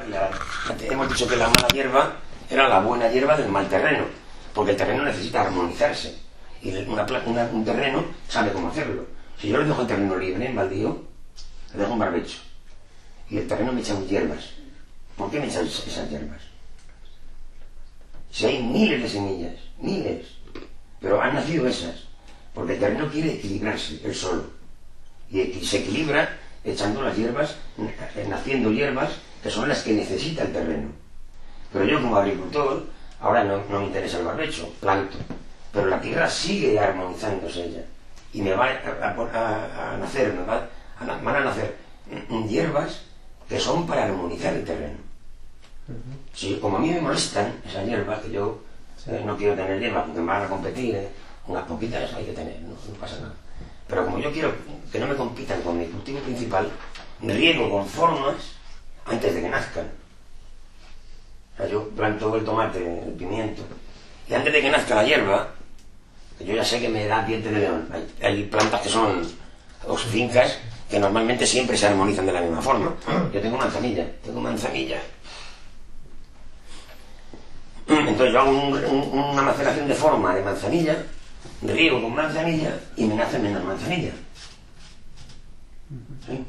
hemos dicho que la mala hierba era la buena hierba del mal terreno, porque el terreno necesita armonizarse y un terreno sabe cómo hacerlo. Si yo le dejo el terreno libre, en baldío, le dejo un barbecho y el terreno me echa hierbas. ¿Por qué me echan esas hierbas? Si hay miles de semillas, miles, pero han nacido esas, porque el terreno quiere equilibrarse, él solo, y se equilibra echando las hierbas, naciendo hierbas que son las que necesita el terreno. Pero yo como agricultor, ahora no me interesa el barbecho, planto, pero la tierra sigue armonizándose ella, y me va a nacer, van a nacer hierbas que son para armonizar el terreno. Si como a mí me molestan esas hierbas, que yo no quiero tener hierbas porque me van a competir, unas poquitas hay que tener, no pasa nada. Pero como yo quiero que no me compitan con mi cultivo principal, me riego con formas antes de que nazcan. O sea, yo planto el tomate, el pimiento, y antes de que nazca la hierba, que yo ya sé que me da diente de león, hay plantas que son, o fincas, que normalmente siempre se armonizan de la misma forma. Yo tengo manzanilla. Entonces yo hago una maceración de forma de manzanilla, riego con manzanilla y me nace menos manzanilla. ¿Sí?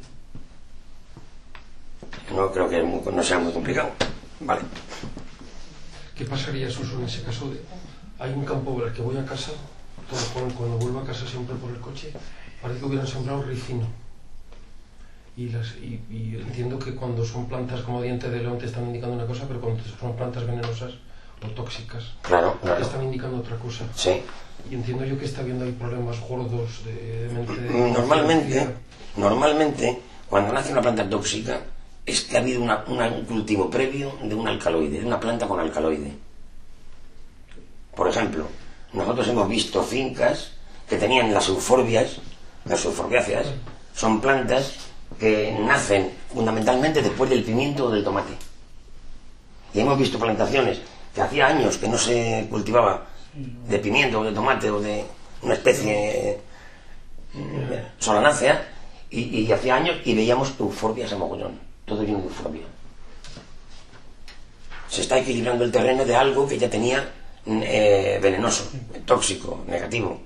No creo que no sea muy complicado. Vale. ¿Qué pasaría, Suso, en ese caso? Hay un campo por el que voy a casa, cuando vuelvo a casa siempre por el coche, parece que hubieran sembrado ricino. Y entiendo que cuando son plantas como diente de león te están indicando una cosa, pero cuando son plantas venenosas o tóxicas, claro. te están indicando otra cosa. Sí. Y entiendo yo que está habiendo ahí problemas gordos de mente. Normalmente, cuando nace una planta tóxica, es que ha habido un cultivo previo de un alcaloide, de una planta con alcaloide. Por ejemplo, nosotros hemos visto fincas que tenían las euforbiáceas, son plantas que nacen fundamentalmente después del pimiento o del tomate. Y hemos visto plantaciones que hacía años que no se cultivaba de pimiento o de tomate o de una especie solanácea, y hacía años y veíamos euforbias a mogollón, todo lleno de euforbia. Se está equilibrando el terreno de algo que ya tenía venenoso, tóxico, negativo.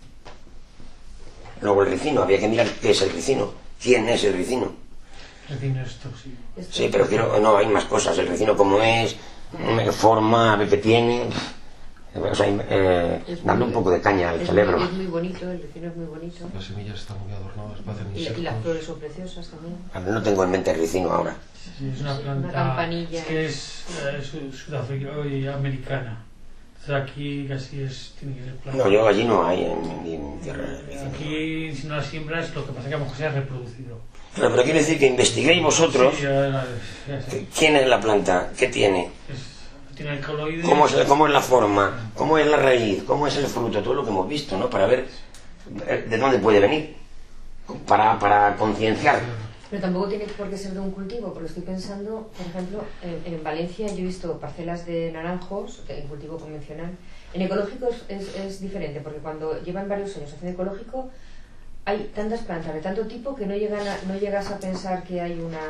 Luego el ricino, había que mirar qué es el ricino, quién es el ricino. El ricino es tóxico. Sí, pero no, hay más cosas. El ricino cómo es, forma, qué tiene. O sea, darle un poco de caña al cerebro. Es muy bonito, el ricino es muy bonito. Las semillas están muy adornadas para hacer insectos. Y las flores son preciosas también. No tengo en mente el ricino ahora. Sí, es una planta. Una campanilla. Es que es sudafricana y americana. Entonces aquí casi tiene que ser planta. No, yo allí no hay en tierra. Aquí, si no la siembras, lo que pasa es que a lo mejor se ha reproducido. Pero quiere decir que investiguéis vosotros quién es la planta, qué tiene, tiene alcaloides, cómo es la forma, cómo es la raíz, cómo es el fruto, todo lo que hemos visto, ¿no? Para ver de dónde puede venir, para concienciar. Pero tampoco tiene por qué ser de un cultivo, porque estoy pensando, por ejemplo, en Valencia yo he visto parcelas de naranjos, en cultivo convencional. En ecológico es diferente, porque cuando llevan varios años haciendo ecológico, hay tantas plantas de tanto tipo que no llegas a pensar que hay una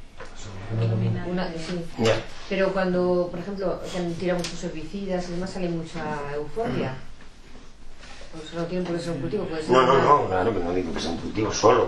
sí. Yeah. Pero cuando, por ejemplo, se han tirado muchos herbicidas y demás, sale mucha euforbia. Pues no tiene por qué ser un cultivo, puede ser No, claro que no digo que sea un cultivo solo.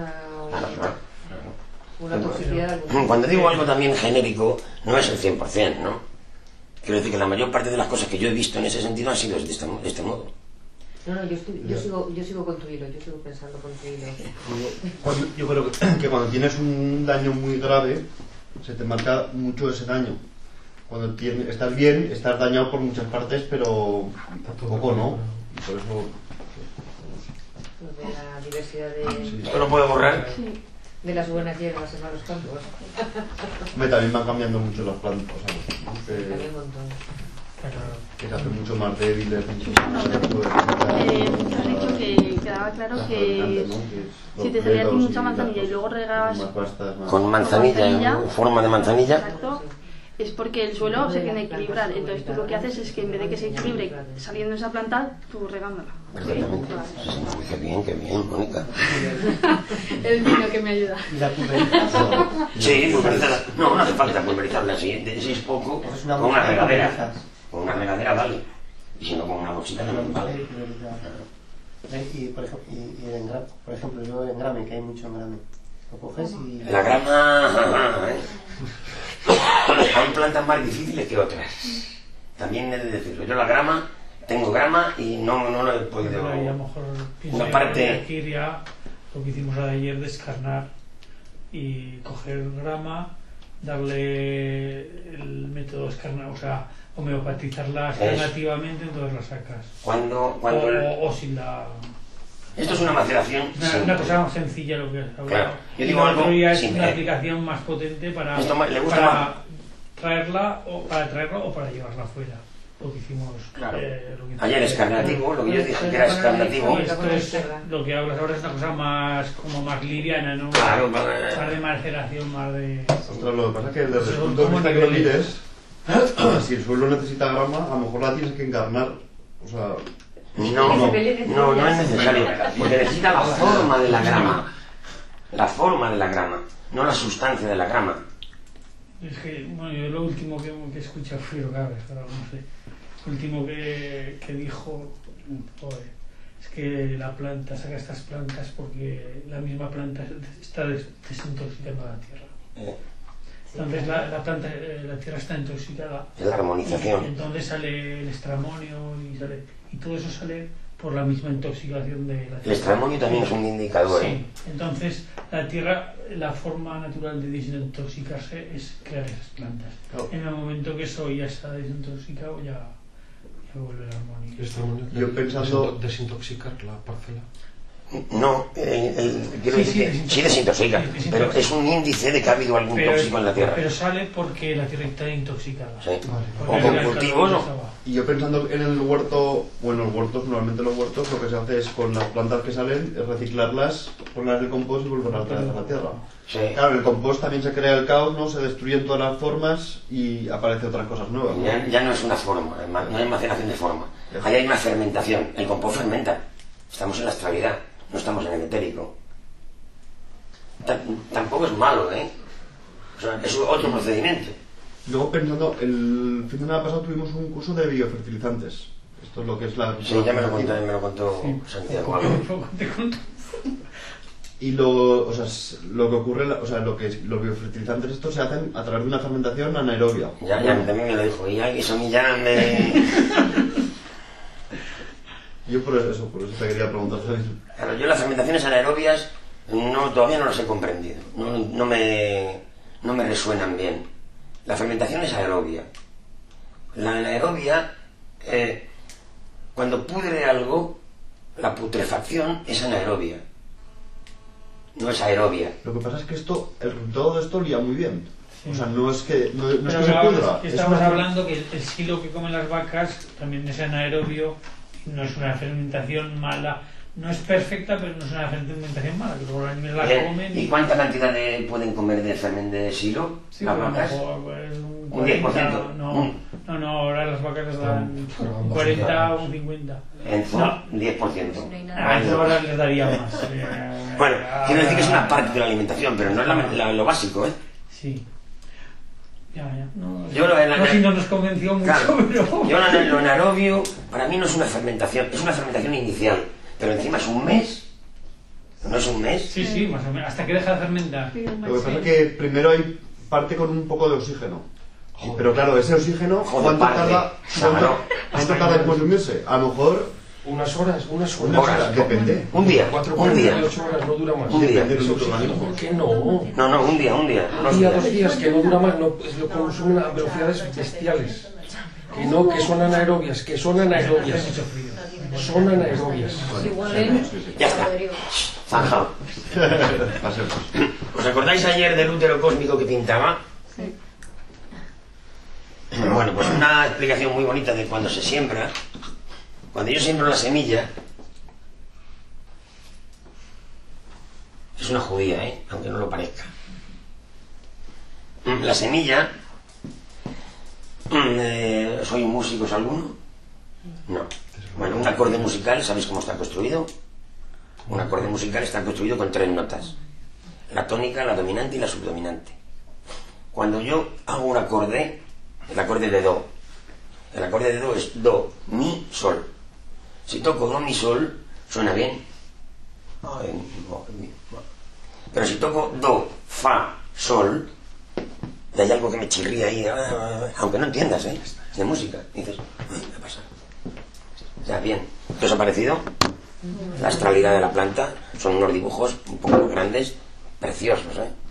Una toxicidad de algún. Cuando digo algo también genérico, no es el 100%, ¿no? Quiero decir que la mayor parte de las cosas que yo he visto en ese sentido han sido de este modo. No, yo sigo con tu hilo, yo sigo pensando con tu hilo. Yo creo que cuando tienes un daño muy grave, se te marca mucho ese daño. Cuando estás bien, estás dañado por muchas partes, pero poco no. Y por eso... De la diversidad de... ¿Esto lo puedo borrar? Sí. De las buenas hierbas en malos campos. También van cambiando mucho las plantas, ¿sabes? También un montón. Que se hacen mucho más débiles. Has dicho que quedaba claro que si te salía mucha manzanilla y luego regabas con manzanilla, en forma de manzanilla. Exacto. es porque el suelo se tiene que equilibrar. Entonces tú lo que haces es que en vez de que se equilibre saliendo esa planta, tú regándola. Perfectamente. Qué bien, Mónica. El vino que me ayuda. ¿Y la pulverizas? Sí, pulverizada. No hace falta pulverizarla. Si es poco, con una regadera. Con una regadera vale. Y si no, con una bolsita también vale. Y por ejemplo, yo engrame, que hay mucho engrame. Lo coges y... La grama... Hay plantas más difíciles que otras. También he de decirlo. Yo la grama, tengo grama y no lo he podido... Pero ahí a lo mejor Una parte... aquí iría lo que hicimos ayer, descarnar y coger grama, darle el método escarnar, o sea, homeopatizarla alternativamente, entonces la sacas. O sin la... Esto es una maceración. Una cosa más sencilla lo que has hablado. Claro. Yo Y digo lo algo otro ya es simple. una aplicación más potente para traerla o para llevarla afuera. Lo que hicimos. Claro. Lo que Ayer escarnativo, lo que yo dije que era escarnativo. Esto es, lo que hablas ahora es una cosa más liviana, ¿no? Claro, Más de maceración, más de... Ostras, lo que pasa es que desde el punto de vista que lo mires, si el suelo necesita grama, a lo mejor la tienes que encarnar. O sea... No es necesario, porque necesita la forma de la grama. La forma de la grama, no la sustancia de la grama. Es que, bueno, yo lo último que escuché fue Gávez, ahora no sé. Lo último que dijo, joder, es que la planta saca estas plantas porque la misma planta está desintoxicando la tierra. Entonces la tierra está intoxicada. Es la armonización. Y entonces sale el estramonio y todo eso sale por la misma intoxicación de la tierra. El estramonio también es un indicador. Sí. Entonces la tierra, la forma natural de desintoxicarse es crear esas plantas. Claro. En el momento que eso ya está desintoxicado, ya vuelve la armonía. Yo pensando... Desintoxicar la parcela. No, quiero decir que sí desintoxica, pero es un índice de que ha habido algún tóxico en la tierra. Pero sale porque la tierra está intoxicada. Sí. Porque O con cultivos, ¿no? Y yo pensando en el huerto, bueno, normalmente los huertos lo que se hace es con las plantas que salen, es reciclarlas, ponerlas en el compost y volver a traer a la tierra. Sí. Claro, en el compost también se crea el caos, ¿no? Se destruyen todas las formas y aparecen otras cosas nuevas, ¿no? Ya no es una forma, no hay maceración de forma. Ahí hay una fermentación. El compost fermenta. Estamos en la estabilidad, no estamos en el etérico. Tampoco es malo, ¿eh? O sea, es otro procedimiento. Luego pensando, el fin de semana pasado tuvimos un curso de biofertilizantes. Esto es lo que es la... Sí, ya me lo contó Santiago. Te conto. Y lo que ocurre, los biofertilizantes estos se hacen a través de una fermentación anaerobia. Ya también me lo dijo, y eso a mí ya me... Yo por eso te quería preguntar también. Claro, yo las fermentaciones anaerobias todavía no las he comprendido, no me resuenan bien. La fermentación es aerobia. La anaerobia, cuando pudre algo, la putrefacción es anaerobia, no es aerobia. Lo que pasa es que el resultado de esto lía muy bien. Sí. O sea, no es que se claro, pudra. Estamos hablando que el silo que comen las vacas también es anaerobio, no es una fermentación mala. No es perfecta, pero no es una fermentación mala, que luego los animales la comen. ¿Y cuánta cantidad pueden comer de fermento de silo las vacas? Pues un 10%. No, ahora las vacas les dan un 40 o un 50. Un 10%. Ahora les daría más. Bueno, quiero decir que es una parte de la alimentación, pero no es lo básico, ¿eh? Sí. Ya. No nos convenció mucho, claro, pero... Yo lo anaerobio, para mí no es una fermentación, es una fermentación inicial. Pero encima es un mes. ¿No es un mes? Sí, más o menos. Hasta que deja de fermentar. Lo que pasa es que primero hay parte con un poco de oxígeno. Pero claro, ese oxígeno, ¿cuánto tarda en consumirse? A lo mejor... Unas horas. Depende. Un día. 8 horas, no dura más. Un día. ¿Por qué no? No, un día. 2 días, que no dura más, lo consumen a velocidades bestiales. Que son anaerobias, Son anaerobias. Ya está. Zanjado. ¿Os acordáis ayer del útero cósmico que pintaba? Sí. Bueno, pues una explicación muy bonita de cuando se siembra. Cuando yo siembro la semilla, es una judía, aunque no lo parezca. La semilla ¿Soy músicos alguno? No. Bueno, un acorde musical, ¿sabéis cómo está construido? Un acorde musical está construido con 3 notas. La tónica, la dominante y la subdominante. Cuando yo hago un acorde, el acorde de do. El acorde de do es do, mi, sol. Si toco do, mi, sol, suena bien. Pero si toco do, fa, sol, y hay algo que me chirría ahí, aunque no entiendas, de música. Y dices, ¿qué pasa? Ya, bien. ¿Qué os ha parecido? La astralidad de la planta. Son unos dibujos un poco grandes, preciosos,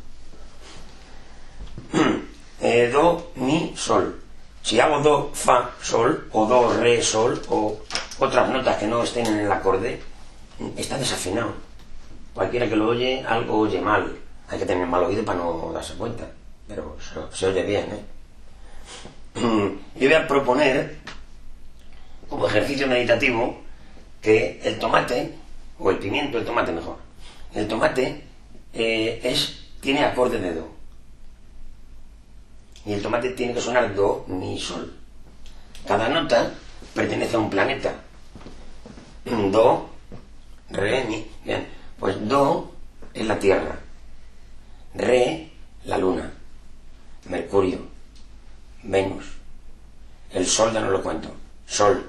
do, mi, sol. Si hago do, fa, sol, o do, re, sol, o otras notas que no estén en el acorde, está desafinado. Cualquiera que lo oye, algo oye mal. Hay que tener mal oído para no darse cuenta, pero se oye bien, Yo voy a proponer, como ejercicio meditativo, que el tomate, o el pimiento, el tomate mejor, el tomate tiene acorde de do. Y el tomate tiene que sonar do, mi, sol. Cada nota pertenece a un planeta. Do, re, mi. Bien, pues do es la Tierra, re, la Luna, Mercurio, Venus, el Sol ya no lo cuento, Sol,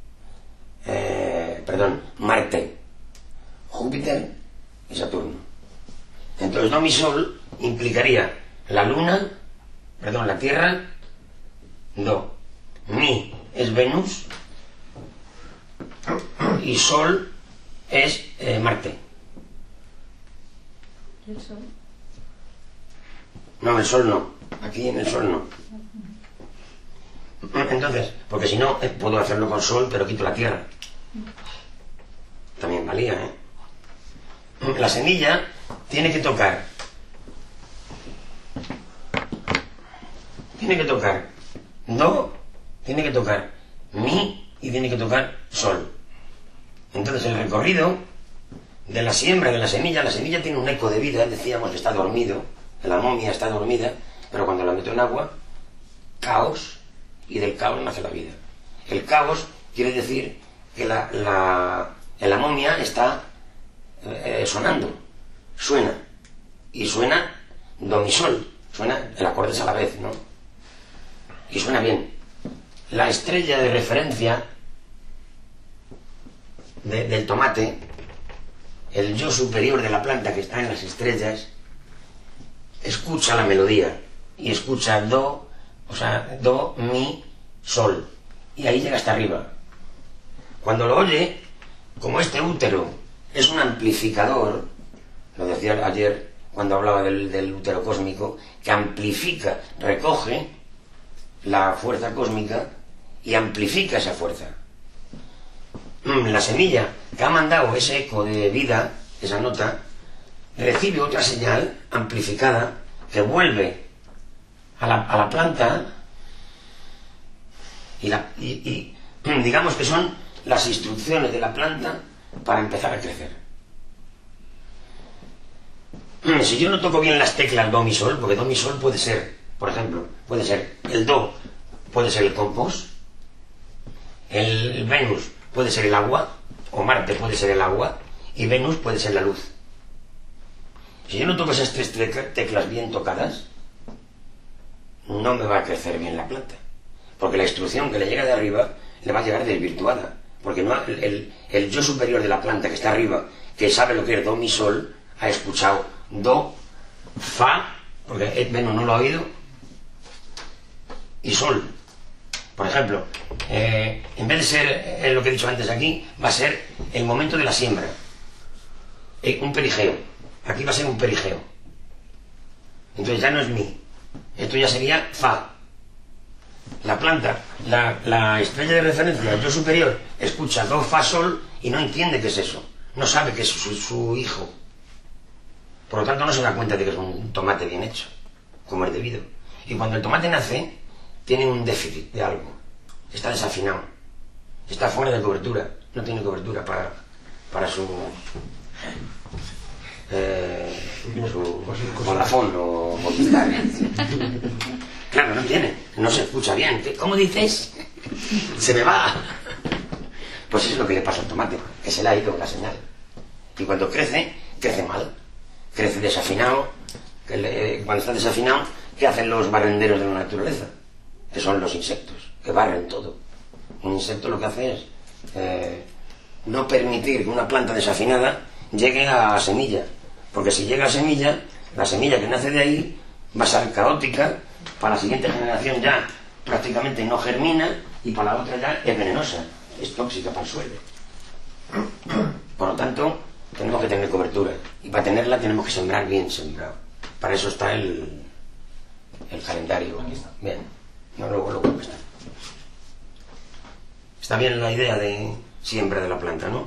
Marte, Júpiter y Saturno. Entonces do, mi, sol implicaría la Luna, la Tierra, do, mi es Venus y sol es Marte. ¿El sol? No, el sol no. Aquí en el sol no. Entonces, porque si no, puedo hacerlo con sol, pero quito la tierra. También valía, La semilla tiene que tocar. Tiene que tocar do, tiene que tocar mi y tiene que tocar sol. Entonces el recorrido de la siembra de la semilla tiene un eco de vida, decíamos que está dormido, la momia está dormida, pero cuando la meto en agua, caos, y del caos nace la vida. El caos quiere decir que la momia está sonando, suena, y suena do, mi, sol, suena el acorde es a la vez, ¿no? Y suena bien. La estrella de referencia del tomate, el yo superior de la planta que está en las estrellas, escucha la melodía y escucha do, do, mi, sol, y ahí llega hasta arriba. Cuando lo oye, como este útero es un amplificador, lo decía ayer cuando hablaba del útero cósmico, que amplifica, recoge la fuerza cósmica y amplifica esa fuerza. La semilla que ha mandado ese eco de vida, esa nota, recibe otra señal amplificada que vuelve a la planta y digamos que son las instrucciones de la planta para empezar a crecer. Si yo no toco bien las teclas do, mi, sol, porque do, mi, sol puede ser, por ejemplo, puede ser el do, puede ser el compost, el Venus puede ser el agua, o Marte puede ser el agua, y Venus puede ser la luz. Si yo no toco esas 3 teclas bien tocadas, no me va a crecer bien la planta, porque la instrucción que le llega de arriba le va a llegar desvirtuada, porque no, el yo superior de la planta que está arriba, que sabe lo que es do, mi, sol, ha escuchado do, fa, porque Venus no lo ha oído, y sol. Por ejemplo, en vez de ser lo que he dicho antes aquí, va a ser el momento de la siembra, un perigeo. Aquí va a ser un perigeo. Entonces ya no es mi, esto ya sería fa. La planta, la estrella de referencia, el yo superior, escucha do, fa, sol y no entiende qué es eso, no sabe que es su hijo, por lo tanto no se da cuenta de que es un tomate bien hecho, como es debido. Y cuando el tomate nace, tiene un déficit de algo, está desafinado, está fuera de cobertura, no tiene cobertura para su Vodafone o Movistar. Claro, no tiene, no se escucha bien. ¿Cómo dices? Se me va. Pues eso es lo que le pasa al tomate, que se le ha ido la señal. Y cuando crece, crece mal. Crece desafinado. Cuando está desafinado, ¿qué hacen los barrenderos de la naturaleza? Que son los insectos, que barren todo. Un insecto lo que hace es no permitir que una planta desafinada llegue a la semilla. Porque si llega a semilla, la semilla que nace de ahí va a ser caótica, para la siguiente generación ya prácticamente no germina y para la otra ya es venenosa, es tóxica para el suelo. Por lo tanto, tenemos que tener cobertura y para tenerla tenemos que sembrar bien sembrado. Para eso está el calendario. Bien, no, luego está. Está bien la idea de siembra de la planta, ¿no?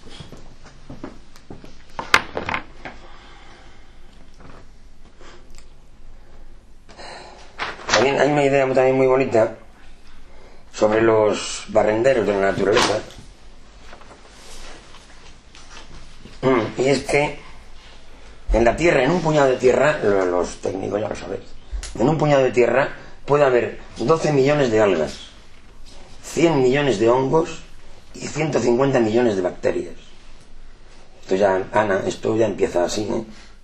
También hay una idea también muy bonita sobre los barrenderos de la naturaleza. Y es que en la tierra, en un puñado de tierra, los técnicos ya lo sabéis, en un puñado de tierra puede haber 12 millones de algas, 100 millones de hongos y 150 millones de bacterias. Esto ya, Ana, esto ya empieza así, ¿eh?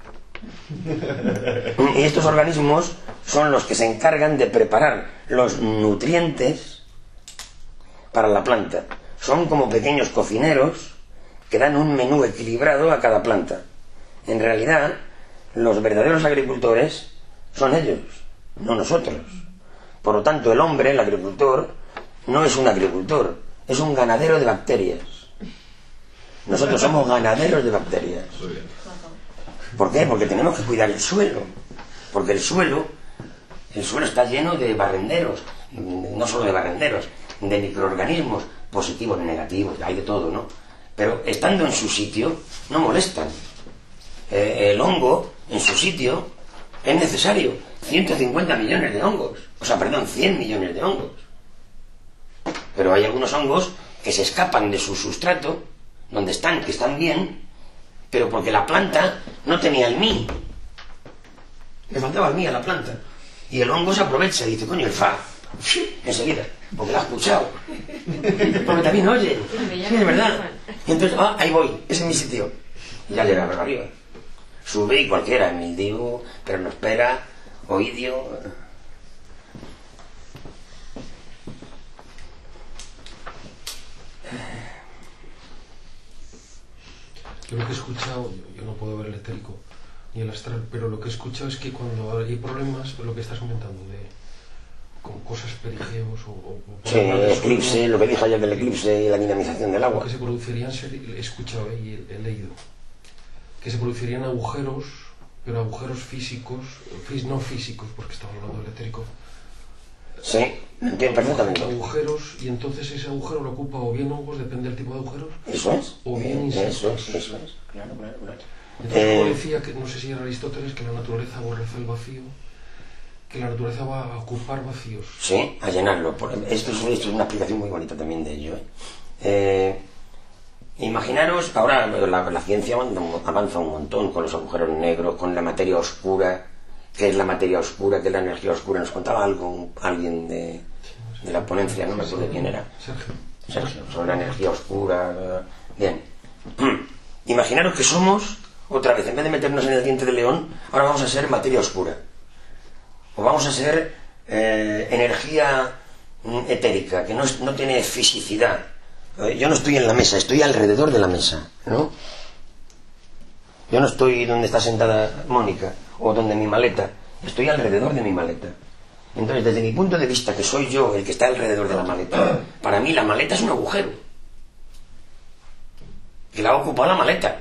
Y estos organismos son los que se encargan de preparar los nutrientes para la planta. Son como pequeños cocineros que dan un menú equilibrado a cada planta. En realidad, los verdaderos agricultores son ellos, no nosotros. Por lo tanto, el hombre, el agricultor, no es un agricultor, es un ganadero de bacterias. Nosotros somos ganaderos de bacterias. ¿Por qué? Porque tenemos que cuidar el suelo. Porque el suelo está lleno de barrenderos, no solo de barrenderos, de microorganismos positivos y negativos, hay de todo, ¿no? Pero estando en su sitio, no molestan. El hongo, en su sitio, es necesario. 150 millones de hongos. 100 millones de hongos. Pero hay algunos hongos que se escapan de su sustrato, donde están, que están bien, pero porque la planta no tenía el mí. Le faltaba el mí a la planta. Y el hongo se aprovecha y dice, coño, el fa, enseguida, porque lo ha escuchado. Porque también oye. Sí, es verdad. Y entonces, ahí voy, ese es mi sitio. Y ya llega arriba. Sube y cualquiera, mildiu, pero no espera, oidio. Yo lo que he escuchado, yo no puedo ver el etérico ni el astral, pero lo que he escuchado es que cuando hay problemas, lo que estás comentando, con cosas perigeos o sí, eclipse, lo que dije ayer del eclipse y la dinamización del agua. Lo que se producirían, he escuchado y he leído, que se producirían agujeros, pero agujeros físicos, no físicos, porque estamos hablando del etérico. Sí, entiendo perfectamente. Agujeros, y entonces ese agujero lo ocupa o bien hongos, depende del tipo de agujeros. Eso es. O bien insectos. Eso es. Claro. Entonces, como decía, que no sé si era Aristóteles, que la naturaleza aborrece el vacío, que la naturaleza va a ocupar vacíos. Sí, a llenarlo. Esto es una explicación muy bonita también de ello. Imaginaros, ahora la ciencia avanza un montón con los agujeros negros, con la materia oscura. ¿Qué es la materia oscura? ¿Qué es la energía oscura? Nos contaba alguien de la ponencia, no me acuerdo quién era. Sergio, sobre la energía oscura. Bien. Imaginaros que somos, otra vez, en vez de meternos en el diente de león, ahora vamos a ser materia oscura. O vamos a ser energía etérica, que no tiene fisicidad. Yo no estoy en la mesa, estoy alrededor de la mesa, ¿no? Yo no estoy donde está sentada Mónica o donde mi maleta, estoy alrededor de mi maleta. Entonces, desde mi punto de vista, que soy yo el que está alrededor de la maleta, para mí la maleta es un agujero que la ha ocupado la maleta.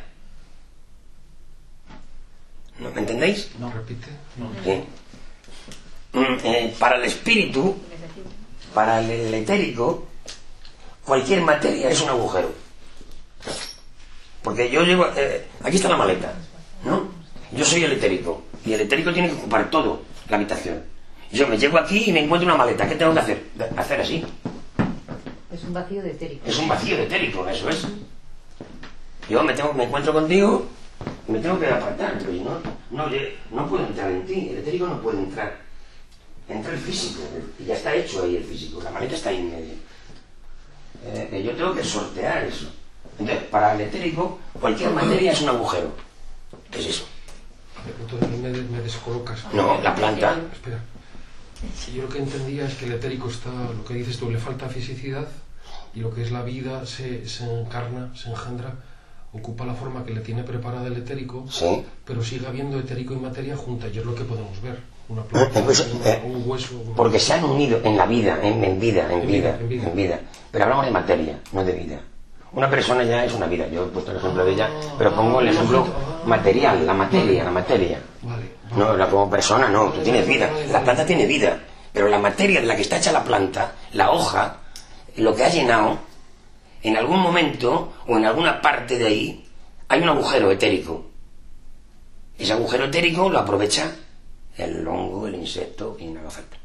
¿No me entendéis? No, repite. No. Sí. Para el espíritu, para el etérico, cualquier materia es un agujero. Porque yo llevo... aquí está la maleta, ¿no? Yo soy el etérico. Y el etérico tiene que ocupar todo, la habitación. Yo me llego aquí y me encuentro una maleta. ¿Qué tengo que hacer? Hacer así. Es un vacío de etérico. Es un vacío de etérico, eso es. Yo me encuentro contigo y me tengo que apartar. Pero no puedo entrar en ti. El etérico no puede entrar. entra el físico, y ya está hecho ahí el físico, la maleta está ahí en medio. Yo tengo que sortear eso. Entonces, para el etérico, cualquier materia es un agujero. ¿Qué es eso? Entonces me descolocas. No, la planta. Espera. Yo lo que entendía es que el etérico está, lo que dices tú, le falta fisicidad, y lo que es la vida se encarna, se engendra, ocupa la forma que le tiene preparada el etérico, Sí. pero sigue habiendo etérico y materia juntas, y es lo que podemos ver. Una planta, un hueso. Porque se han unido en la vida, en vida. Pero hablamos de materia, no de vida. Una persona ya es una vida. Yo he puesto el ejemplo de ella, pero pongo el ejemplo material, la materia. Vale. No, como persona no, tú tienes vida. La planta tiene vida, pero la materia de la que está hecha la planta, la hoja, lo que ha llenado, en algún momento o en alguna parte de ahí, hay un agujero etérico. Ese agujero etérico lo aprovecha el hongo, el insecto, quien haga falta.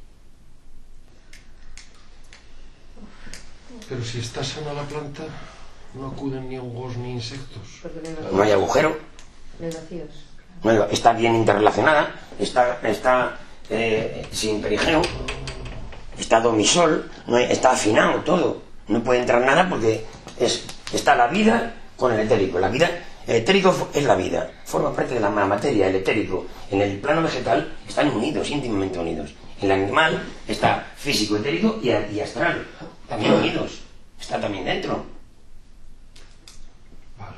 Pero si está sana la planta, no acuden ni hongos ni insectos. Porque No hay agujero. no hay vacíos. No, está bien interrelacionada, está sin perigeo, está domisol, está afinado todo. No puede entrar nada porque está la vida con el etérico. El etérico es la vida, forma parte de la materia. El etérico en el plano vegetal están unidos, íntimamente unidos. En el animal está físico, etérico y astral, también unidos, está también dentro. Vale.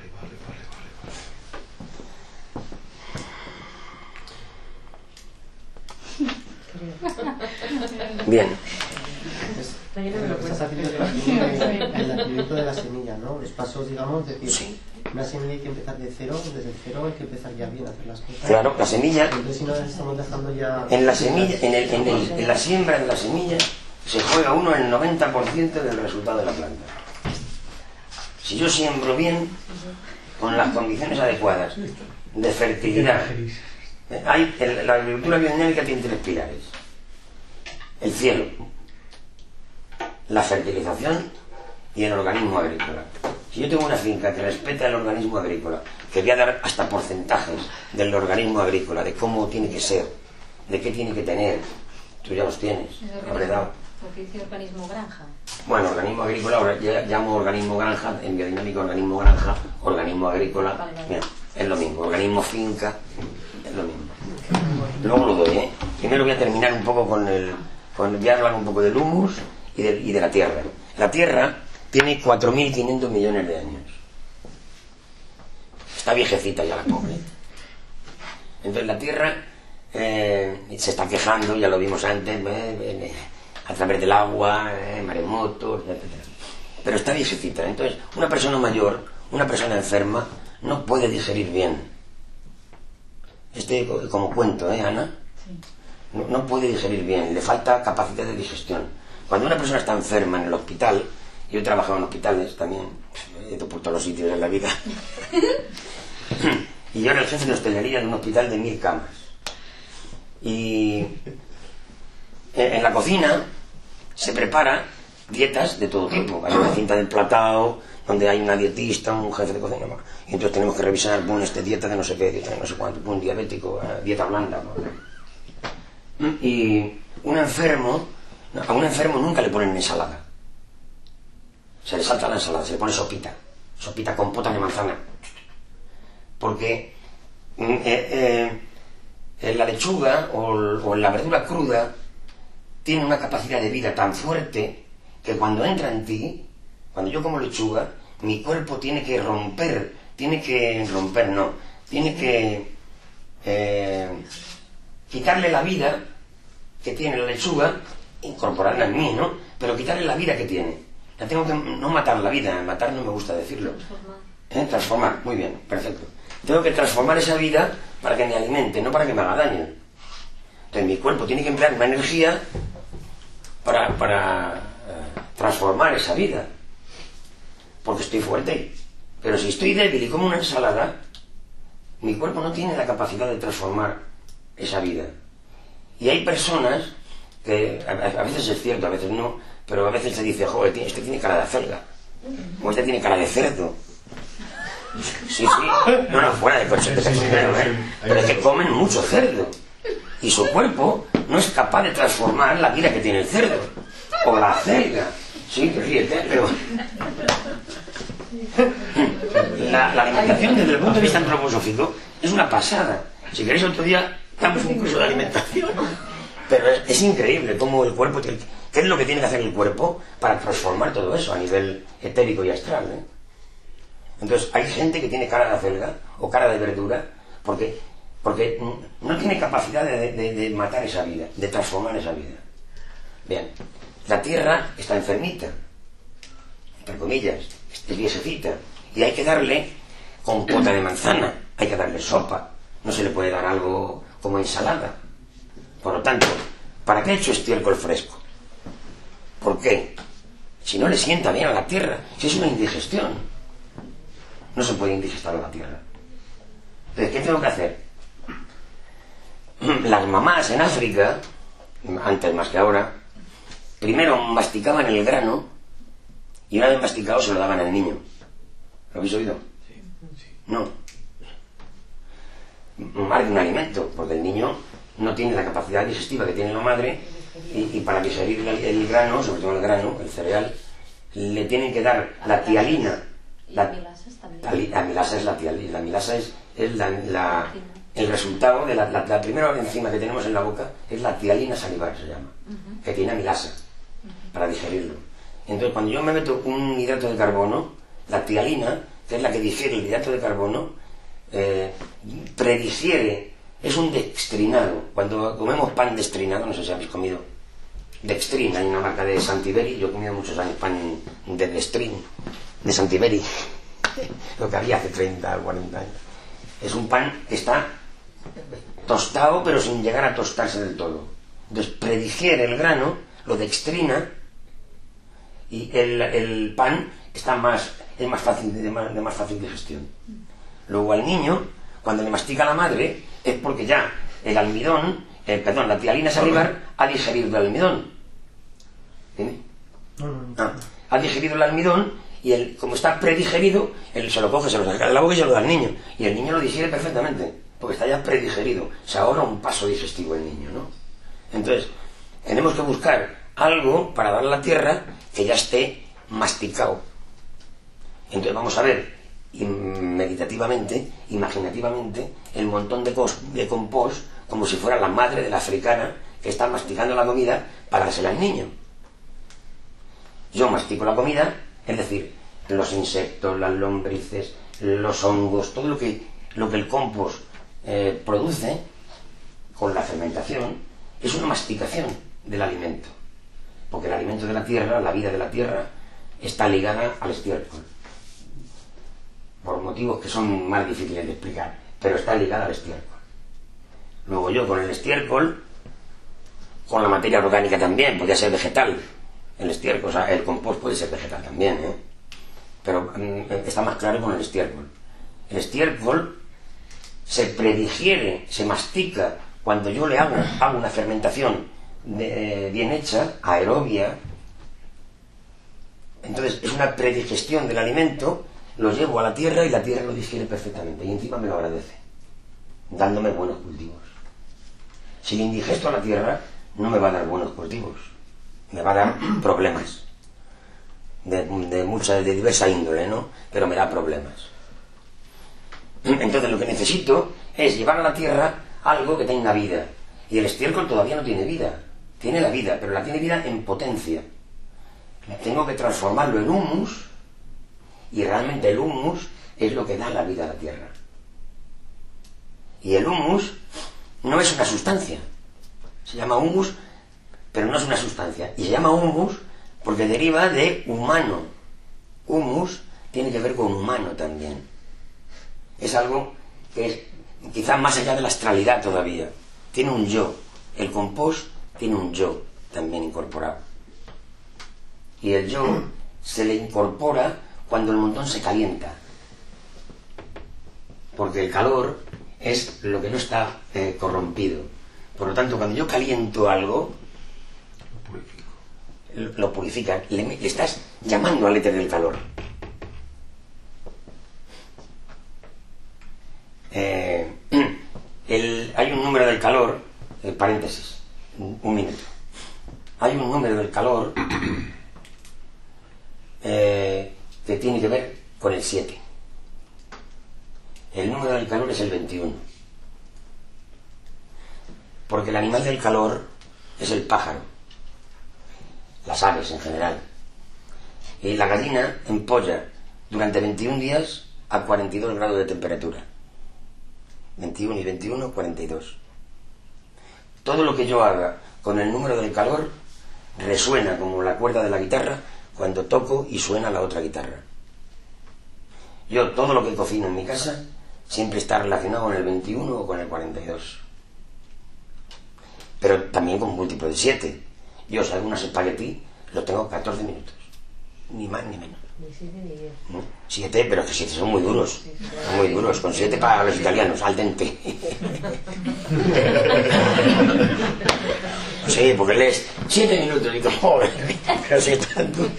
Bien. No, yo no me lo Estás cuento. haciendo el nacimiento de la semilla, ¿no? Los pasos, digamos, es decir, Sí. una semilla hay que empezar de cero, desde el cero hay que empezar ya bien a hacer las cosas. Claro, la semilla, Entonces, si no, estamos dejando ya... en la semilla, en la siembra de la semilla, se juega uno el 90% del resultado de la planta. Si yo siembro bien, con las condiciones adecuadas de fertilidad, la agricultura biodinámica tiene 3 pilares: el cielo, la fertilización y el organismo agrícola. Si yo tengo una finca que respeta el organismo agrícola, que voy a dar hasta porcentajes del organismo agrícola, de cómo tiene que ser, de qué tiene que tener, tú ya los tienes, habré dado. ¿Por qué dice organismo granja? Bueno, organismo agrícola, ahora ya llamo organismo granja, en biodinámica organismo granja, organismo agrícola, Vale. mira, es lo mismo, organismo finca, es lo mismo. Luego lo doy, ¿eh? Primero voy a terminar un poco voy a hablar un poco del humus y de la tierra. La tierra tiene 4.500 millones de años. Está viejecita ya la pobre. Entonces la tierra se está quejando, ya lo vimos antes, a través del agua, maremotos, etc. Pero está viejecita. Entonces una persona mayor, una persona enferma, no puede digerir bien. Como cuento, Ana? No puede digerir bien, le falta capacidad de digestión. Cuando una persona está enferma en el hospital, yo he trabajado en hospitales también, he ido por todos los sitios en la vida, y yo era el jefe de hostelería de un hospital de 1000 camas. Y en la cocina se prepara dietas de todo tipo. Hay una cinta del platao, donde hay una dietista, un jefe de cocina, y entonces tenemos que revisar, dieta de no sé qué, dieta de no sé cuánto, diabético, dieta blanda. Y a un enfermo nunca le ponen ensalada. Se le salta la ensalada, se le pone sopita compota de manzana. Porque la lechuga o la verdura cruda tiene una capacidad de vida tan fuerte que cuando entra en ti, cuando yo como lechuga, mi cuerpo tiene que quitarle la vida que tiene la lechuga, incorporarla en mí, ¿no? Pero quitarle la vida que tiene. La tengo que no matar la vida, matar no me gusta decirlo. Transformar, muy bien, perfecto. Tengo que transformar esa vida para que me alimente, no para que me haga daño. Entonces mi cuerpo tiene que emplear una energía para transformar esa vida. Porque estoy fuerte. Pero si estoy débil y como una ensalada, mi cuerpo no tiene la capacidad de transformar esa vida. Y hay personas que, a veces es cierto, a veces no, pero a veces se dice, joder, este tiene cara de acelga, o este tiene cara de cerdo. Sí, no, fuera de coche, pero es que comen mucho cerdo. Y su cuerpo no es capaz de transformar la vida que tiene el cerdo o la acelga. Sí, ríete, pero la alimentación desde el punto de vista antroposófico es una pasada. Si queréis otro día damos un curso de alimentación. Pero es increíble cómo el cuerpo, qué es lo que tiene que hacer el cuerpo para transformar todo eso a nivel etérico y astral, ¿eh? Entonces hay gente que tiene cara de acelga o cara de verdura porque no tiene capacidad de matar esa vida, de transformar esa vida. Bien, la tierra está enfermita, entre comillas, es viejecita, y hay que darle compota de manzana, hay que darle sopa, no se le puede dar algo como ensalada. Por lo tanto, ¿para qué he hecho estiércol fresco? ¿Por qué? Si no le sienta bien a la tierra, si es una indigestión. No se puede indigestar a la tierra. Entonces, ¿qué tengo que hacer? Las mamás en África, antes más que ahora, primero masticaban el grano y una vez masticado se lo daban al niño. ¿Lo habéis oído? No. Más de un alimento, porque el niño no tiene la capacidad digestiva que tiene la madre y para digerir el grano, sobre todo el grano, el cereal, le tienen que dar la tialina. La amilasa es la tialina. La amilasa es el resultado de la primera enzima que tenemos en la boca, es la tialina salivar, se llama, que tiene amilasa para digerirlo. Entonces, cuando yo me meto un hidrato de carbono, la tialina, que es la que digiere el hidrato de carbono, predigiere, es un dextrinado. Cuando comemos pan dextrinado, no sé si habéis comido dextrin, hay una marca de Santiberi, yo he comido muchos años pan de dextrin, de Santiberi, lo que había hace 30 o 40 años. Es un pan que está tostado, pero sin llegar a tostarse del todo. Entonces predigiere el grano, lo dextrina, y el pan es más fácil de más fácil digestión. Luego al niño, cuando le mastica la madre, es porque ya el almidón, la tialina salivar ha digerido el almidón. ¿Entiendes? Ha digerido el almidón y como está predigerido, él se lo coge, se lo saca de la boca y se lo da al niño. Y el niño lo digiere perfectamente, porque está ya predigerido. Se ahorra un paso digestivo el niño, ¿no? Entonces, tenemos que buscar algo para darle a la tierra que ya esté masticado. Entonces vamos a ver meditativamente, imaginativamente, el montón de compost como si fuera la madre de la africana que está masticando la comida para dársela al niño. Yo mastico la comida, es decir, los insectos, las lombrices, los hongos, todo lo que el compost produce con la fermentación es una masticación del alimento, porque el alimento de la tierra, la vida de la tierra, está ligada al estiércol, por motivos que son más difíciles de explicar, pero está ligada al estiércol. Luego yo con el estiércol, con la materia orgánica también, podría ser vegetal, el estiércol, o sea, el compost puede ser vegetal también, pero está más claro con el estiércol. El estiércol se predigiere, se mastica cuando yo le hago una fermentación bien hecha, aerobia. Entonces es una predigestión del alimento, lo llevo a la tierra y la tierra lo digiere perfectamente y encima me lo agradece, dándome buenos cultivos. Si le indigesto a la tierra, no me va a dar buenos cultivos, me va a dar problemas de diversa índole, ¿no? Pero me da problemas. Entonces lo que necesito es llevar a la tierra algo que tenga vida, y el estiércol todavía no tiene vida, tiene la vida, pero la tiene vida en potencia. Tengo que transformarlo en humus, y realmente el humus es lo que da la vida a la tierra. Y el humus no es una sustancia, se llama humus, pero no es una sustancia, y se llama humus porque deriva de humano. Humus tiene que ver con humano también, es algo que es quizás más allá de la astralidad todavía, tiene un yo, el compost tiene un yo también incorporado, y el yo se le incorpora cuando el montón se calienta, porque el calor es lo que no está corrompido. Por lo tanto, cuando yo caliento algo, lo purifica, le estás llamando al éter del calor. Hay un número del calor, paréntesis, Un minuto. Hay un número del calor que tiene que ver con el 7. El número del calor es el 21. Porque el animal del calor es el pájaro, las aves en general. Y la gallina empolla durante 21 días a 42 grados de temperatura. 21 y 21, 42. Todo lo que yo haga con el número del calor resuena como la cuerda de la guitarra cuando toco y suena la otra guitarra. Yo todo lo que cocino en mi casa siempre está relacionado con el 21 o con el 42. Pero también con múltiplo de 7. Yo, si hago unos espaguetí, los tengo 14 minutos. Ni más ni menos. Ni 7 ni 10. 7, pero es que 7 son muy duros. Son muy duros. Con 7 para los italianos, al dente. Sí, porque lees 7 minutos y digo, joder, casi tan duro.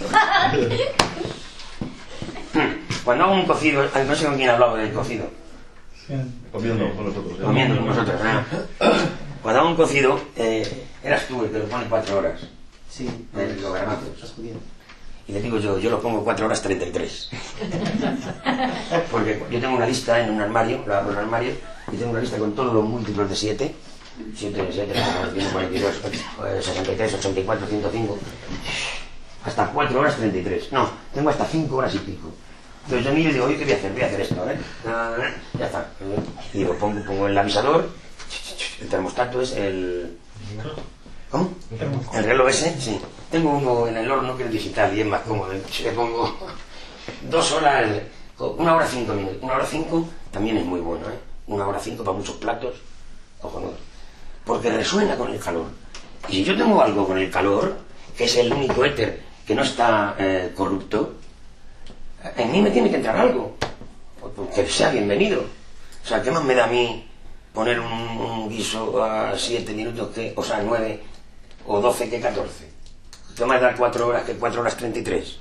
Cuando hago un cocido, no sé con quién he hablado del cocido. Comiendo con nosotros. Comiendo con nosotros, Cuando hago un cocido, eras tú el que lo pone 4 horas. Sí, Los garbanzos. los judíos. Y le digo yo lo pongo 4 horas 33. Porque yo tengo una lista en un armario, lo abro en un armario, y tengo una lista con todos los múltiplos de 7. 7, 42, 63, 84, 105. Hasta 4 horas 33. No, tengo hasta 5 horas y pico. Entonces yo miro y digo, oye, ¿qué voy a hacer? Voy a hacer esto, ya está. Y digo, pongo el avisador, el termostato es el... ¿Cómo? El reloj ese, sí. Tengo uno en el horno que es digital y es más cómodo. Le pongo 2 horas, 1 hora 5 minutos. 1 hora 5 también es muy bueno, 1 hora 5 para muchos platos, cojonudo. Porque resuena con el calor. Y si yo tengo algo con el calor, que es el único éter que no está corrupto, en mí me tiene que entrar algo. Que sea bienvenido. O sea, ¿qué más me da a mí poner un guiso a 7 minutos que, o sea, 9 o 12 que 14? ¿Qué más da 4 horas que 4 horas 33?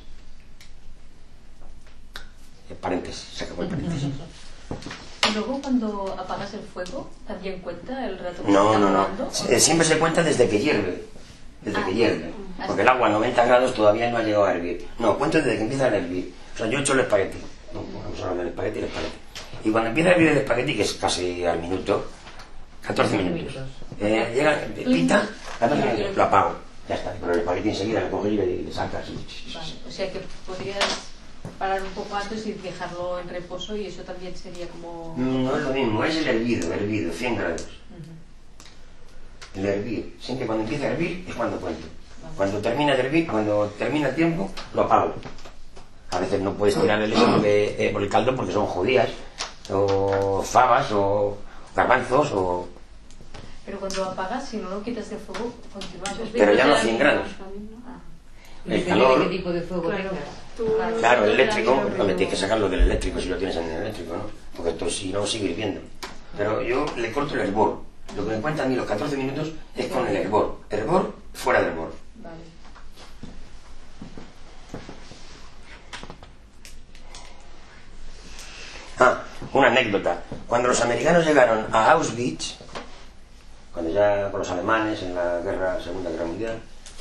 Paréntesis, se acabó el paréntesis. Y luego cuando apagas el fuego, ¿también cuenta el rato que No. está apagando? Siempre se cuenta desde que hierve. Desde que hierve. Porque el agua a 90 grados todavía no ha llegado a hervir. No, cuento desde que empieza a hervir. O sea, yo echo el espagueti. Vamos a hablar del espagueti y el espagueti. Y cuando empieza a hervir el espagueti, que es casi al minuto, 14 minutos. Llega, pita, 14 minutos, lo apago. Ya está. Pero el espagueti enseguida lo coges y le sacas. Vale, o sea que podrías parar un poco antes y dejarlo en reposo y eso también sería como... No es lo mismo, es el hervido, 100 grados. El hervir. Siempre cuando empieza a hervir es cuando cuento. Cuando termina de hervir, cuando termina el tiempo, lo apago. A veces no puedes tirar el por el caldo porque son judías, o fabas, o garbanzos, o... Pero cuando apagas, si no lo quitas del fuego, continúas. Pero ya no a 100 grados. El calor... ¿Qué tipo de fuego tengas? Claro, el eléctrico, no me tienes que sacarlo del eléctrico si lo tienes en el eléctrico, ¿no? Porque entonces si no sigue hirviendo. Pero yo le corto el hervor. Lo que me cuentan a mí los 14 minutos es con el hervor. Hervor, fuera del hervor. Vale. Una anécdota. Cuando los americanos llegaron a Auschwitz, cuando ya con los alemanes en la Segunda Guerra Mundial,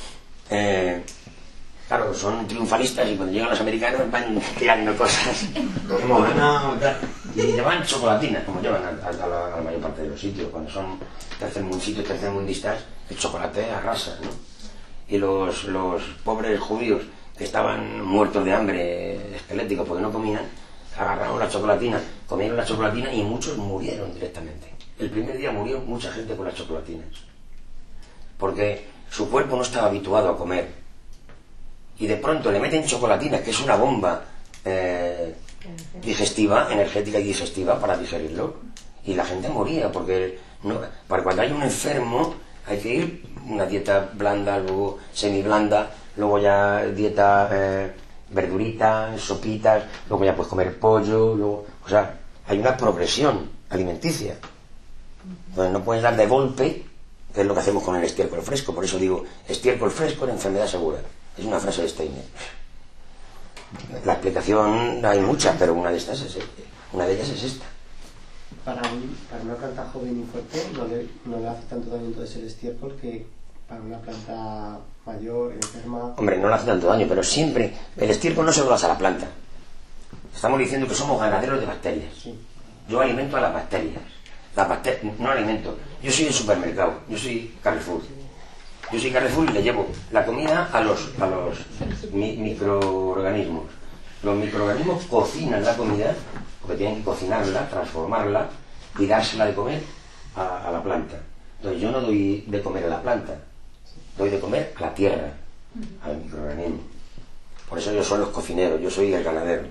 claro, son triunfalistas y cuando llegan los americanos van tirando cosas. Hemos ganado, y llevan chocolatinas, como llevan a la mayor parte de los sitios. Cuando son tercermundistas, el chocolate arrasa, ¿no? Y los pobres judíos que estaban muertos de hambre, esqueléticos, porque no comían, agarraron la chocolatina, comieron la chocolatina y muchos murieron directamente. El primer día murió mucha gente con las chocolatinas. Porque su cuerpo no estaba habituado a comer. Y de pronto le meten chocolatina, que es una bomba digestiva, energética y digestiva para digerirlo. Y la gente moría, porque para cuando hay un enfermo hay que ir una dieta blanda, luego semiblanda, luego ya dieta verdurita, sopitas, luego ya puedes comer pollo, luego, o sea, hay una progresión alimenticia. Entonces no puedes dar de golpe, que es lo que hacemos con el estiércol fresco. Por eso digo, estiércol fresco es enfermedad segura. Es una frase de Steiner. La explicación hay muchas, pero una de ellas es esta. Para una planta joven y fuerte no le hace tanto daño entonces el estiércol que para una planta mayor, enferma. Hombre, no le hace tanto daño, pero siempre el estiércol no se lo das a la planta. Estamos diciendo que somos ganaderos de bacterias. Sí. Yo alimento a las bacterias. No alimento. Yo soy el supermercado. Yo soy Carrefour. Yo soy Carrefour y le llevo la comida a los microorganismos. Los microorganismos cocinan la comida, porque tienen que cocinarla, transformarla y dársela de comer a la planta. Entonces yo no doy de comer a la planta, doy de comer a la tierra, al microorganismo. Por eso yo soy los cocineros, yo soy el ganadero.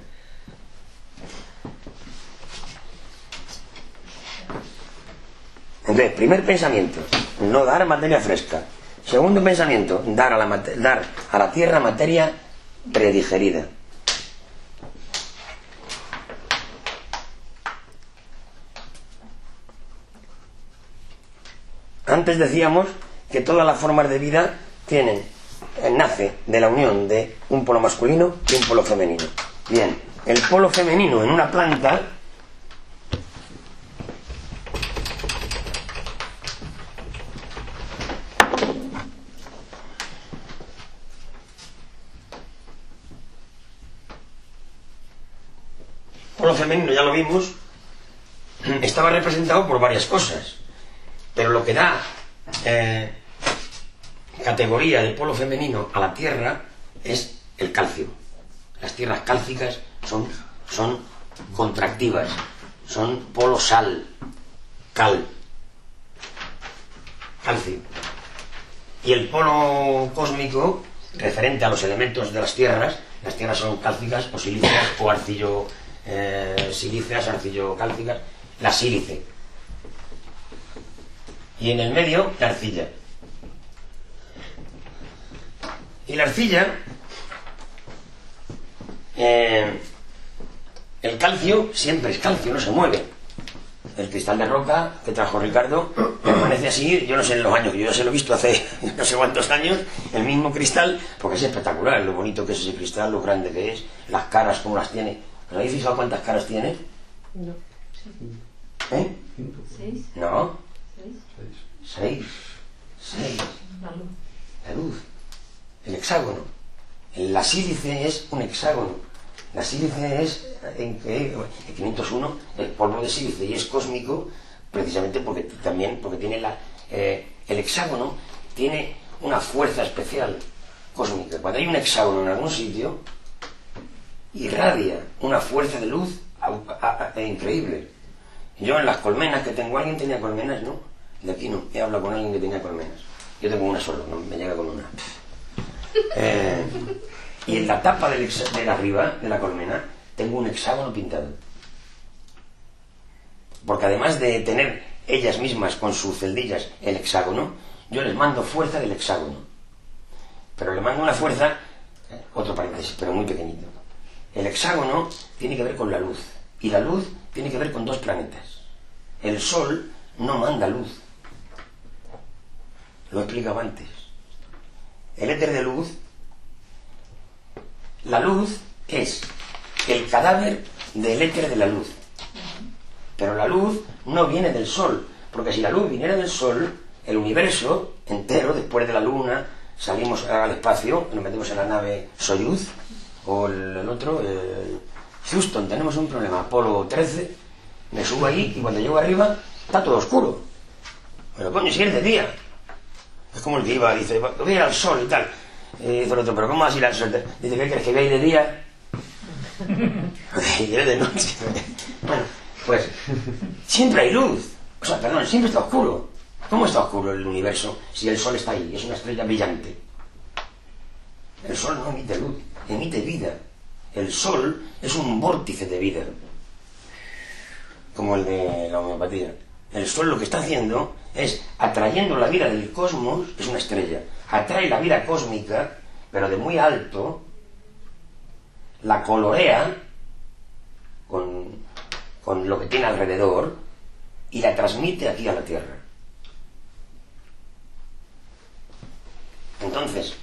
Entonces, primer pensamiento, no dar materia fresca. Segundo pensamiento, dar a la tierra materia predigerida. Antes decíamos que todas las formas de vida nace de la unión de un polo masculino y un polo femenino. Bien, el polo femenino en una planta polo femenino, ya lo vimos, estaba representado por varias cosas, pero lo que da categoría de polo femenino a la tierra es el calcio. Las tierras cálcicas son contractivas, son polo sal, calcio. Y el polo cósmico, referente a los elementos de las tierras son cálcicas o silíceas o silíceas, arcillo-cálcicas, la sílice. Y en el medio, la arcilla. Y la arcilla, el calcio siempre es calcio, no se mueve. El cristal de roca que trajo Ricardo permanece así, yo no sé en los años, yo se lo he visto hace no sé cuántos años, el mismo cristal, porque es espectacular, lo bonito que es ese cristal, lo grande que es, las caras, cómo las tiene. ¿Os habéis fijado cuántas caras tiene? No. ¿Eh? 6. No. 6. 6. La luz. El hexágono. La sílice es un hexágono. La sílice es en 501 el polvo de sílice y es cósmico precisamente porque tiene el hexágono tiene una fuerza especial cósmica. Cuando hay un hexágono en algún sitio irradia una fuerza de luz increíble. Yo en las colmenas que tengo, alguien tenía colmenas, ¿no? De aquí no, he hablado con alguien que tenía colmenas. Yo tengo una solo, no me llega con una. Y en la tapa de arriba de la colmena tengo un hexágono pintado. Porque además de tener ellas mismas con sus celdillas el hexágono, yo les mando fuerza del hexágono. Pero le mando una fuerza, otro paréntesis, pero muy pequeñito. El hexágono tiene que ver con la luz. Y la luz tiene que ver con dos planetas. El Sol no manda luz. Lo he explicado antes. El éter de luz, la luz es el cadáver del éter de la luz. Pero la luz no viene del Sol, porque si la luz viniera del Sol, el universo entero, después de la Luna, salimos al espacio, nos metemos en la nave Soyuz, o el otro, Houston, tenemos un problema, Apolo 13, me subo ahí y cuando llego arriba está todo oscuro. Pero coño, si es de día. Es como el que iba, dice, voy a ir al sol y tal. Y dice el otro, pero ¿cómo vas a ir al sol? Dice, ¿qué crees? ¿Que voy a ir de día? Y yo de noche. Bueno, pues siempre hay luz. O sea, perdón, siempre está oscuro. ¿Cómo está oscuro el universo si el sol está ahí? Es una estrella brillante. El sol no emite luz, emite vida. El sol es un vórtice de vida, como el de la homeopatía. El sol lo que está haciendo es atrayendo la vida del cosmos, es una estrella, atrae la vida cósmica, pero de muy alto, la colorea con lo que tiene alrededor y la transmite aquí a la Tierra. Entonces,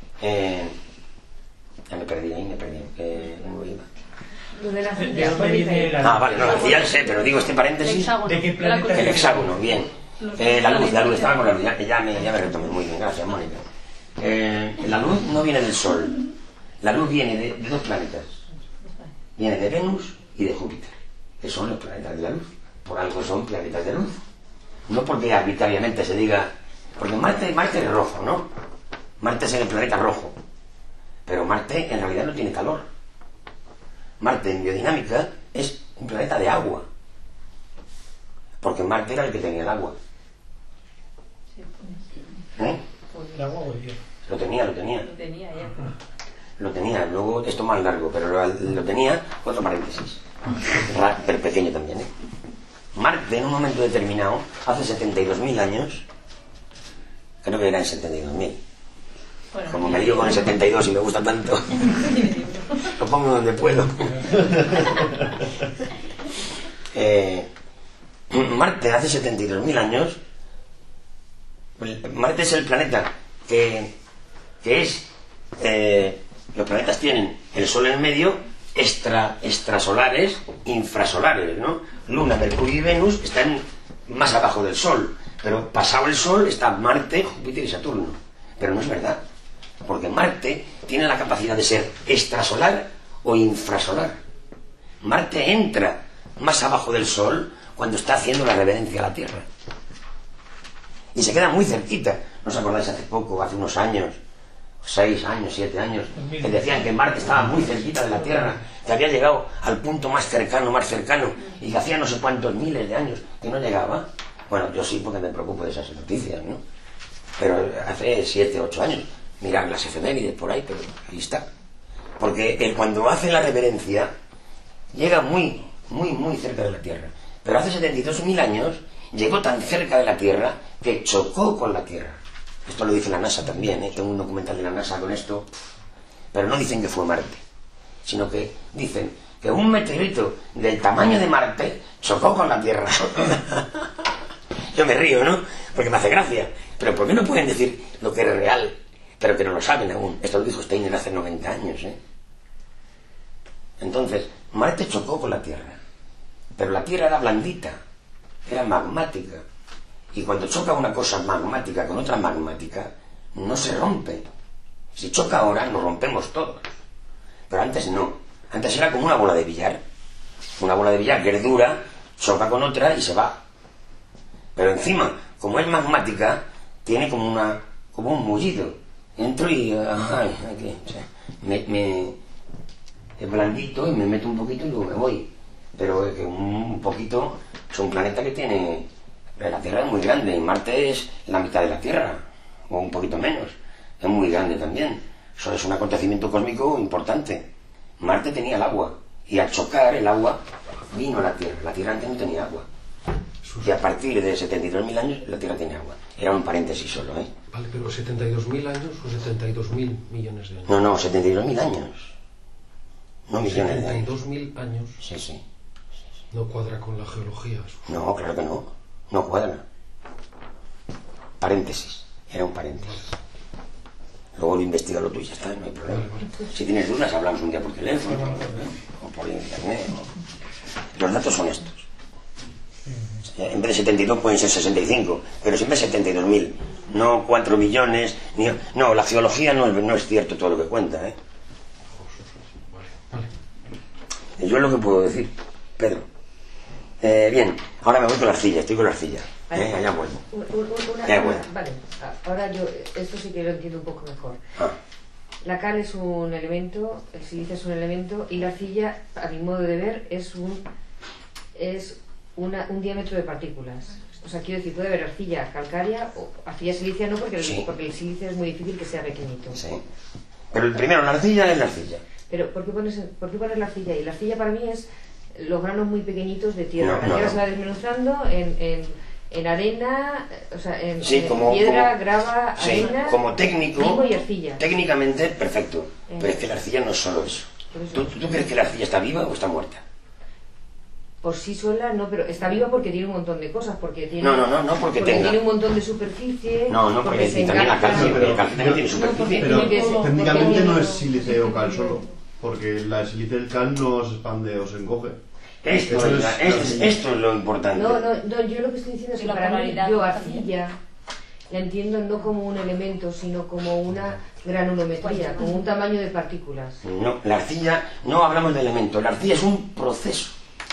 ya me perdí. ¿De dónde viene la vale, no, ya sé, pero digo este paréntesis. ¿De qué planeta? El hexágono, bien. La luz, estaba con la luz, ya me retomé. Muy bien, gracias, Mónica. La luz no viene del Sol. La luz viene de dos planetas. Viene de Venus y de Júpiter, que son los planetas de la luz. Por algo son planetas de luz. No porque arbitrariamente se diga... Porque Marte es rojo, ¿no? Marte es el planeta rojo. Pero Marte en realidad no tiene calor. Marte en biodinámica es un planeta de agua. Porque Marte era el que tenía el agua. ¿El agua o el hielo? Lo tenía. Lo tenía, luego esto más largo, pero lo tenía, otro paréntesis. Pero pequeño también, ¿eh? Marte en un momento determinado, hace 72.000 años, creo que eran 72.000. Como me digo con el 72 y me gusta tanto, lo pongo donde puedo. Marte hace 72.000 años. Marte es el planeta que es... los planetas tienen el Sol en medio, extrasolares, infrasolares, ¿no? Luna, Mercurio y Venus están más abajo del Sol, pero pasado el Sol está Marte, Júpiter y Saturno. Pero no es verdad, porque Marte tiene la capacidad de ser extrasolar o infrasolar. Marte entra más abajo del Sol cuando está haciendo la reverencia a la Tierra. Y se queda muy cerquita. ¿No os acordáis hace poco, hace unos años, 6 años, 7 años, que decían que Marte estaba muy cerquita de la Tierra, que había llegado al punto más cercano, y que hacía no sé cuántos miles de años que no llegaba? Bueno, yo sí, porque me preocupo de esas noticias, ¿no? Pero hace 7, 8 años, mirad las efemérides por ahí, pero ahí está. Porque él, cuando hace la reverencia, llega muy cerca de la Tierra. Pero hace 72.000 años llegó tan cerca de la Tierra que chocó con la Tierra. Esto lo dice la NASA también, ¿eh? Tengo un documental de la NASA con esto. Pero no dicen que fue Marte, sino que dicen que un meteorito del tamaño de Marte chocó con la Tierra. Yo me río, ¿no? Porque me hace gracia. Pero ¿por qué no pueden decir lo que es real, pero que no lo saben aún? Esto lo dijo Steiner hace 90 años, ¿eh? Entonces, Marte chocó con la Tierra. Pero la Tierra era blandita, era magmática. Y cuando choca una cosa magmática con otra magmática, no se rompe. Si choca ahora, nos rompemos todos. Pero antes no. Antes era como una bola de billar. Una bola de billar que es dura, choca con otra y se va. Pero encima, como es magmática, tiene como un mullido. Entro y... aquí, o sea, es blandito y me meto un poquito y luego me voy. Pero un poquito... Es un planeta que tiene... La Tierra es muy grande y Marte es la mitad de la Tierra, o un poquito menos. Es muy grande también. Eso es un acontecimiento cósmico importante. Marte tenía el agua, y al chocar el agua vino a la Tierra. La Tierra antes no tenía agua. Y a partir de 72.000 años la Tierra tiene agua. Era un paréntesis solo, ¿eh? Vale, pero 72.000 años o 72.000 millones de años. No, 72.000 años. No millones de años. 72.000 años. Sí. No cuadra con la geología. No, claro que no. No cuadra. Paréntesis. Era un paréntesis. Luego lo investigalo tú y ya está, no hay problema. Si tienes dudas, hablamos un día por teléfono, o por internet. Los datos son estos. En vez de 72 pueden ser 65, pero siempre 72.000. No 4 millones. No, la geología no es cierto todo lo que cuenta, ¿eh? Yo es lo que puedo decir, Pedro. Bien, ahora me voy con la arcilla, estoy con la arcilla. Ya vuelvo. Vale, ahora yo esto sí que lo entiendo un poco mejor. La cal es un elemento, el silicio es un elemento, y la arcilla, a mi modo de ver, es un diámetro de partículas. O sea, quiero decir, puede haber arcilla calcárea o arcilla silicia, no, porque el silicio es muy difícil que sea pequeñito. Sí. Pero el primero, la arcilla es la arcilla. Pero ¿por qué pones la arcilla ahí? La arcilla para mí es los granos muy pequeñitos de tierra. La tierra se va desmenuzando en arena, o sea, en piedra, grava, arena, como técnico, y arcilla. Técnicamente, perfecto. Pero es que la arcilla no es solo eso. ¿Tú crees que la arcilla está viva o está muerta? Por sí sola no, pero está viva porque tiene un montón de cosas, porque tiene... No, porque tenga... tiene un montón de superficie... No, porque también la calcio, pero el calcio también tiene superficie. Pero técnicamente no es sílice o cal solo, porque la sílice del cal no se expande o se encoge. Esto es lo importante. No, yo lo que estoy diciendo es que La para mí polaridad yo también. arcilla la entiendo no como un elemento, sino como una granulometría, como un tamaño de partículas. No, la arcilla, no hablamos de elemento, la arcilla es un proceso,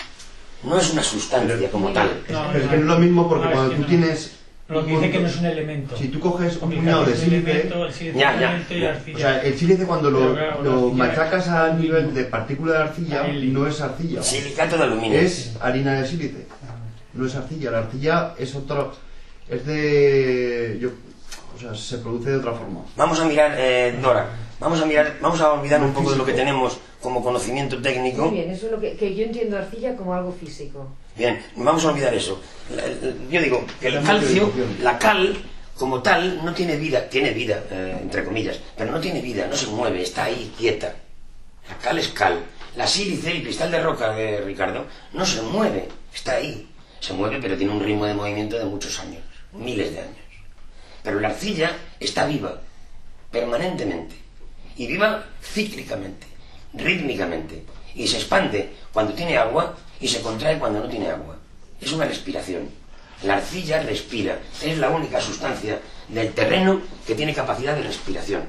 no es una sustancia como tal. Pero es que no es lo mismo porque No, es cuando que tú no. tienes... Lo que dice que no es un elemento. Si tú coges un Porque puñado de el sílice... elemento, el sílice Ya, es un ya. elemento y la arcilla. O sea, el sílice cuando Pero claro, la lo arcilla machacas es a un nivel líquido. de partícula de arcilla, Ahí. no es arcilla. Silicato de aluminio. Es harina de sílice. No es arcilla. La arcilla es otro... Es de... o sea, se produce de otra forma. Vamos a mirar, Dora, vamos a olvidar un poco de lo que tenemos como conocimiento técnico. Muy bien, eso es lo que yo entiendo arcilla como algo físico. Bien, vamos a olvidar eso. Yo digo que el calcio, la cal, como tal, no tiene vida, entre comillas, pero no tiene vida, no se mueve, está ahí quieta. La cal es cal. La sílice, el cristal de roca de Ricardo, no se mueve, está ahí. Se mueve, pero tiene un ritmo de movimiento de muchos años, miles de años. Pero la arcilla está viva, permanentemente, y viva cíclicamente, rítmicamente, y se expande cuando tiene agua y se contrae cuando no tiene agua. Es una respiración. La arcilla respira, es la única sustancia del terreno que tiene capacidad de respiración.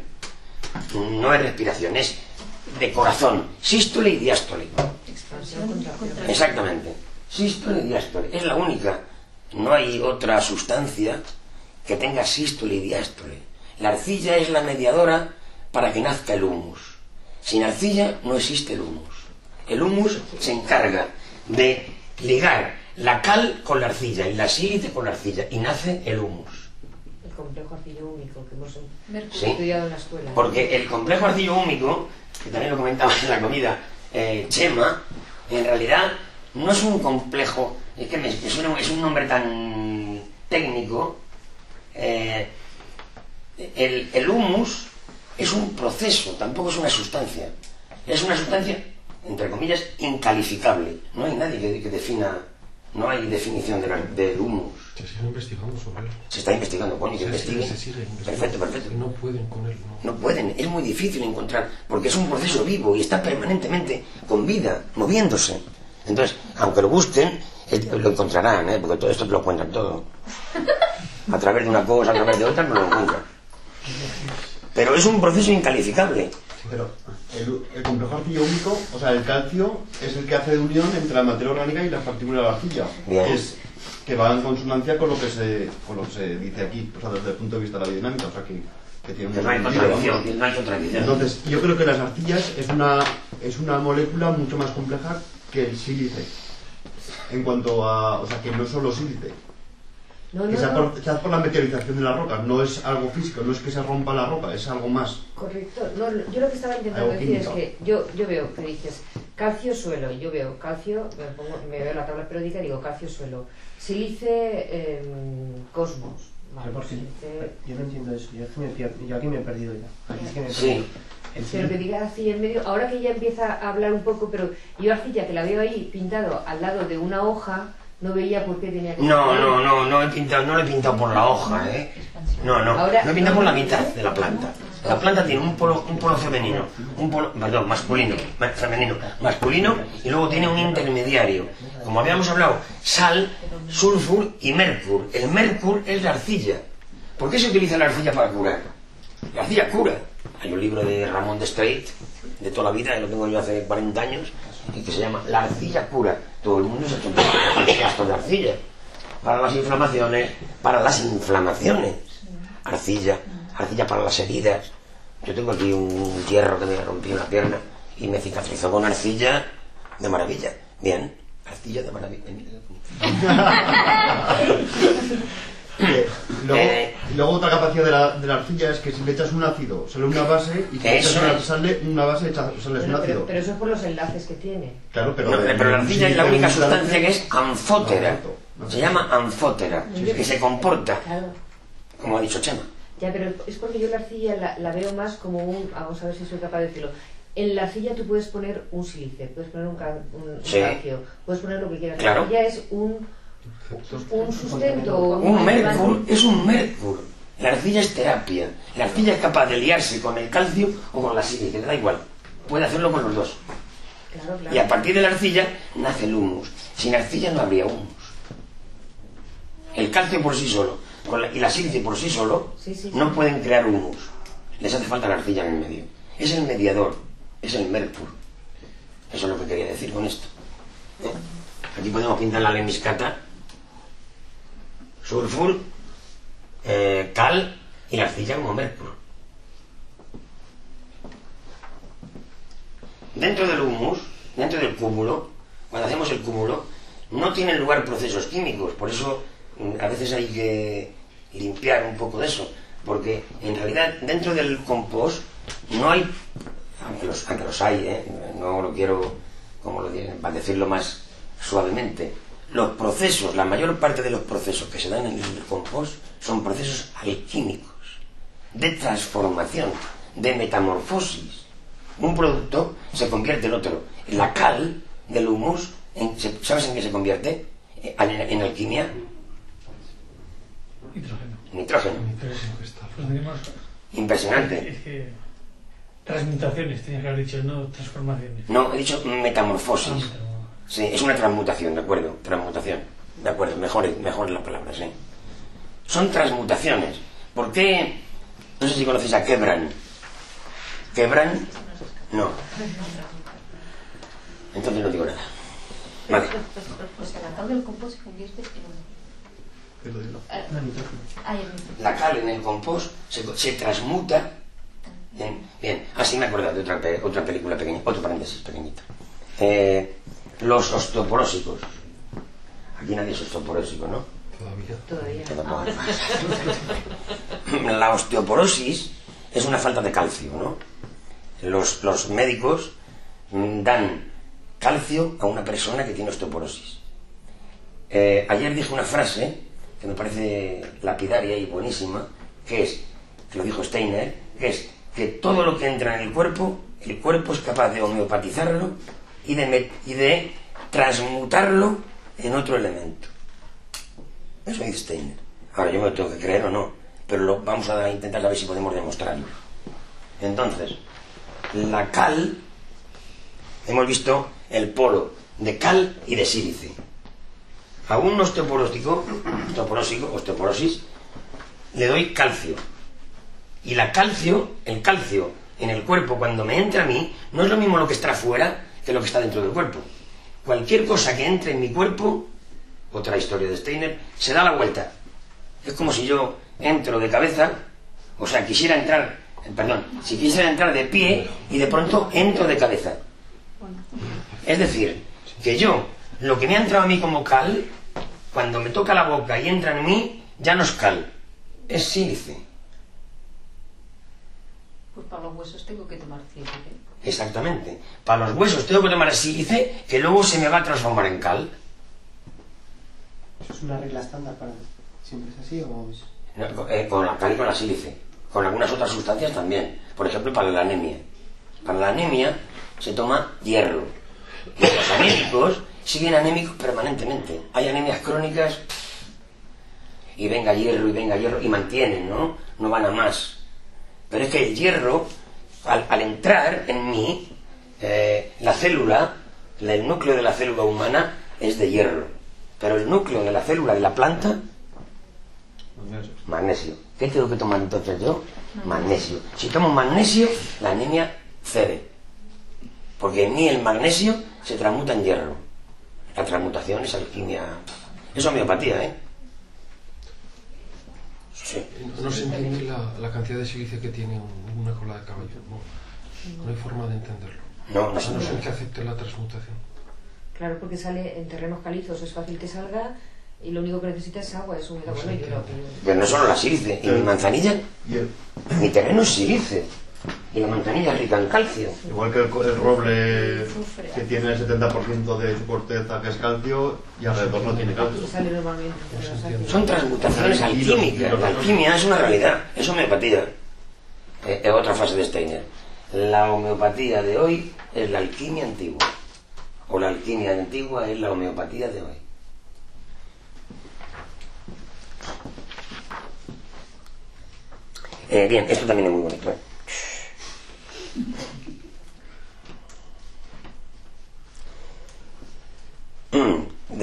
No es respiración, es de corazón, sístole y diástole. Expansión, contracción. Exactamente, sístole y diástole, es la única. No hay otra sustancia que tenga sístole y diástole. La arcilla es la mediadora para que nazca el humus. Sin arcilla no existe el humus. El humus se encarga de ligar la cal con la arcilla y la sílice con la arcilla y nace el humus. El complejo arcillo-húmico que hemos Mercurio. Sí. estudiado en la escuela. Porque el complejo arcillo-húmico, que también lo comentaba en la comida, Chema, en realidad no es un complejo, es que es un nombre tan técnico. El humus es un proceso, tampoco es una sustancia. Es una sustancia, entre comillas, incalificable. No hay nadie que defina, no hay definición del humus. Se sigue investigando sobre él. Se está investigando, coño, que investiguen. Se sigue investigando. Perfecto, perfecto. No pueden con él, no. No pueden, es muy difícil encontrar, porque es un proceso vivo y está permanentemente con vida, moviéndose. Entonces, aunque lo busquen, lo encontrarán, porque todo esto te lo encuentran todo. A través de una cosa, a través de otra, no lo encuentran. Pero es un proceso incalificable. Pero el complejo arcillo-húmico, o sea, el calcio es el que hace de unión entre la materia orgánica y las partículas de la arcilla. Bien. Que va en consonancia con lo que se dice aquí, o sea, desde el punto de vista de la biodinámica, o sea, que tiene Que no hay un contradicción, no hay contradicción. Entonces, yo creo que las arcillas es una molécula mucho más compleja que el sílice. En cuanto a... O sea, que no es solo sílice. No, Que no, se hace no. por la meteorización de las rocas. No es algo físico, no es que se rompa la roca, es algo más. Correcto. No, yo lo que estaba intentando Algo decir es químico. que yo veo que dices calcio suelo, y yo veo calcio, me veo la tabla periódica y digo calcio suelo, sílice cosmos. Vale, Porque sílice- yo no entiendo eso, yo aquí me he perdido ya. Aquí es que me he Sí. perdido. El Pero que diga arcilla en medio, ahora que ya empieza a hablar un poco, pero yo arcilla que la veo ahí pintado al lado de una hoja, no veía por qué tenía que No, estar ahí. no lo he pintado por la hoja, No, Ahora- lo he pintado por la mitad de la planta. La planta tiene un polo femenino, masculino, masculino, y luego tiene un intermediario. Como habíamos hablado, sal, sulfur y mercur. El mercur es la arcilla. ¿Por qué se utiliza la arcilla para curar? La arcilla cura. Hay un libro de Ramón de Streit, de toda la vida, que lo tengo yo hace 40 años, y que se llama La arcilla cura. Todo el mundo se ha hecho un de arcilla. Para las inflamaciones, arcilla para las heridas. Yo tengo aquí un hierro que me rompió una pierna y me cicatrizó con arcilla de maravilla. Bien, arcilla de maravilla. Luego otra capacidad de la arcilla es que si le echas un ácido sale una base y si le echas una base sale un ácido. Pero eso es por los enlaces que tiene. Claro, Pero la arcilla es la única sustancia que es anfótera. Se llama anfótera, que se comporta, Claro. como ha dicho Chema. Ya, pero es porque yo la arcilla la veo más como un... Vamos a ver si soy capaz de decirlo. En la arcilla tú puedes poner un sílice, puedes poner un Sí. calcio, puedes poner lo que quieras. Claro. La arcilla es un sustento... Un mercur es un mercur. La arcilla es terapia. La arcilla es capaz de liarse con el calcio o con la sílice, da igual. Puede hacerlo con los dos. Claro, claro. Y a partir de la arcilla nace el humus. Sin arcilla no habría humus. El calcio por sí solo y la sílice por sí solo no pueden crear humus. Les hace falta la arcilla en el medio. Es el mediador, es el mercur. Eso es lo que quería decir con esto. Aquí podemos pintar la lemniscata, sulfur, cal y la arcilla como mercur. Dentro del humus, dentro del cúmulo, cuando hacemos el cúmulo, no tienen lugar procesos químicos. Por eso a veces hay que limpiar un poco de eso, porque en realidad dentro del compost no hay, aunque los hay, no lo quiero, como lo dicen, para decirlo más suavemente, los procesos, la mayor parte de los procesos que se dan en el compost son procesos alquímicos, de transformación, de metamorfosis. Un producto se convierte en otro. La cal del humus, ¿sabes en qué se convierte? En alquimia. Nitrógeno. Pues tenemos, impresionante. es que transmutaciones, tenía que haber dicho, no transformaciones. No, he dicho metamorfosis. Sí, es una transmutación, ¿de acuerdo? Transmutación, de acuerdo, mejor la palabra, sí. Son transmutaciones. ¿Por qué? No sé si conocéis a Quebran. ¿Quebran? No. Entonces no digo nada. Vale. O sea, la cal del compost se convierte La cal en el compost se transmuta. Bien, así me he acordado de otra película pequeña, otro paréntesis pequeñito. Los osteoporósicos. Aquí nadie es osteoporósico, ¿no? Todavía. La osteoporosis es una falta de calcio, ¿no? Los médicos dan calcio a una persona que tiene osteoporosis. Ayer dije una frase que me parece lapidaria y buenísima, que lo dijo Steiner, que es que todo lo que entra en el cuerpo es capaz de homeopatizarlo y de transmutarlo en otro elemento. Eso dice Steiner. Ahora yo me lo tengo que creer o no, pero vamos a intentar saber si podemos demostrarlo. Entonces, la cal, hemos visto el polo de cal y de sílice. A un osteoporosis, le doy calcio. Y el calcio en el cuerpo, cuando me entra a mí, no es lo mismo lo que está afuera que lo que está dentro del cuerpo. Cualquier cosa que entre en mi cuerpo, otra historia de Steiner, se da la vuelta. Es como si yo entro de cabeza, o sea, si quisiera entrar de pie y de pronto entro de cabeza. Es decir, que lo que me ha entrado a mí como cal, cuando me toca la boca y entra en mí, ya no es cal, es sílice. Pues para los huesos tengo que tomar sílice. Exactamente. Para los huesos tengo que tomar sílice, que luego se me va a transformar en cal. ¿Eso es una regla estándar para siempre es así o es...? Con la cal y con la sílice. Con algunas otras sustancias también. Por ejemplo, para la anemia. Para la anemia se toma hierro. Y los anémicos siguen anémicos permanentemente. Hay anemias crónicas y venga hierro y mantienen, ¿no? No van a más. Pero es que el hierro, al entrar en mí, la célula, el núcleo de la célula humana es de hierro. Pero el núcleo de la célula de la planta, magnesio. ¿Qué tengo que tomar entonces yo? Magnesio. Si tomo magnesio, la anemia cede. Porque en mí el magnesio se transmuta en hierro. La transmutación es alquimia. Es homeopatía, ¿eh? Sí. No se entiende la cantidad de sílice que tiene una cola de caballo. No hay forma de entenderlo. No a no ser que acepte la transmutación. Claro, porque sale en terrenos calizos, es fácil que salga y lo único que necesita es agua, es humedad. Bueno, pero no solo la sílice, y mi manzanilla, mi terreno es sílice. Y la manzanilla es rica en calcio. Igual que el roble, que tiene el 70% de su corteza que es calcio, y alrededor no tiene calcio. Son transmutaciones alquímicas. La alquimia es una realidad, es homeopatía. Es otra fase de Steiner. La homeopatía de hoy es la alquimia antigua. O la alquimia antigua es la homeopatía de hoy. Bien, esto también es muy bonito,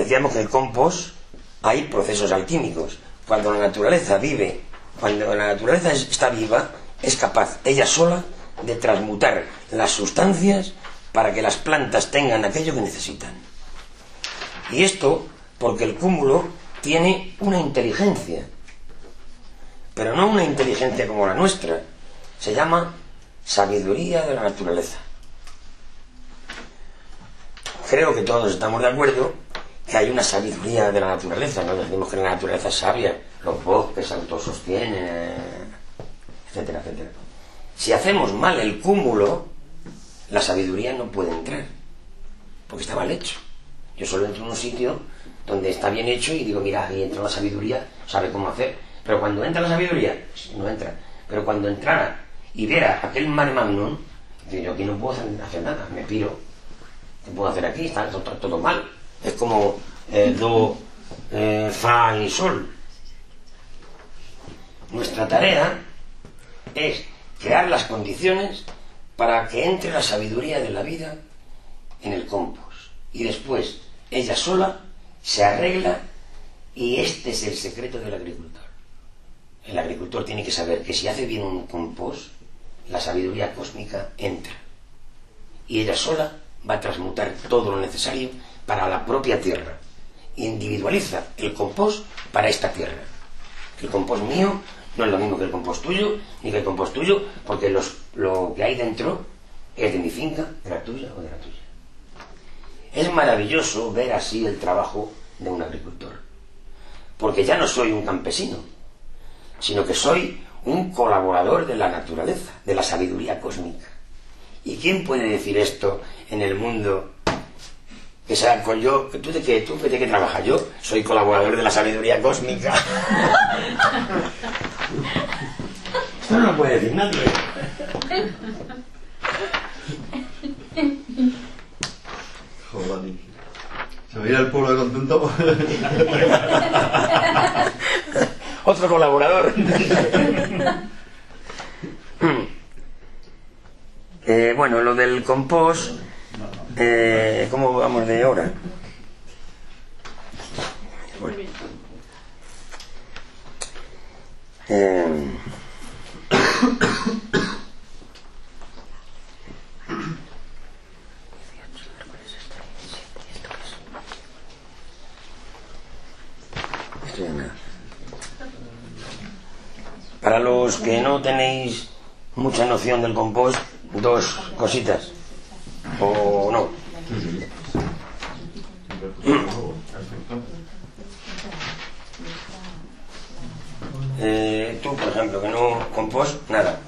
decíamos que el compost hay procesos alquímicos. Cuando la naturaleza vive, cuando la naturaleza está viva, es capaz ella sola de transmutar las sustancias para que las plantas tengan aquello que necesitan. Y esto porque el cúmulo tiene una inteligencia, pero no una inteligencia como la nuestra. Se llama sabiduría de la naturaleza. Creo que todos estamos de acuerdo que hay una sabiduría de la naturaleza, ¿no? Decimos que la naturaleza es sabia, los bosques se autosostienen, etcétera, etcétera. Si hacemos mal el cúmulo, la sabiduría no puede entrar, porque está mal hecho. Yo solo entro en un sitio donde está bien hecho y digo, mira, ahí entra la sabiduría, sabe cómo hacer. Pero cuando entra la sabiduría, no entra. Pero cuando entrara y viera aquel mare magnum, digo, yo aquí no puedo hacer nada, me piro. ¿Qué puedo hacer aquí? Está todo mal. Es como do, fa y sol. Nuestra tarea es crear las condiciones para que entre la sabiduría de la vida en el compost. Y después, ella sola se arregla, y este es el secreto del agricultor. El agricultor tiene que saber que si hace bien un compost, la sabiduría cósmica entra. Y ella sola va a transmutar todo lo necesario para la propia tierra. Individualiza el compost para esta tierra. El compost mío no es lo mismo que el compost tuyo, ni que el compost tuyo, porque lo que hay dentro es de mi finca, de la tuya o de la tuya. Es maravilloso ver así el trabajo de un agricultor, porque ya no soy un campesino, sino que soy un colaborador de la naturaleza, de la sabiduría cósmica. ¿Y quién puede decir esto en el mundo? Que sea con yo, ¿tú de qué trabajas? Yo soy colaborador de la sabiduría cósmica. Esto no lo puede decir nadie. Joder, se veía el pueblo de contento. Otro colaborador. Bueno, lo del compost, ¿cómo vamos de hora? Bueno. Para los que no tenéis mucha noción del compost, dos cositas, o no. Tú, por ejemplo, que no compost, nada.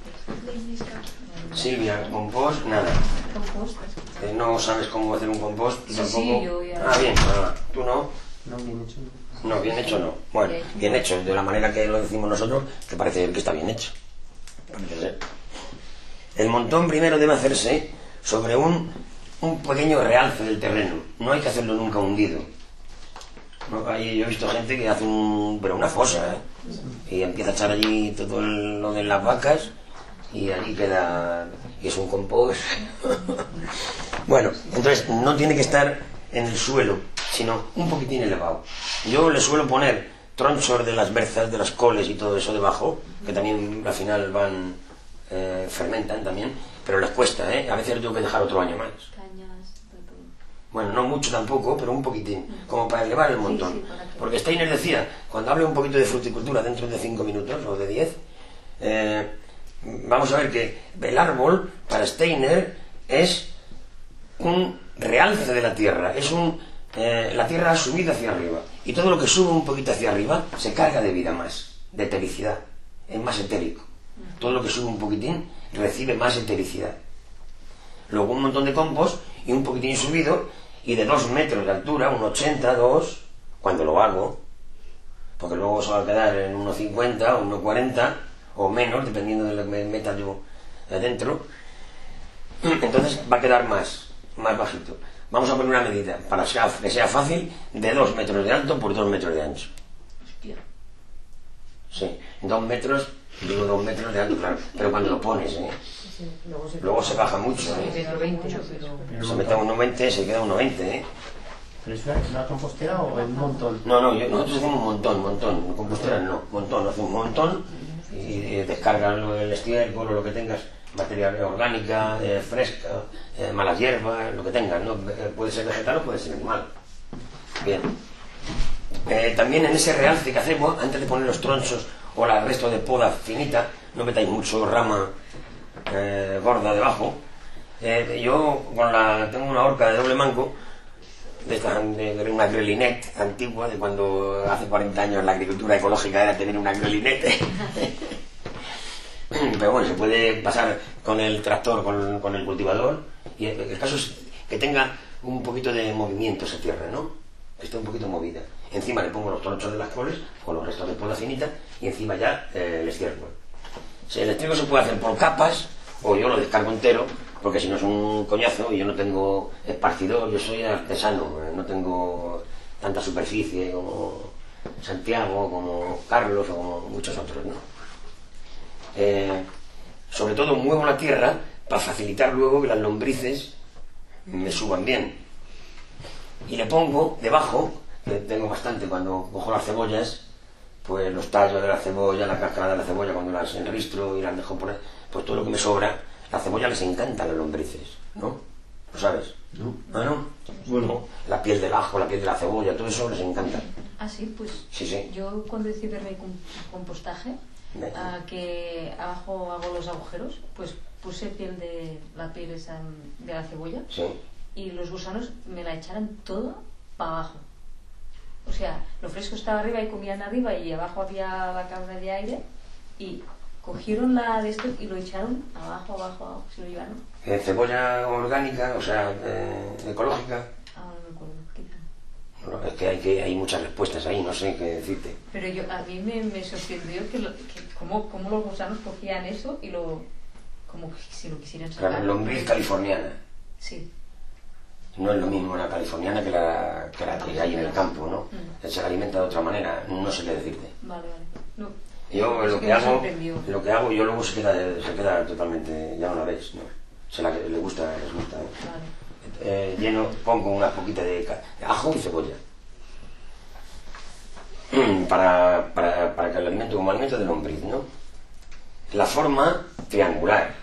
Silvia, compost, nada. No sabes cómo hacer un compost, tú tampoco. Sí, yo ya... Ah, bien, tú no. No, bien hecho. No, bien hecho no. Bueno, bien hecho, de la manera que lo decimos nosotros, que parece que está bien hecho. Parece ser. El montón primero debe hacerse sobre un pequeño realce del terreno. No hay que hacerlo nunca hundido. No, yo he visto gente que hace pero una fosa, y empieza a echar allí todo lo de las vacas, y allí queda, y es un compost. Bueno, entonces no tiene que estar en el suelo, sino un poquitín elevado. Yo le suelo poner tronchos de las berzas, de las coles y todo eso debajo, que también al final van, fermentan también, pero les cuesta, a veces lo tengo que dejar otro año más. Bueno, no mucho tampoco, pero un poquitín, como para elevar el montón. Porque Steiner decía, cuando hable un poquito de fruticultura dentro de 5 minutos o de 10, vamos a ver que el árbol, para Steiner, es un realce de la tierra, es la tierra ha subido hacia arriba, y todo lo que sube un poquito hacia arriba se carga de vida más, de etericidad, es más etérico. Todo lo que sube un poquitín recibe más etericidad. Luego un montón de compost y un poquitín subido, y de 2 metros de altura, 1,80, 2, cuando lo hago, porque luego se va a quedar en 1,50 o 1,40 o menos, dependiendo de lo que me meta yo adentro. Entonces va a quedar más bajito. Vamos a poner una medida para que sea fácil, de 2 metros de alto por 2 metros de ancho. Sí, 2 metros, digo 2 metros de alto, claro, pero cuando lo pones, luego se baja mucho, Se mete a 1,20, se queda a 1,20, ¿Pero es una compostera o en un montón? No, nosotros hacemos un montón, composteras no, montón, hacemos un montón y descargas el estiércol o lo que tengas, materia orgánica, fresca, malas hierbas, lo que tengas, ¿no? Puede ser vegetal o puede ser animal. Bien. También en ese realce que hacemos, antes de poner los tronchos o el resto de poda finita, no metáis mucho rama gorda debajo. Yo tengo una horca de doble mango, de una grelinette antigua, de cuando hace 40 años la agricultura ecológica era tener una grelinette. Pero bueno, se puede pasar con el tractor, con el cultivador, y el caso es que tenga un poquito de movimiento esa tierra, ¿no? Que esté un poquito movida. Encima le pongo los tronchos de las coles, con los restos de poda finita, y encima ya el estiércol. El estiércol se puede hacer por capas, o yo lo descargo entero, porque si no es un coñazo y yo no tengo esparcidor, yo soy artesano, no tengo tanta superficie como Santiago, como Carlos o como muchos otros, ¿no? Sobre todo muevo la tierra para facilitar luego que las lombrices me suban bien. Y le pongo debajo, que tengo bastante cuando cojo las cebollas, pues los tallos de la cebolla, la cáscara de la cebolla cuando las enristro y las dejo por ahí, pues todo lo que me sobra. La cebolla les encanta a las lombrices, ¿no? ¿Lo sabes? No. ¿Ah, no? Bueno. La piel del ajo, la piel de la cebolla, todo eso les encanta. Ah, sí, pues Sí. yo cuando hice vermicompostaje, que abajo hago los agujeros, pues puse la piel esa de la cebolla, Sí. y los gusanos me la echaron todo para abajo. O sea, lo fresco estaba arriba y comían arriba, y abajo había la cámara de aire, y cogieron la de esto y lo echaron abajo, se lo llevaron. Cebolla orgánica, o sea, ecológica. Ahora no me acuerdo, quizá. Bueno, es que hay muchas respuestas ahí, no sé qué decirte. Pero a mí me sorprendió que cómo los gusanos cogían eso y como si lo quisieran sacar. Claro, lombriz californiana. Sí. No es lo mismo la californiana que la que hay en el campo, ¿no? Se alimenta de otra manera, no sé qué decirte. Vale. No. Yo Es lo que que me hago, sorprendió. yo luego se queda totalmente, ya no la ves, ¿no? Les gusta, ¿eh? Vale. Lleno, pongo una poquita de ajo y cebolla. Para que el alimento, como alimento de lombriz, ¿no? La forma triangular.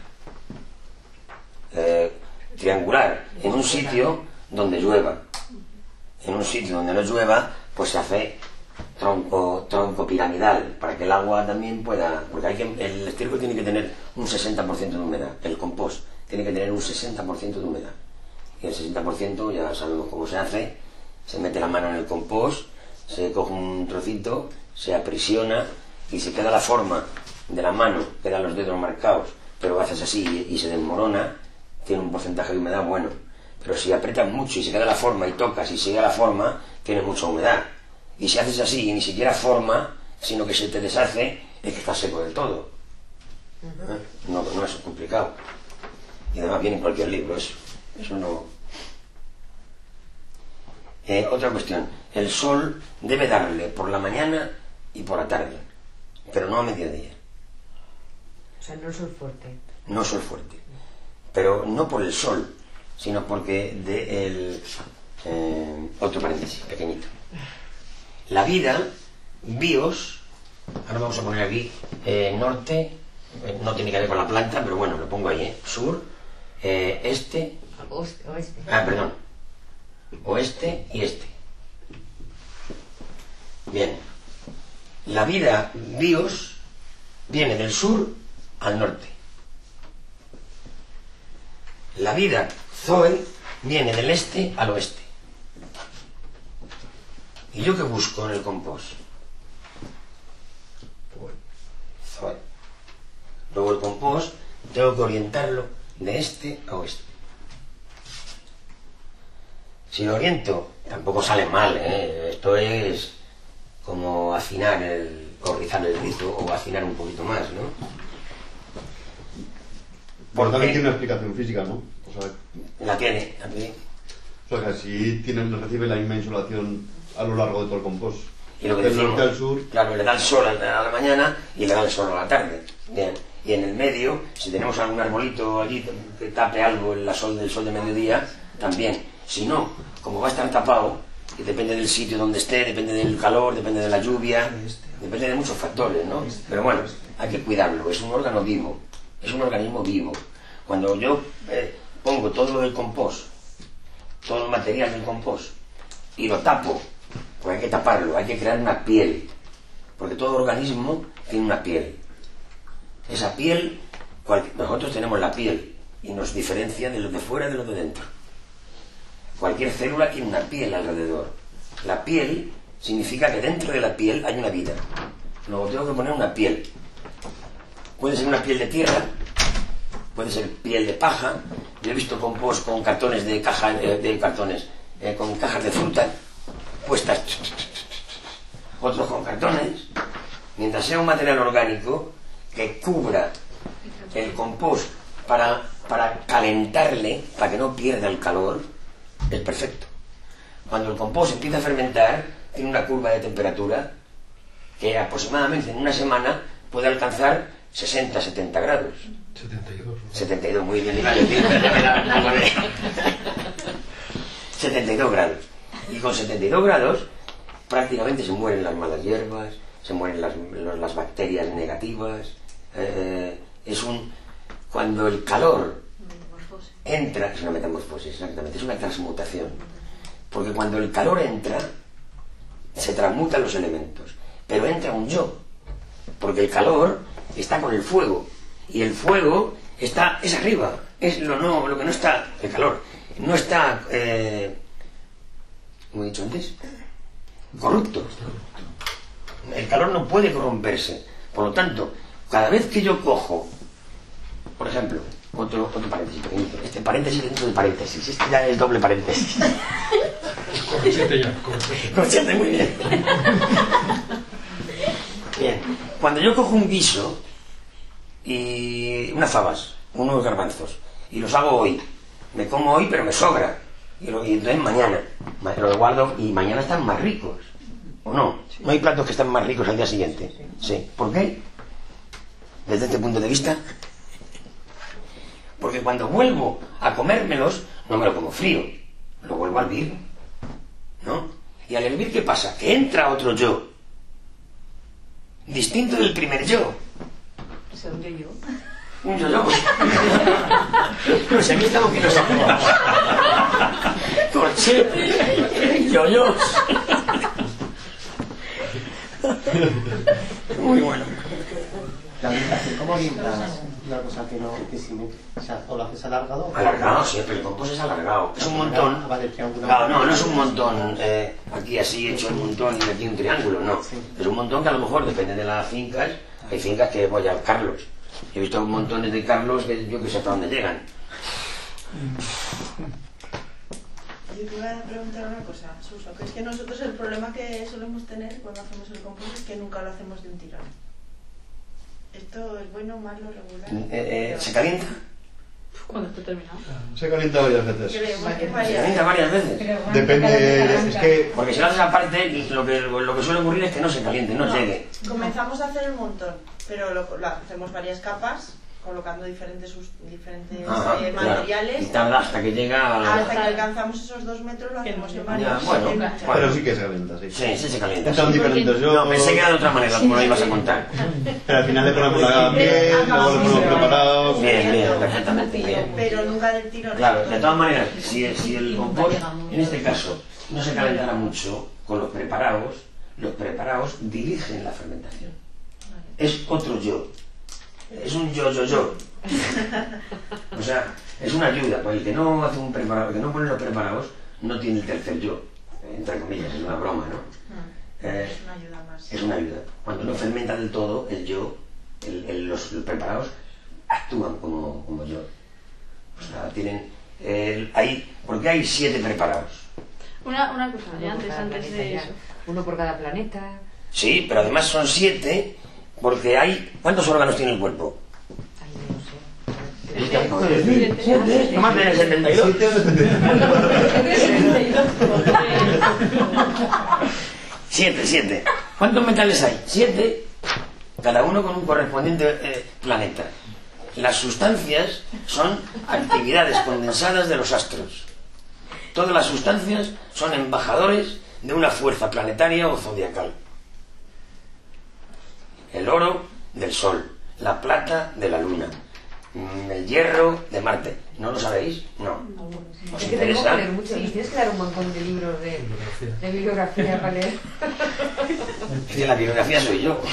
Triangular en un sitio donde llueva. En un sitio donde no llueva, pues se hace tronco piramidal, para que el agua también pueda, porque el estiércol tiene que tener un 60% de humedad, el compost tiene que tener un 60% de humedad, y el 60% ya sabemos cómo se hace. Se mete la mano en el compost, se coge un trocito, se aprisiona y se queda la forma de la mano, quedan los dedos marcados, pero haces así y se desmorona, tiene un porcentaje de humedad bueno. Pero si aprietas mucho y se queda la forma y tocas y sigue la forma, tiene mucha humedad. Y si haces así y ni siquiera forma, sino que se te deshace, es que está seco del todo. No es complicado. Y además viene en cualquier libro eso. Eso no... otra cuestión. El sol debe darle por la mañana y por la tarde, pero no a mediodía. O sea, no sol fuerte. No sol fuerte. Pero no por el sol, sino porque otro paréntesis pequeñito. La vida, bios, ahora vamos a poner aquí norte, no tiene que ver con la planta, pero bueno, lo pongo ahí, sur, este, Oeste. perdón, oeste y este. Bien, la vida, bios, viene del sur al norte. La vida, zoe, viene del este al oeste. ¿Y yo qué busco en el compost? Zoe. Luego el compost tengo que orientarlo de este a oeste. Si lo oriento, tampoco sale mal, ¿eh? Esto es como afinar o rizar el rizo o afinar un poquito más, ¿no? Porque también tiene una explicación física, ¿no? O sea, la tiene, también. O sea, que si recibe la misma insolación a lo largo de todo el compost. Y lo que del decimos, norte al sur. claro, le da el sol a la mañana y le da el sol a la tarde. Bien. Y en el medio, si tenemos algún arbolito allí que tape algo del sol de mediodía, también. Si no, como va a estar tapado, Y depende del sitio donde esté, depende del calor, depende de la lluvia, depende de muchos factores, ¿no? Pero bueno, hay que cuidarlo, es un órgano vivo, es un organismo vivo. Cuando yo pongo todo el compost, todo el material del compost, y lo tapo, pues hay que taparlo, hay que crear una piel, porque todo organismo tiene una piel. Esa piel, nosotros tenemos la piel, y nos diferencia de lo de fuera de lo de dentro. Cualquier célula tiene una piel alrededor. La piel significa que dentro de la piel hay una vida. Luego tengo que poner una piel. Puede ser una piel de tierra, puede ser piel de paja. Yo he visto compost con cartones de caja, con cajas de fruta puestas, otros con cartones. Mientras sea un material orgánico que cubra el compost para calentarle, para que no pierda el calor, es perfecto. Cuando el compost empieza a fermentar, tiene una curva de temperatura que aproximadamente en una semana puede alcanzar 60-70 grados. 72. 72, muy bien. 72 grados. Y con 72 grados prácticamente se mueren las malas hierbas, se mueren las bacterias negativas. Cuando el calor entra, es una metamorfosis, exactamente, es una transmutación. Porque cuando el calor entra, se transmutan los elementos. Pero entra un yo. Porque el calor está con el fuego. Y el fuego es arriba. Es lo que no está, el calor. No está, como he dicho antes, corrupto. El calor no puede corromperse. Por lo tanto, cada vez que yo cojo, por ejemplo, otro paréntesis pequeñito, este paréntesis dentro del paréntesis, este ya es doble paréntesis. Corchete ya, corchete, muy bien. Bien, cuando yo cojo un guiso y unas habas, unos garbanzos, y los hago hoy, me como hoy pero me sobra, y entonces mañana lo guardo y mañana están más ricos, ¿o no? ¿No hay platos que están más ricos al día siguiente? Sí. ¿Por qué? Desde este punto de vista, porque cuando vuelvo a comérmelos no me lo como frío, lo vuelvo a hervir, ¿no? Y al hervir, ¿qué pasa? Que entra otro yo distinto del primer yo. Un yo-yo. Un yo-yo. No sé, a mí estamos que no sabemos. Corchete, yo-yos. Muy bueno. ¿Cómo orientas una cosa que si o sea, o lo haces alargado? Alargado, siempre, el compost es alargado. Es un montón. Claro, no es un montón aquí así hecho un montón y metí un triángulo, no. Es un montón que a lo mejor depende de las fincas. Hay fincas que voy a Carlos. He visto montones de Carlos que yo que sé hasta dónde llegan. Yo te voy a preguntar una cosa, Suso, que es que nosotros el problema que solemos tener cuando hacemos el compost es que nunca lo hacemos de un tirón. ¿Esto es bueno, malo, regular? ¿Se calienta? Cuando esté terminado. Se calienta varias veces. Se calienta varias veces. Depende, es que... Porque si lo haces aparte, lo que suele ocurrir es que no se caliente, no llegue. Comenzamos a hacer un montón, pero lo hacemos varias capas, colocando diferentes materiales. Y tarda hasta que llega hasta que alcanzamos esos 2 metros, lo hacemos en varios. Pero sí que se calienta, sí. Sí se calienta. Están diferentes. No, pensé que era de otra manera, como lo ibas a contar. Pero al final le ponemos la piel, luego lo ponemos preparado. Bien, perfectamente bien. Pero nunca del tirón. Claro, de todas maneras, si el compost, en este caso, no se calentara mucho con los preparados dirigen la fermentación. Es otro yo. Es un yo. O sea, es una ayuda. Pues el que no hace un preparado, el que no pone los preparados, no tiene el tercer yo. Entre comillas, es una broma, ¿no? Es una ayuda más. Es una ayuda. Cuando no fermenta del todo, el yo, los preparados actúan como yo. O sea, tienen... ¿por qué hay 7 preparados? Una cosa, antes de eso. Uno por cada planeta. Sí, pero además son 7 porque hay... ¿Cuántos órganos tiene el cuerpo? Ay, no sé. 7. ¿No más de 72? 7. ¿Cuántos metales hay? 7. Cada uno con un correspondiente planeta. Las sustancias son actividades condensadas de los astros. Todas las sustancias son embajadores de una fuerza planetaria o zodiacal. El oro del Sol, la plata de la Luna, el hierro de Marte. ¿No lo sabéis? No. ¿Os Es que tenemos que interesa? leer mucho. Y tienes que dar un montón de libros de bibliografía para leer. Es que la bibliografía soy yo.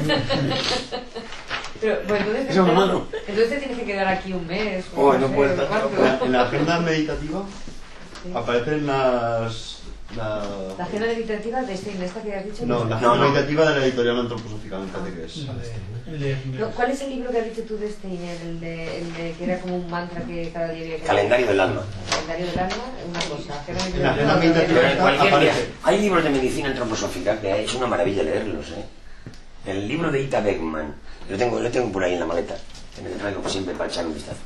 Pero, pues, entonces, Eso es malo. entonces te tienes que quedar aquí un mes. Oh, no puedo sé, estar. ¿cuánto? En la agenda meditativa aparecen las... La agenda meditativa de esta que has dicho. No, la agenda meditativa de la editorial antroposófica, me parece que es. No, ¿cuál es el libro que has dicho tú de Stein? El de que era como un mantra que cada día había que... Calendario del alma. Calendario del alma, una cosa. En la agenda meditativa Pero en cualquier día. aparece. Hay libros de medicina antroposófica que es una maravilla leerlos, ¿eh? El libro de Ita Beckman, lo tengo por ahí en la maleta, que me lo traigo siempre para echar un vistazo.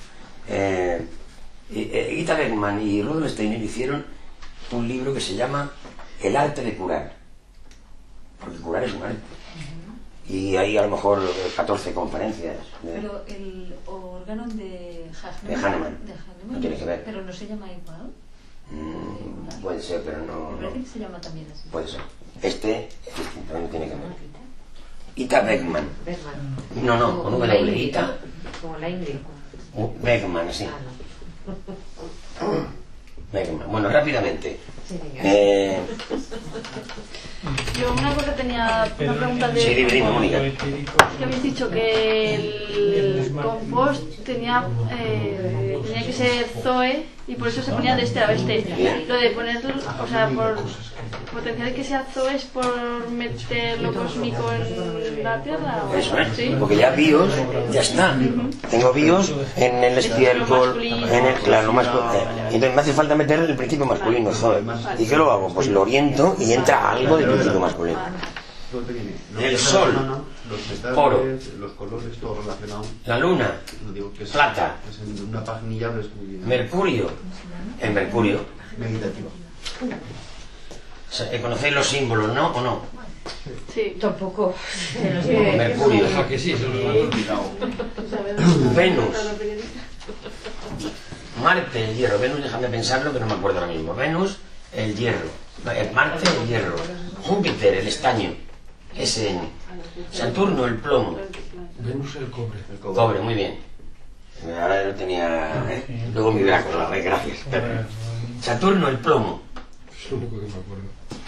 Ita Beckman y Rudolf Steiner hicieron un libro que se llama El arte de curar, porque curar es un arte. Y hay a lo mejor 14 conferencias Pero el órgano de Hahnemann. No tiene que ver. Pero no se llama igual. Puede ser, pero no. Me parece que se llama también así. Puede ser. Este es distinto, no tiene que ver. Ita Beckman. Beckman. No, con Como V la doble Ingrid, Ita. ¿no? Como la Ingrid. Beckman, sí. Ah, no. Beckman. Bueno, rápidamente. Sí, venga. Yo una cosa tenía una pregunta de... Sí, dime, Mónica. Que habéis dicho que el compost tenía que ser Zoe y por eso se ponía de este a este. Lo de ponerlo, o sea, por potenciar que sea Zoe es por meter lo cósmico en la Tierra. ¿O? Eso es, ¿Sí? porque ya BIOS ya está. Tengo BIOS en el estiércol, en el claro, entonces me hace falta meter el principio masculino, Zoe. ¿Y qué lo hago? Pues lo oriento y entra algo del principio masculino. El sol, los metales, oro, los colores, todo relacionado. la luna, No digo que es, plata, es en una paginilla, pero es muy Mercurio, el Mercurio. meditativa. ¿Conocéis los símbolos, no? ¿O no? Sí. Tampoco. Mercurio, Ah, que sí, eso lo he olvidado. Venus, Marte, el hierro. Venus, déjame pensarlo, que no me acuerdo ahora mismo. Venus, el hierro. Marte, el hierro. Júpiter, el estaño. SN. Saturno, el plomo. Venus el cobre. Cobre, muy bien. Ahora lo tenía... Luego me hubiera acordado, gracias. Saturno, el plomo. Es lo único que me acuerdo.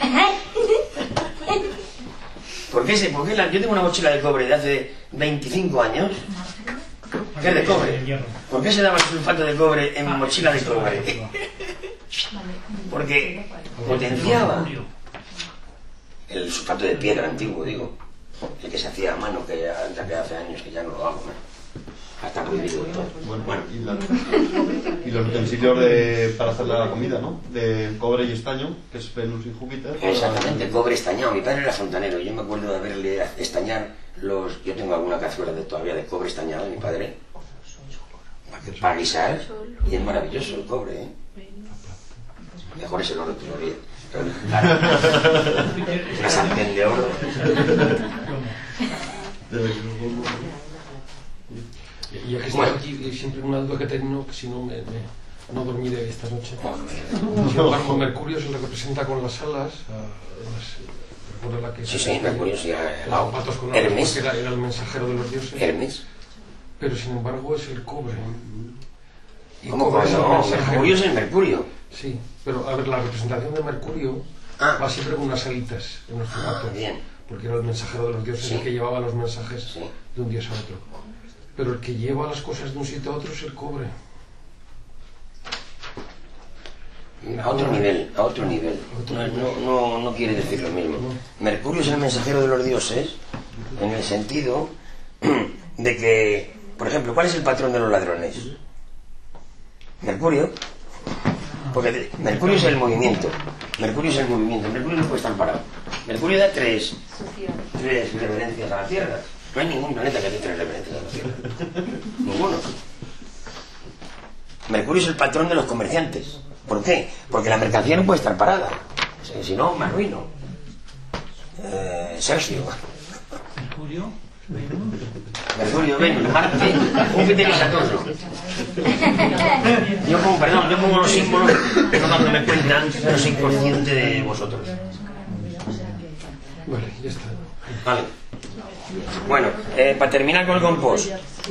¿Por qué yo tengo una mochila de cobre de hace 25 años, que es de cobre. ¿Por qué se daba sulfato de cobre en mi mochila de cobre? Porque potenciaba el sulfato de piedra antiguo, digo, el que se hacía a mano, que ya hace años que ya no lo hago, ¿no? Hasta prohibido todo. Bueno. Y los utensilios para hacer la comida, ¿no? De cobre y estaño, que es Venus y Júpiter. Exactamente, cobre estañado. Mi padre era fontanero. Yo me acuerdo de verle estañar los... Yo tengo alguna cazuela todavía de cobre estañado de mi padre. Para guisar. Y es maravilloso el cobre, ¿eh? Mejor es el oro todavía. Claro. Una sartén de oro. Y ya que estoy aquí, siempre una duda que tengo, que si no no dormiré esta noche. Sin embargo, Mercurio se le representa con las alas. Recuerda la que... Sí, Mercurio, sí. Los patos con Hermes. Que era el mensajero de los dioses. Hermes. Pero sin embargo es el cobre. Y ¿Cómo cobre es el no? mensajero. Mercurio es el Mercurio. Sí, pero a ver, la representación de Mercurio va siempre con unas alitas en los zapatos. Bien. Porque era el mensajero de los dioses, el que llevaba los mensajes de un dios a otro. Pero el que lleva las cosas de un sitio a otro es el cobre. A otro nivel, a otro nivel. No quiere decir lo mismo. Mercurio es el mensajero de los dioses en el sentido de que, por ejemplo, ¿cuál es el patrón de los ladrones? Mercurio. Porque Mercurio es el movimiento. Mercurio es el movimiento. Mercurio no puede estar parado. Mercurio da tres reverencias a la Tierra. No hay ningún planeta que dé tres reverencias a la Tierra. Ninguno. Mercurio es el patrón de los comerciantes. ¿Por qué? Porque la mercancía no puede estar parada. Si no, me arruino. Sergio. Mercurio, Venus, Marte, Júpiter y Saturno. Yo cuando pongo los símbolos, pero cuando me cuentan, no soy consciente de vosotros. Vale, ya está. Vale. Bueno, para terminar con el compost.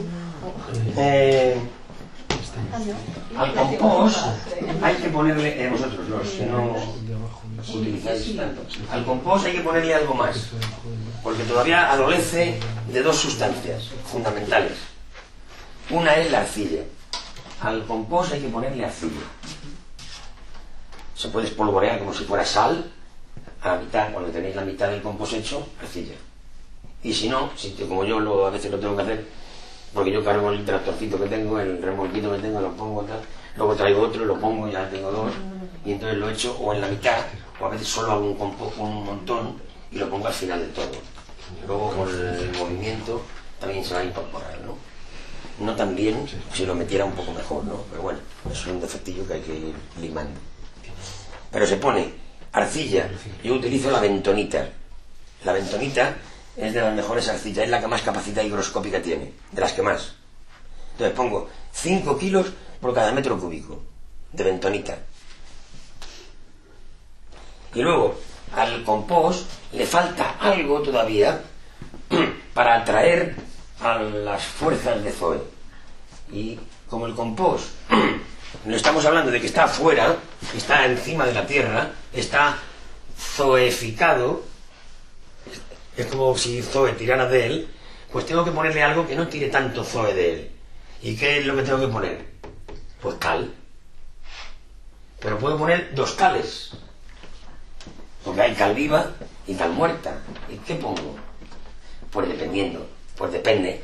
Al compost hay que ponerle, vosotros los que no utilizáis tanto, al compost hay que ponerle algo más, porque todavía adolece de dos sustancias fundamentales. Una es la arcilla. Al compost hay que ponerle arcilla. Se puede espolvorear como si fuera sal, a la mitad, cuando tenéis la mitad del compost hecho, arcilla. Y si no, como yo a veces lo tengo que hacer, porque yo cargo el tractorcito que tengo, el remolquito que tengo, lo pongo tal, luego traigo otro, lo pongo, ya tengo dos, y entonces lo echo o en la mitad, o a veces solo hago un montón y lo pongo al final de todo. Luego con el movimiento también se va a incorporar, ¿no? No tan bien, si lo metiera un poco mejor, ¿no? Pero bueno, eso es un defectillo que hay que ir limando. Pero se pone arcilla. Yo utilizo la bentonita. La bentonita es de las mejores arcillas, es la que más capacidad higroscópica tiene, de las que más. Entonces pongo 5 kilos por cada metro cúbico de bentonita. Y luego al compost le falta algo todavía para atraer a las fuerzas de Zoe. Y como el compost no estamos hablando de que está afuera, está encima de la tierra, está zoificado, es como si Zoe tirara de él, pues tengo que ponerle algo que no tire tanto Zoe de él. ¿Y qué es lo que tengo que poner? Pues cal. Pero puedo poner 2 cales, porque hay cal viva y cal muerta. ¿Y qué pongo? Pues dependiendo, pues depende,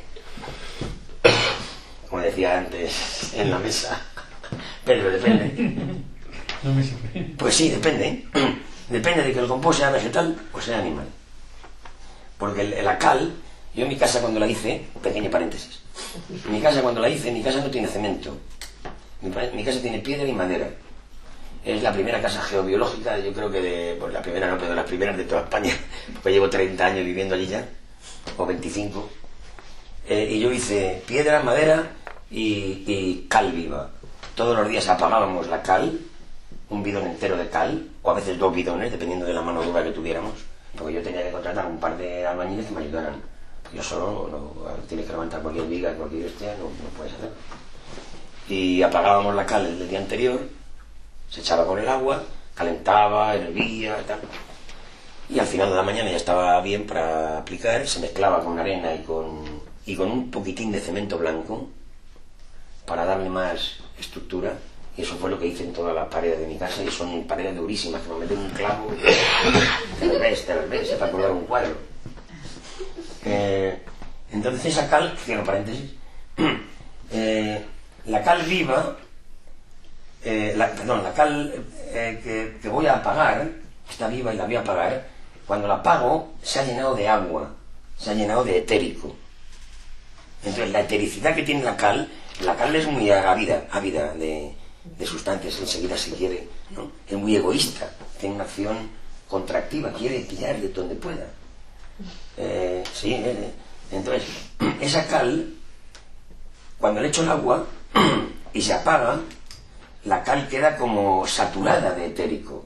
como decía antes en la mesa, pero depende. No me sirve. Pues sí, depende. Depende de que el compost sea vegetal o sea animal. Porque la cal, yo en mi casa cuando la hice, pequeño paréntesis, en mi casa cuando la hice, mi casa no tiene cemento, mi casa tiene piedra y madera. Es la primera casa geobiológica, yo creo que pues la primera no, pero de las primeras de toda España, porque llevo 30 años viviendo allí ya, o 25, y yo hice piedra, madera y cal viva. Todos los días apagábamos la cal, un bidón entero de cal, o a veces 2 bidones, dependiendo de la mano dura que tuviéramos, porque yo tenía que contratar un par de albañiles que me ayudaran. Yo solo no tienes que levantar cualquier viga, cualquier no puedes hacerlo. Y apagábamos la cal el día anterior, se echaba con el agua, calentaba, hervía y tal. Y al final de la mañana ya estaba bien para aplicar, se mezclaba con arena y con un poquitín de cemento blanco para darle más estructura. Y eso fue lo que hice en todas las paredes de mi casa, y son paredes durísimas, que me meten un clavo y te las ves, para colgar un cuadro. Entonces esa cal, cierro paréntesis, la cal viva, la cal que voy a apagar, está viva y la voy a apagar, cuando la apago se ha llenado de agua, se ha llenado de etérico. Entonces la etericidad que tiene la cal es muy ávida de sustancias, enseguida se quiere, ¿no? Es muy egoísta, tiene una acción contractiva, quiere pillar de donde pueda. Entonces, esa cal, cuando le echo el agua y se apaga, la cal queda como saturada de etérico.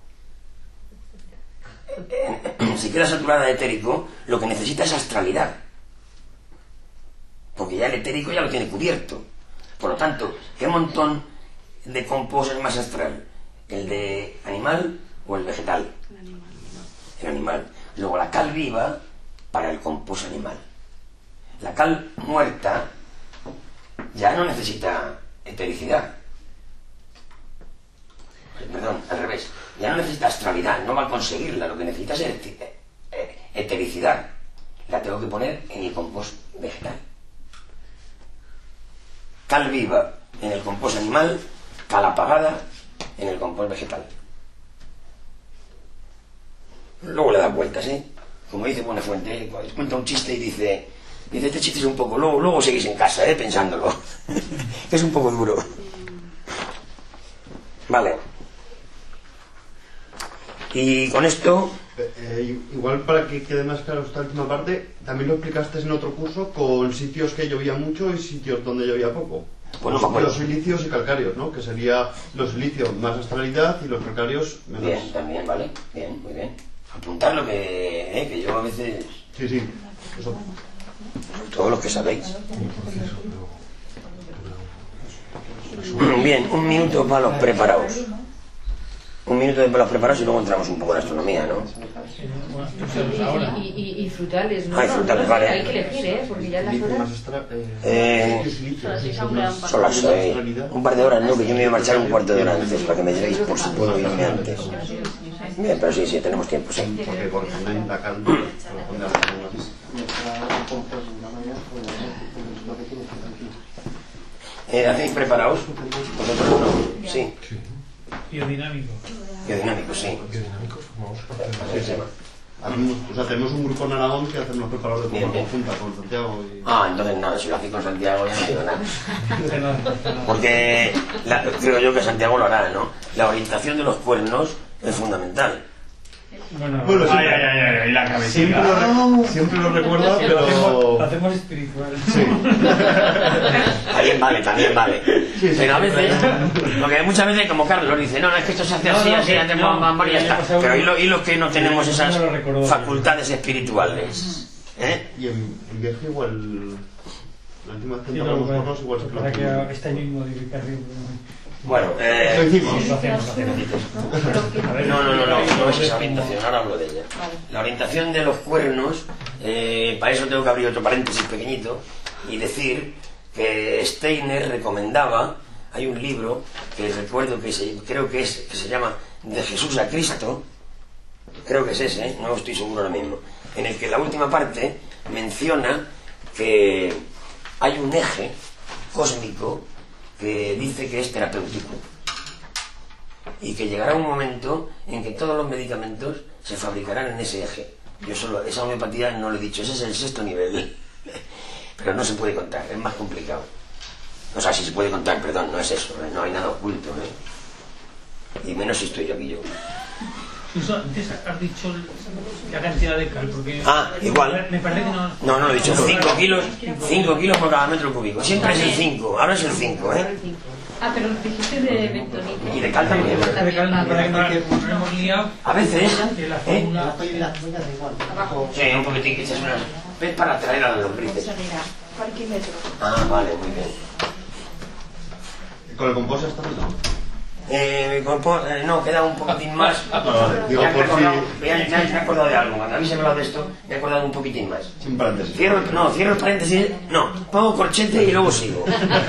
Si queda saturada de etérico, lo que necesita es astralidad, porque ya el etérico ya lo tiene cubierto. Por lo tanto, ¿qué montón de compost es más astral? ¿El de animal o el vegetal? El animal. Luego la cal viva para el compost animal. La cal muerta ya no necesita etericidad. Perdón, al revés. Ya no necesita astralidad, no va a conseguirla. Lo que necesita es etericidad. La tengo que poner en el compost vegetal. Cal viva en el compost animal, cal apagada en el compost vegetal. Luego le da vueltas, ¿eh? Como dice Buenafuente, cuenta un chiste y dice este chiste es un poco, luego seguís en casa, pensándolo. Es un poco duro. Vale. Y con esto... igual para que quede más claro esta última parte, también lo explicaste en otro curso con sitios que llovía mucho y sitios donde llovía poco. Pues no me acuerdo. Los silicios y calcáreos, ¿no? Que sería los silicios más estabilidad y los calcáreos menos. Bien, también, vale. Bien, muy bien. Apuntar lo que yo a veces... Sí, sí. Eso. Todos los que sabéis. Bien, un minuto para los preparados. Un minuto para los preparados y luego entramos un poco en astronomía, ¿no? Y frutales, ¿no? Ah, y frutales, vale. Hay que elegir, porque ya las horas... Son las 6. Un par de horas, no, que yo me voy a marchar un cuarto de hora antes para que me llevéis por si puedo irme antes. Bien, pero sí, tenemos tiempo, sí. Porque corresponden la calma, corresponde a las células. ¿Hacéis preparados? ¿Vosotros no? Sí. Biodinámico. Biodinámicos, sí. Biodinámicos, formamos parte de la... O sea, tenemos un grupo en Aragón que hacemos los preparados de forma Bien. conjunta con Santiago y... Ah, entonces nada, si lo hacéis con Santiago ya no digo nada. Porque creo yo que Santiago lo hará, ¿no? La orientación de los cuernos es fundamental. Bueno, Bueno, ay, y la cabecita. Siempre lo recuerda, Lo pero... hacemos espiritual. Sí. También vale. Pero a veces, porque muchas veces como Carlos dice, no, es que esto se hace así, así, hacemos más y ya está. Pero ¿y los que no tenemos esas facultades espirituales? Y en viaje igual... La última vez que Sí, entramos pero nosotros igual se para plantea. que este año modificar. Bueno, Lo hicimos. Lo hacemos. no es esa orientación, ahora hablo de ella. La orientación de los cuernos, para eso tengo que abrir otro paréntesis pequeñito y decir que Steiner recomendaba, hay un libro que recuerdo que creo que se llama De Jesús a Cristo, creo que es ese, no estoy seguro ahora mismo, en el que la última parte menciona que hay un eje cósmico que dice que es terapéutico y que llegará un momento en que todos los medicamentos se fabricarán en ese eje. Yo solo esa homeopatía no lo he dicho, ese es el 6º nivel, pero no se puede contar, es más complicado. O sea, sí se puede contar, perdón, no es eso, no hay nada oculto, y menos si estoy yo aquí yo. Suso, antes has dicho la cantidad de cal, porque... Ah, igual. Me parece que no... No lo he dicho, 5 kilos por cada metro cúbico. Siempre es el 5, ahora es el 5, Ah, pero dijiste de bentonite. Y de cal también. De cal, para que no nos hemos liado. A veces, De la fórmula... Sí, un poquitín que echas unas... ¿Ves? Para atraer a los lombrices. Parquímetro. Ah, vale, muy bien. ¿Con el compost está bien? No, queda un poquitín más. Digo, Ya me por si... he acordado de algo. Cuando habéis hablado de esto, me he acordado un poquitín más. Sin paréntesis. Cierro el paréntesis. No, pongo corchete y luego sigo.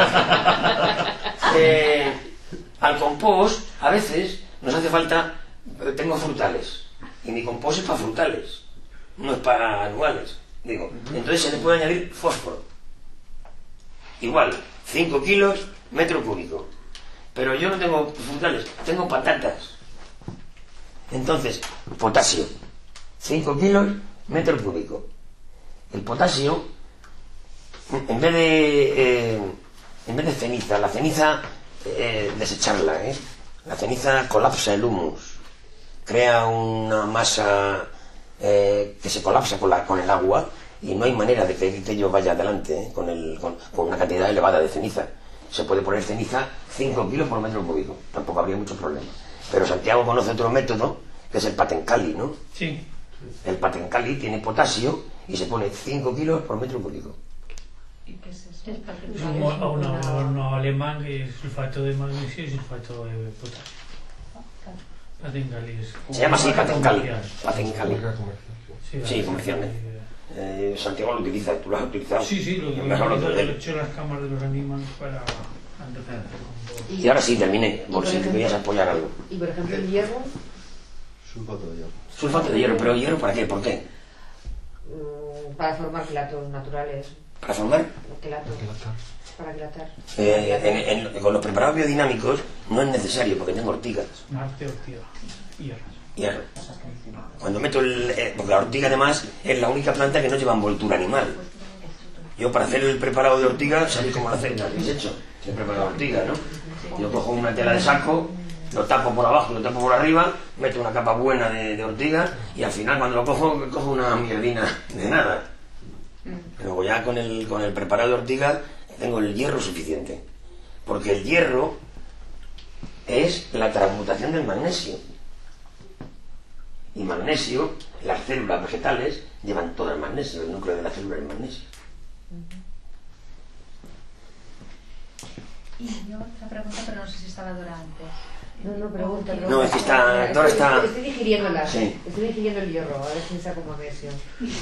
Al compost, a veces, nos hace falta... Tengo frutales. Y mi compost es para frutales. No es para anuales. Digo, entonces se le puede añadir fósforo. Igual, 5 kilos, metro cúbico. Pero yo no tengo frutales, tengo patatas. Entonces, potasio. 5 kilos, metro cúbico. El potasio, en vez de ceniza, la ceniza, desecharla, la ceniza colapsa el humus. Crea una masa que se colapsa con el agua y no hay manera de que ello vaya adelante con una cantidad elevada de ceniza. Se puede poner ceniza 5 kilos por metro cúbico, tampoco habría mucho problema. Pero Santiago conoce otro método, que es el Patencali, ¿no? Sí. El Patencali tiene potasio y se pone 5 kilos por metro cúbico. ¿Y qué es eso? Es un horno alemán que es sulfato de magnesio y sulfato de potasio. Patencali es... Se llama así Patencali. Patencali. Sí, Sí, comercialmente. Santiago lo utiliza, tú lo has utilizado. Sí, lo he hecho en las cámaras de los animales para... Y ahora sí, terminé, por si querías apoyar algo. Y por ejemplo el hierro, Sulfato de hierro. Sulfato de hierro, pero ¿hierro para qué? ¿Por qué? para formar quelatos naturales. ¿Para formar? Quelatos. Para quilatar. Con los preparados biodinámicos no es necesario porque tengo ortigas. Marte, ortiga. Hierro. Cuando meto porque la ortiga además es la única planta que no lleva envoltura animal. Yo para hacer el preparado de ortiga, ¿sabéis cómo lo hacéis? ¿Lo habéis hecho? El preparado de ortiga, ¿no? Yo cojo una tela de saco, lo tapo por abajo, lo tapo por arriba, meto una capa buena de ortiga y al final cuando lo cojo una mierdina de nada. Luego ya con el preparado de ortiga tengo el hierro suficiente. porque el hierro es la transmutación del magnesio. Y magnesio, las células vegetales llevan todo el magnesio, el núcleo de la célula es magnesio. Y yo otra pregunta, pero no sé si estaba Dora antes. No, pregunta. No, es que está... Dora está... Estoy digiriéndola. Sí. Estoy digiriendo el hierro, a ver si saco más versión.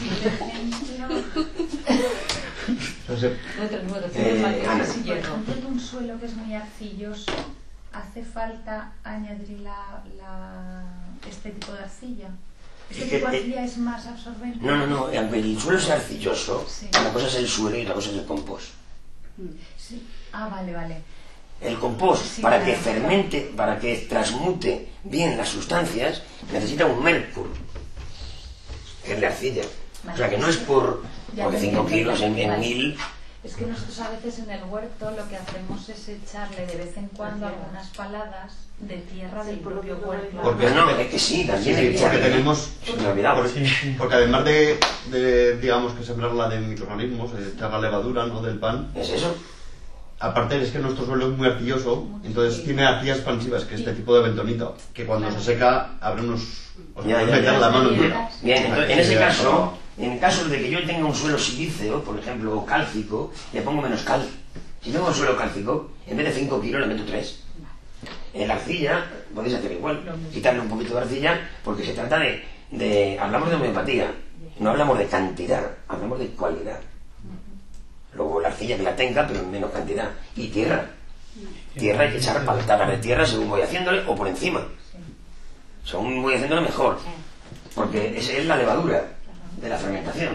En un suelo que es muy arcilloso, ¿hace falta añadir este tipo de arcilla? ¿Este tipo de arcilla es más absorbente? No, aunque el suelo sea arcilloso, sí. Una cosa es el suelo y otra cosa es el compost. Sí. Ah, vale. El compost, Sí, para claro. que fermente, para que transmute bien las sustancias, necesita un mercurio, que es la arcilla. Vale. O sea que no es porque 5 kilos en Vale. 1000... Es que nosotros a veces en el huerto lo que hacemos es echarle de vez en cuando algunas paladas de tierra del propio huerto. Porque no, es que sí, también hay que porque echarle. tenemos... Se me olvidaba. Porque además de digamos que sembrarla de microorganismos, echar la levadura, ¿no?, del pan. ¿Es eso? Aparte es que nuestro suelo es muy arcilloso, entonces tiene arcillas expansivas, que es este tipo de bentonita, que cuando se seca abre unos... Os Ya, podéis ya, meter ya. la mano en Bien, entonces, en ese caso, en caso de que yo tenga un suelo silíceo, por ejemplo, o cálcico, le pongo menos cal. Si tengo un suelo cálcico, en vez de 5 kilos le meto 3. En la arcilla podéis hacer igual, quitarle un poquito de arcilla, porque se trata de hablamos de homeopatía, no hablamos de cantidad, hablamos de cualidad. Luego la arcilla que la tenga, pero en menos cantidad. Y tierra. Tierra hay que echar paletadas de tierra según voy haciéndole, o por encima. Según voy haciéndole mejor. Porque esa es la levadura de la fermentación.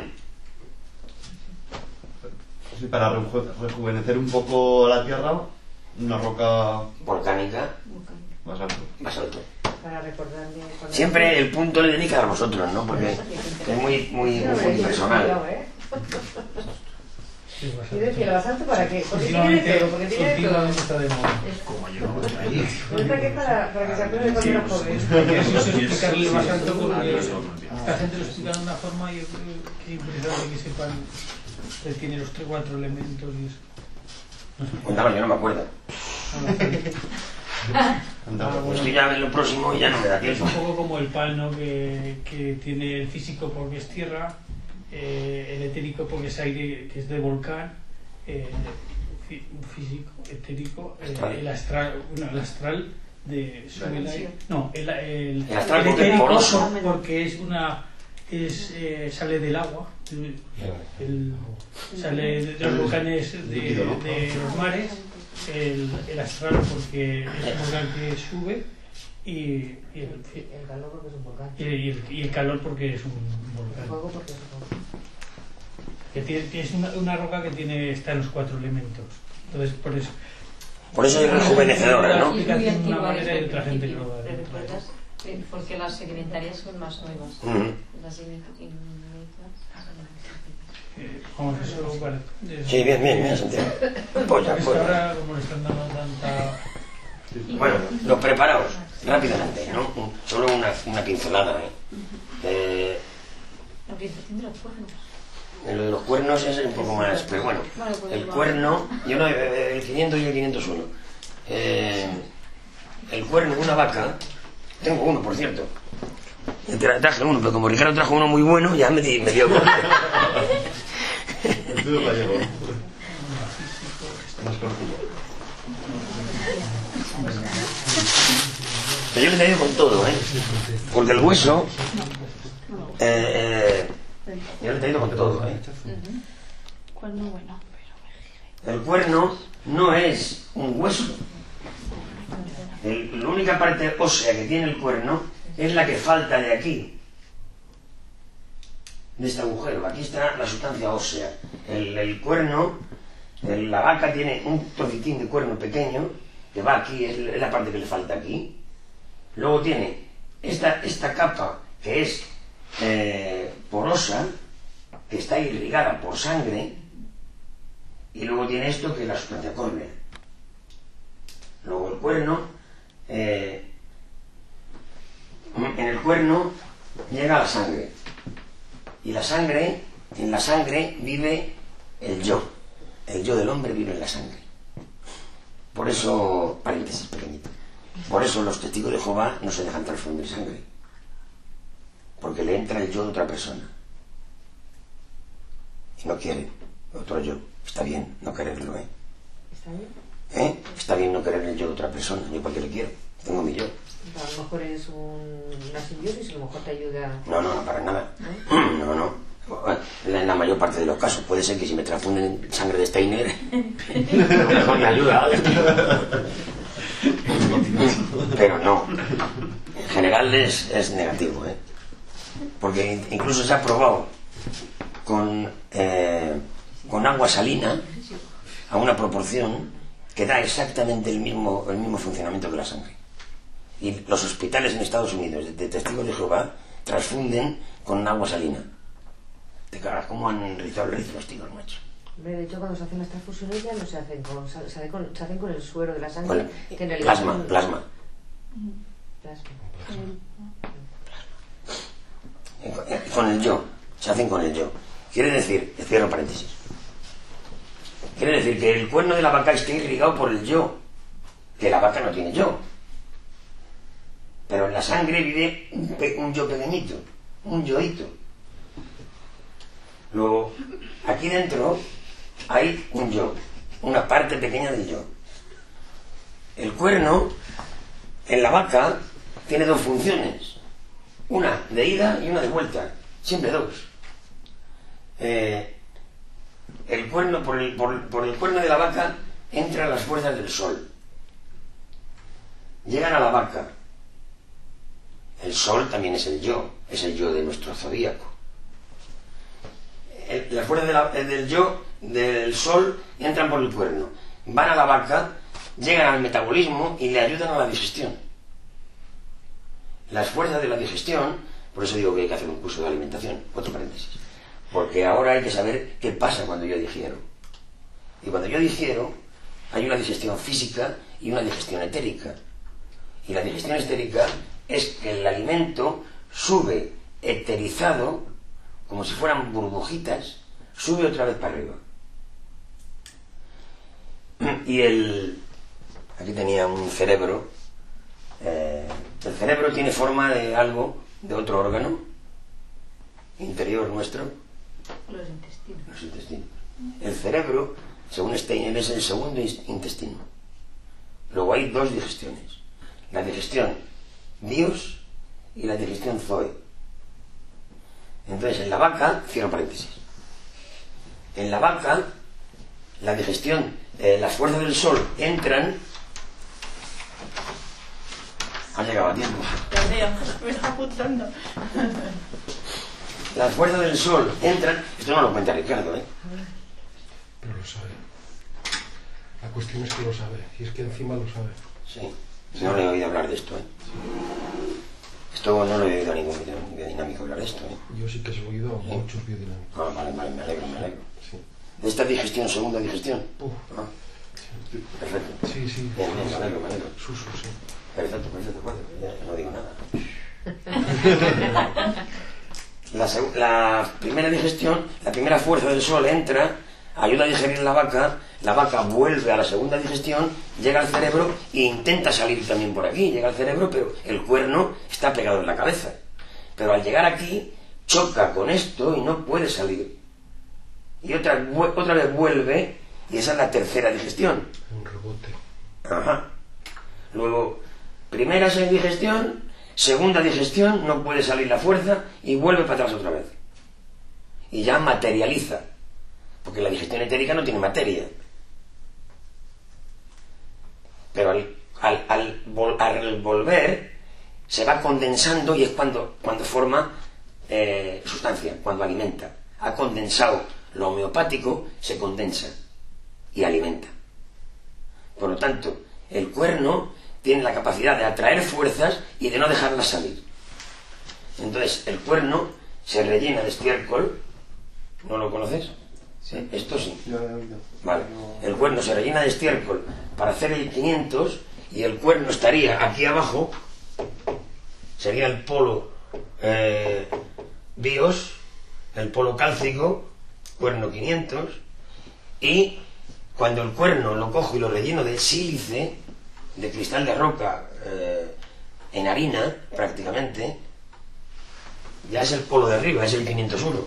Sí, para rejuvenecer un poco la tierra, una roca Volcánica, más alta. más alto. Para recordarme... Siempre el punto le dedica a vosotros, ¿no? Porque es muy personal. Y decía, ¿lo alto para qué? Porque tiene de todo, porque tiene de todo. Está de moda. Como yo no voy ahí. ¿Esta que es para que se acuerde cuando era joven? Eso es explicarle más alto porque esta gente lo explica de una forma y yo creo que es interesante que sepan que tiene los 3-4 elementos y eso. Cuéntame, yo no me acuerdo. Pues que ya en lo próximo ya no me da Es tiempo. un poco como el pan, ¿no? que tiene el físico porque es tierra, el etérico porque es aire, que es de volcán, físico, etérico, el astral, bueno, el astral de sube el aire. No, el astral porque es etérico poroso. porque es sale del agua, sale de los volcanes de los mares, el astral porque es un volcán que sube y El calor porque es un volcán. y el calor porque es un volcán. El fuego porque es un volcán. Que es una roca que está en los 4 elementos. Entonces, por eso. Por eso es rejuvenecedora, ¿no? Y es muy De una antigua manera y desde otra el gente principio. lo va a ¿Te ver. recuerdas? Porque las sedimentarias son más nuevas. Ujú. Las inmediatas Vamos, eso para. Sí, bien, Santiago. Polla, Es que polla. ahora, como le están dando tanta. Bueno, los preparaos rápidamente, ¿no? Solo una pincelada, ¿eh? La utilización de los cuernos. Lo de los cuernos es un poco más, pero bueno, el cuerno, yo no, el 500 y el 501. El cuerno de una vaca, tengo uno, por cierto. Traje uno, pero como Ricardo trajo uno muy bueno, ya me dio corte. El tuyo gallego. Más cortito. Pero yo le he traído con todo, ¿eh? Porque el hueso, yo le he traído con todo, ¿eh? Cuerno bueno, El cuerno no es un hueso. La única parte ósea que tiene el cuerno es la que falta de aquí, de este agujero. Aquí está la sustancia ósea. El cuerno, la vaca tiene un trocitín de cuerno pequeño que va aquí, es la parte que le falta aquí. Luego tiene esta capa que es porosa, que está irrigada por sangre, y luego tiene esto que es la sustancia córnea. Luego el cuerno, en el cuerno llega la sangre, y en la sangre vive el yo del hombre vive en la sangre. Por Por eso, paréntesis pequeñito, por eso los testigos de Jehová no se dejan transfundir sangre, porque le entra el yo de otra persona y no quieren otro yo. Está bien no quererlo, ¿eh? ¿Está bien? Está bien no querer el yo de otra persona. Yo porque le quiero, tengo mi yo. A lo mejor es una simbiosis, a lo mejor te ayuda. No, para nada. No. En la mayor parte de los casos puede ser que si me transfunden sangre de Steiner a lo mejor me ayuda, pero no, en general es negativo, porque incluso se ha probado con agua salina a una proporción que da exactamente el mismo funcionamiento que la sangre. Y los hospitales en Estados Unidos de testigos de Jehová transfunden con agua salina. Te cagas cómo han rizado los tíos, macho. De hecho, cuando se hacen las transfusiones ya no se hacen se hacen con el suero de la sangre, que en realidad plasma. Con el yo, se hacen con el yo. Quiere decir, cierro paréntesis, quiere decir que el cuerno de la vaca esté irrigado por el yo, que la vaca no tiene yo, pero en la sangre vive un yo pequeñito, un yoito. Luego, aquí dentro hay un yo, una parte pequeña del yo. El cuerno en la vaca tiene dos funciones, una de ida y una de vuelta, siempre dos. El cuerno, por el cuerno de la vaca entran las fuerzas del sol, llegan a la vaca. El sol también es el yo de nuestro zodíaco. Las fuerzas del yo, del sol, entran por el cuerno, van a la vaca, llegan al metabolismo y le ayudan a la digestión. Las fuerzas de la digestión, por eso digo que hay que hacer un curso de alimentación, otro paréntesis, porque ahora hay que saber qué pasa cuando yo digiero. Y cuando yo digiero, hay una digestión física y una digestión etérica. Y la digestión etérica es que el alimento sube eterizado, como si fueran burbujitas, sube otra vez para arriba. Y aquí tenía un cerebro. El cerebro tiene forma de algo, de otro órgano interior nuestro. Los intestinos. El cerebro, según Steiner, es el segundo intestino. Luego hay dos digestiones: la digestión bios y la digestión zoe. Entonces, en la vaca, cierro paréntesis, en la vaca, la digestión, las fuerzas del sol entran. Ha llegado a tiempo. Me está apuntando. Las fuerzas del sol entran. Esto no lo cuenta Ricardo, Pero lo sabe. La cuestión es que lo sabe. Y es que encima lo sabe. Sí. No le he oído hablar de esto, Esto no lo he oído a ningún biodinámico hablar de esto, Yo sí que he oído a muchos biodinámicos. Vale, me alegro. Sí. ¿De esta digestión, segunda digestión? Sí. Perfecto. Sí. Bien, me alegro. Suso, sí. Perfecto, ya no digo nada. La primera digestión, la primera fuerza del sol entra, ayuda a digerir la vaca vuelve a la segunda digestión, llega al cerebro e intenta salir también por aquí, llega al cerebro, pero el cuerno está pegado en la cabeza. Pero al llegar aquí, choca con esto y no puede salir. Y otra vez vuelve, y esa es la tercera digestión. Un rebote. Ajá. Luego, primera digestión, segunda digestión, no puede salir la fuerza y vuelve para atrás otra vez. Y ya materializa, porque la digestión etérica no tiene materia. Pero al volver, se va condensando y es cuando forma sustancia, cuando alimenta. Ha condensado lo homeopático, se condensa y alimenta. Por lo tanto, el cuerno tiene la capacidad de atraer fuerzas y de no dejarlas salir. Entonces, el cuerno se rellena de estiércol. ¿No lo conoces? Sí. Esto sí. Vale. El cuerno se rellena de estiércol para hacer el 500 y el cuerno estaría aquí abajo. Sería el polo bios, el polo cálcico, cuerno 500, y Cuando el cuerno lo cojo y lo relleno de sílice, de cristal de roca, en harina, prácticamente, ya es el polo de arriba, es el 501.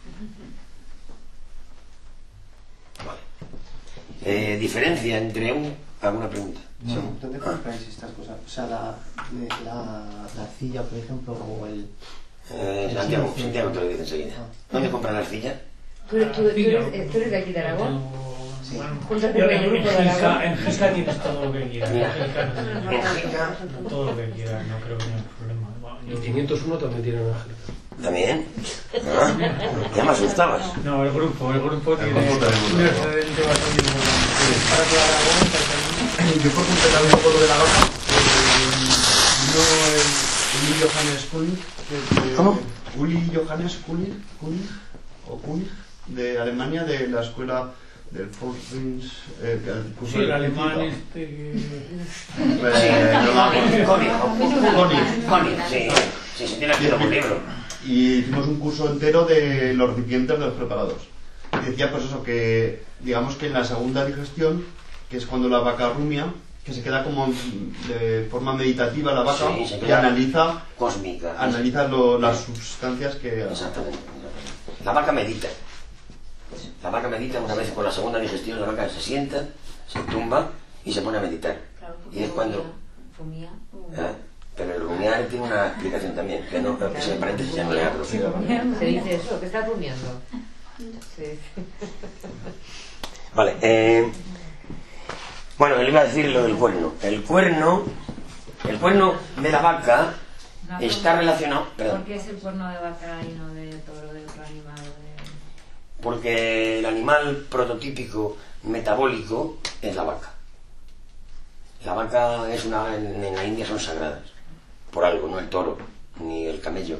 Vale. Diferencia entre ¿Alguna pregunta? Sí, ¿dónde compráis estas cosas? O sea, la arcilla, por ejemplo, o el... Santiago te lo dice enseguida. ¿Dónde compras la arcilla? ¿Tú eres de aquí de Aragón? Sí. Júntate con el grupo de Aragón. En Jica tienes todo lo que quieras. En Jica, Todo lo que quieras, no creo que haya problema. El 501 también tiene una Jica. ¿también? ¿Ah? Ya me asustabas. No, el grupo tiene grupo un tenemos. excedente bastante importante. Para que Aragón, Yo por completar un poco lo de la vaca, vino el Uli Johannes König. ¿Cómo? Uli Johannes König, de Alemania, de la escuela del Forschungs... el curso sí, el de alemán König, sí, tiene aquí un libro. Y hicimos un curso entero de los recipientes de los preparados. Y decía pues eso, que digamos que en la segunda digestión, que es cuando la vaca rumia, que se queda como de forma meditativa la vaca, Sí, y analiza cósmica. las sustancias que... Exactamente. La vaca medita. La vaca medita una vez por la segunda digestión, la vaca se sienta, se tumba y se pone a meditar. Claro, Y es cuando... Fumía. Pero el rumiar tiene una explicación también, que no, que se paréntesis ya no le hablo. Se dice eso, que está rumiando. Sí. Vale, bueno, le iba a decir lo del cuerno. El cuerno de la vaca está relacionado... Perdón. ¿Por qué es el cuerno de vaca y no de toro, de otro animal? Porque el animal prototípico metabólico es la vaca. La vaca en la India son sagradas, por algo, no el toro, ni el camello.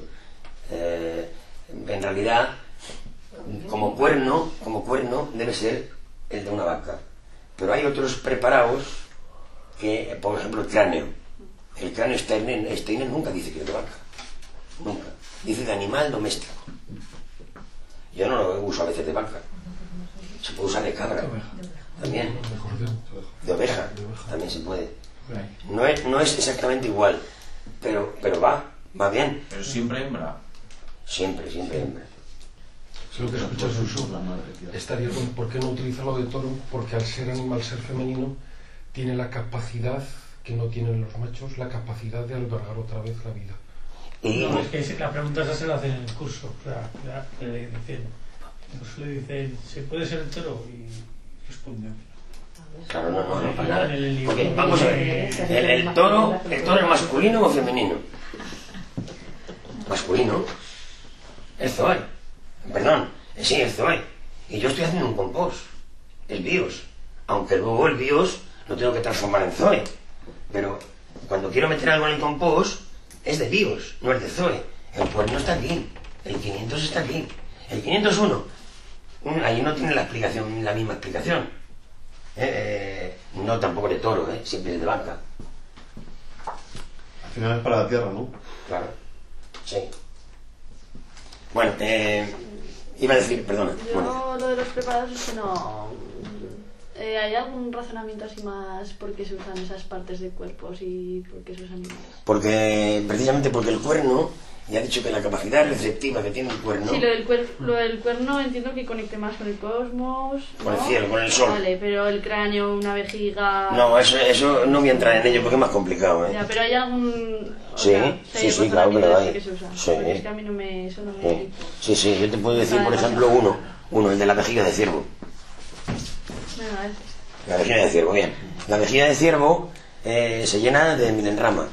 En realidad, como cuerno debe ser el de una vaca. Pero hay otros preparados que, por ejemplo, el cráneo. El cráneo Steiner nunca dice que es de vaca. Nunca. Dice de animal doméstico. Yo no lo uso a veces de vaca. Se puede usar de cabra. También. De oveja. También se puede. No es exactamente igual. Pero va bien. Pero siempre hembra. Siempre hembra. Es lo que escuchas, Suso. Estaría bien. ¿Por qué no utilizarlo de toro? Porque al ser animal, ser femenino, tiene la capacidad que no tienen los machos, la capacidad de albergar otra vez la vida. No, es que la pregunta esa se la hacen en el curso. O sea, le dicen, ¿se puede ser entero? Y responden. Claro, no para nada. Porque, vamos a ver, ¿el toro es masculino o femenino? Masculino. El Zoe. Perdón, sí, el Zoe. Y yo estoy haciendo un compost, el BIOS. Aunque luego el BIOS lo tengo que transformar en Zoe. Pero cuando quiero meter algo en el compost, es de BIOS, no es de Zoe. El cuerno está aquí, el 500 está aquí. El 501, ahí no tiene la misma explicación. No tampoco de toro, siempre es de vaca. Al final es para la tierra, ¿no? Claro, sí. Bueno, iba a decir, perdona. Yo lo de los preparados es que no... ¿Hay algún razonamiento así más por qué se usan esas partes de cuerpos y por qué esos animales? Precisamente porque el cuerno, ya he dicho que la capacidad receptiva que tiene el cuerno... Sí, lo del cuerno entiendo que conecte más con el cosmos, ¿no? Con el cielo, con el sol. Vale, pero el cráneo, una vejiga... No, eso no voy a entrar en ello porque es más complicado, Ya, pero hay algún... Sí, claro que lo hay. Que se usa. Sí. Es que a mí eso no me... Sí, yo te puedo decir, por ejemplo, uno, el de la vejiga de ciervo. La vejiga de ciervo, bien. La vejiga de ciervo se llena de milenrama.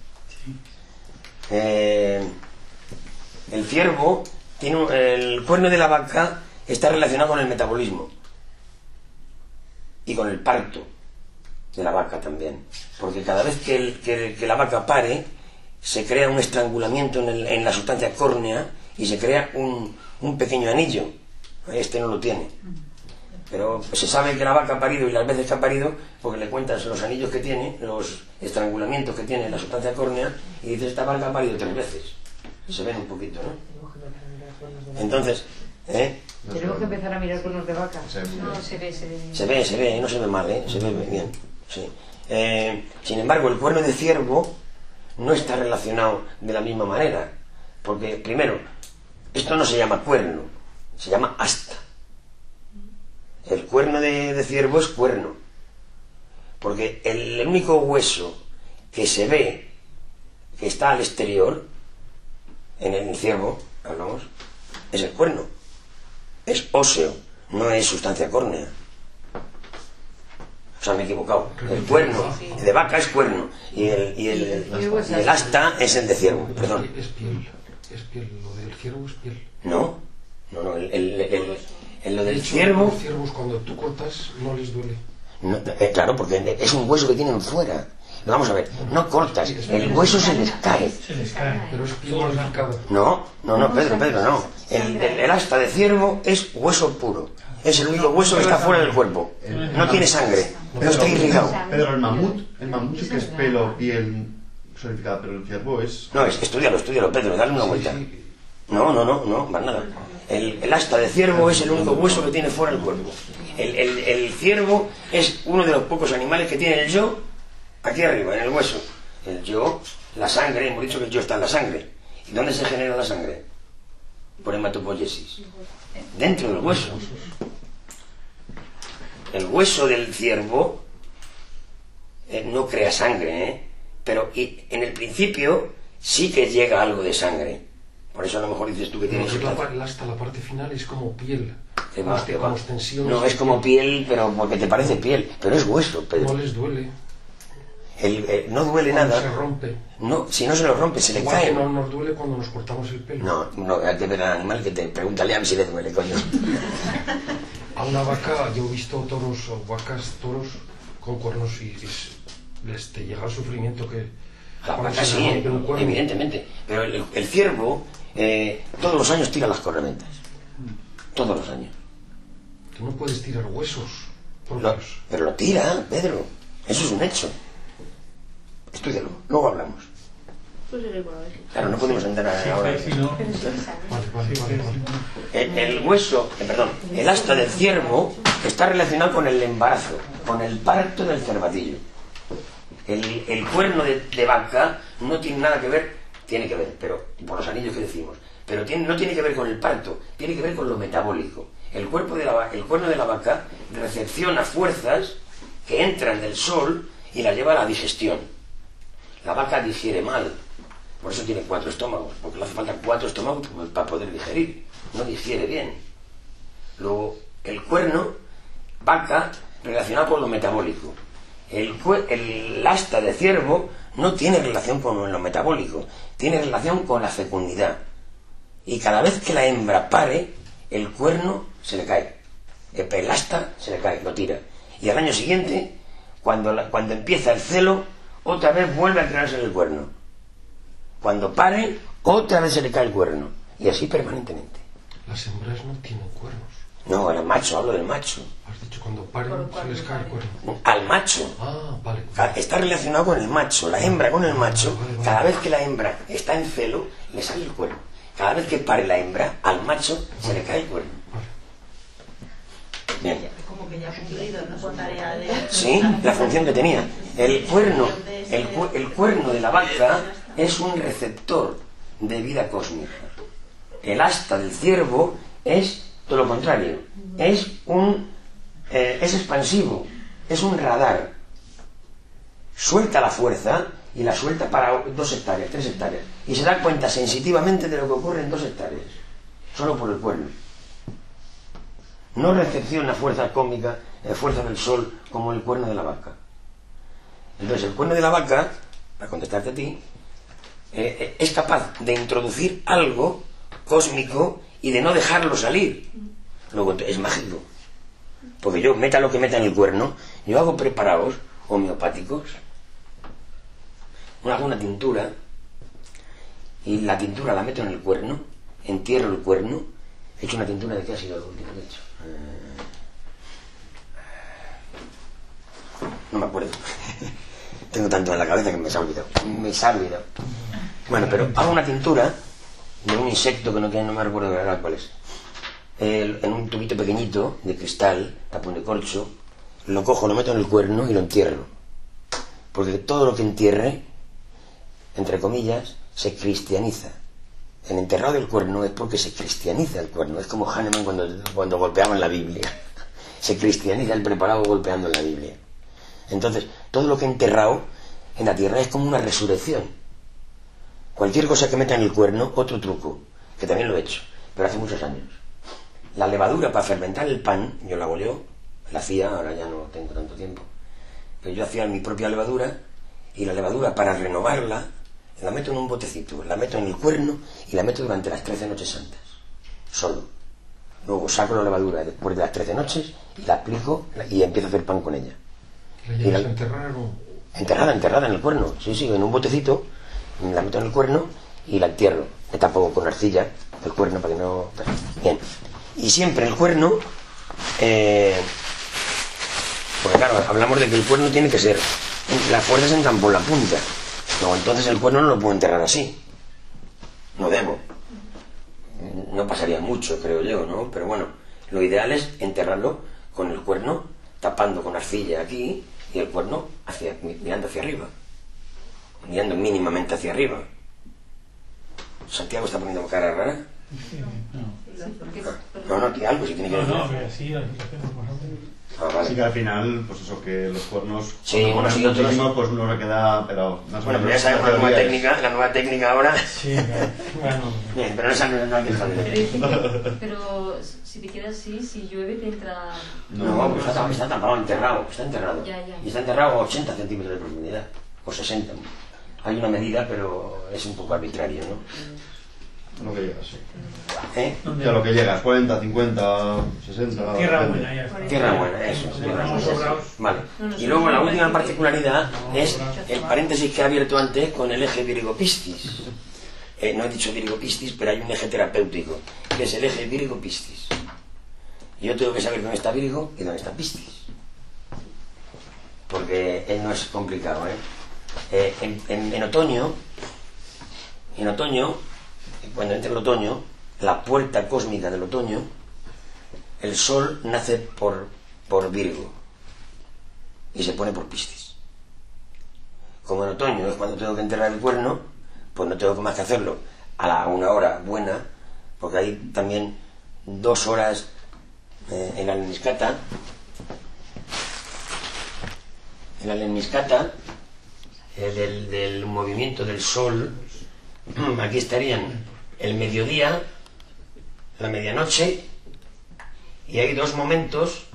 El ciervo el cuerno de la vaca está relacionado con el metabolismo y con el parto de la vaca también, porque cada vez que la vaca pare se crea un estrangulamiento en la sustancia córnea y se crea un pequeño anillo. Este no lo tiene, pero se sabe que la vaca ha parido y las veces que ha parido porque le cuentas los anillos que tiene, los estrangulamientos que tiene en la sustancia córnea, y dices, esta vaca ha parido 3 veces. Se ven un poquito, ¿no? Entonces, Tenemos que empezar a mirar cuernos de vaca. No, se ve. Se ve, no se ve mal, se ve bien. Sí. Sin embargo, el cuerno de ciervo no está relacionado de la misma manera. Porque, primero, esto no se llama cuerno, se llama asta. El cuerno de ciervo es cuerno. Porque el único hueso que se ve, que está al exterior, en el ciervo, hablamos, es el cuerno. Es óseo, no es sustancia córnea. O sea, me he equivocado. El cuerno de vaca es cuerno y el asta es el de ciervo. Perdón. Es piel, lo del ciervo es piel. No, lo del De hecho, ciervo... Los ciervos cuando tú cortas no les duele. No, claro, porque es un hueso que tienen fuera. Vamos a ver, no cortas, el hueso se les cae. Se les cae. Pero es piel modificada. No, Pedro, no. El asta de ciervo es hueso puro. Es el único hueso que está fuera del cuerpo. No tiene sangre, no está irrigado. Pero el mamut sí que es pelo, piel solidificada, pero el ciervo es... No, estudialo, Pedro, dale una vuelta. No, más nada. El asta de ciervo es el único hueso que tiene fuera del cuerpo. El ciervo es uno de los pocos animales que tiene el yo aquí arriba, en el hueso. El yo, la sangre, hemos dicho que el yo está en la sangre. ¿Y dónde se genera la sangre? Por hematopoiesis. Dentro del hueso. El hueso del ciervo no crea sangre, pero en el principio sí que llega algo de sangre. Por eso a lo mejor dices tú que tienes... Hasta la parte final es como piel. Como extensión. No, es como piel, pero porque te parece piel. Pero es hueso, Pedro. No les duele. No duele nada. Se rompe. No, si no se lo rompe, se le Igual cae. que no nos duele cuando nos cortamos el pelo. No, hay que ver al animal que te pregúntale a mí si le duele, coño. A una vaca, yo he visto toros o vacas, toros con cuernos y les te llega el sufrimiento que... La vaca sí, evidentemente. Pero el ciervo todos los años tira las cornamentas. Todos los años. Tú no puedes tirar huesos pero lo tira, Pedro. Eso es un hecho. Estudialo, luego hablamos. Claro, no podemos entrar ahora. El hueso, el asta del ciervo está relacionado con el embarazo, con el parto del cervatillo. El cuerno de vaca no tiene nada que ver, tiene que ver, pero por los anillos que decimos, pero no tiene que ver con el parto, tiene que ver con lo metabólico. El cuerno de la vaca recepciona fuerzas que entran del sol y las lleva a la digestión. La vaca digiere mal, por eso tiene 4 estómagos, porque le hace falta 4 estómagos para poder digerir, no digiere bien. Luego, el cuerno, vaca, relacionado con lo metabólico. El asta de ciervo no tiene relación con lo metabólico, tiene relación con la fecundidad. Y cada vez que la hembra pare, el cuerno se le cae. El asta se le cae, lo tira. Y al año siguiente, cuando empieza el celo, otra vez vuelve a crearse el cuerno. Cuando pare, otra vez se le cae el cuerno. Y así permanentemente. Las hembras no tienen cuernos. No, el macho, hablo del macho. Has dicho cuando paren se les cae el cuerno. Al macho. Ah, vale. Está relacionado con el macho. La hembra con el macho, cada vez que la hembra está en celo, le sale el cuerno. Cada vez que pare la hembra, al macho se le cae el cuerno. Bien. Como que ya ha cumplido, ¿no? Su tarea de... Sí, la función que tenía. El cuerno de la vaca es un receptor de vida cósmica. El asta del ciervo es todo lo contrario. Es expansivo, es un radar. Suelta la fuerza y la suelta para 2 hectáreas, 3 hectáreas. Y se da cuenta sensitivamente de lo que ocurre en 2 hectáreas. Solo por el cuerno. No recepciona fuerza cósmica, fuerza del sol, como el cuerno de la vaca. Entonces, el cuerno de la vaca, para contestarte a ti, es capaz de introducir algo cósmico y de no dejarlo salir. Luego, es mágico. Porque yo, meta lo que meta en el cuerno, yo hago preparados homeopáticos, hago una tintura, y la tintura la meto en el cuerno, entierro el cuerno. He hecho una tintura de qué ha sido lo último que he hecho. No me acuerdo. Tengo tanto en la cabeza que me se ha olvidado. Bueno, pero hago una tintura de un insecto que no me recuerdo de verdad cuál es. en un tubito pequeñito de cristal, tapón de corcho, lo cojo, lo meto en el cuerno y lo entierro. Porque todo lo que entierre, entre comillas, se cristianiza. El enterrado del cuerno es porque se cristianiza el cuerno. Es como Hahnemann cuando golpeaban la Biblia. Se cristianiza el preparado golpeando en la Biblia. Entonces, todo lo que he enterrado en la tierra es como una resurrección. Cualquier cosa que meta en el cuerno, otro truco, que también lo he hecho, pero hace muchos años. La levadura para fermentar el pan, yo la hago yo, la hacía, ahora ya no tengo tanto tiempo, pero yo hacía mi propia levadura, y la levadura para renovarla, la meto en un botecito, la meto en el cuerno y la meto durante las 13 noches santas, solo. Luego saco la levadura después de las 13 noches y la aplico y empiezo a hacer pan con ella. ¿La llevas a enterrar o...? Enterrada en el cuerno, sí, en un botecito, la meto en el cuerno y la entierro. Me tapo con arcilla el cuerno para que no... Bien. Y siempre el cuerno... porque claro, hablamos de que el cuerno tiene que ser... Las fuerzas entran por la punta. No, entonces el cuerno no lo puedo enterrar así. No debo. No pasaría mucho, creo yo, ¿no? Pero bueno, lo ideal es enterrarlo con el cuerno tapando con arcilla aquí y el cuerno mirando hacia arriba. Mirando mínimamente hacia arriba. ¿Santiago está poniendo cara rara? No, aquí algo sí tiene que decir. No, pero sí, aquí lo hacemos más o menos. Vale. Así que al final, pues eso, que los cuernos, sí, bueno, sí, muchísimo, pues uno le queda, pero bueno, pero ya sabemos la nueva técnica ahora. Sí, claro. Bien, pero esa no hay que saber. Pero si te quedas así, si llueve te entra... No, pues está tapado, enterrado. Ya. Y está enterrado a 80 centímetros de profundidad, o 60. Hay una medida, pero es un poco arbitrario, ¿no? Lo que llegas, sí. ¿Eh? A lo que llegas, 40, 50, 60... Tierra buena, ya está. Tierra buena, eso. Vale. Y luego la última particularidad es el paréntesis que he abierto antes con el eje Virgo-Piscis. No he dicho Virgo-Piscis, pero hay un eje terapéutico, que es el eje Virgo-Piscis. Yo tengo que saber dónde está Virgo y dónde está Piscis. Porque no es complicado, ¿eh? En otoño, cuando entra el otoño, la puerta cósmica del otoño, el sol nace por Virgo y se pone por Piscis. Como en otoño es cuando tengo que enterrar el cuerno, pues no tengo más que hacerlo a una hora buena, porque hay también 2 horas en la lemniscata. En la lemniscata del movimiento del sol, aquí estarían el mediodía, la medianoche, y hay 2 momentos.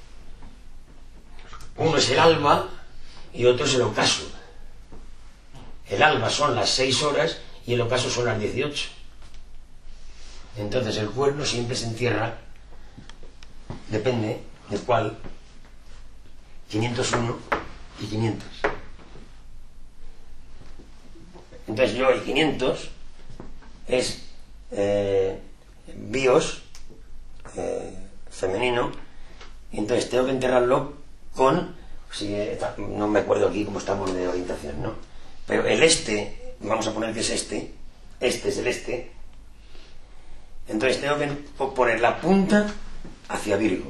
Uno es el alba y otro es el ocaso. El alba son las 6 horas y el ocaso son las 18. Entonces el cuerno siempre se entierra, depende de cuál, 501 y 500. Entonces yo el 500 es bios, femenino, y entonces tengo que enterrarlo con, no me acuerdo aquí cómo estamos de orientación, ¿no? Pero el este, vamos a poner que es este es el este, entonces tengo que poner la punta hacia Virgo.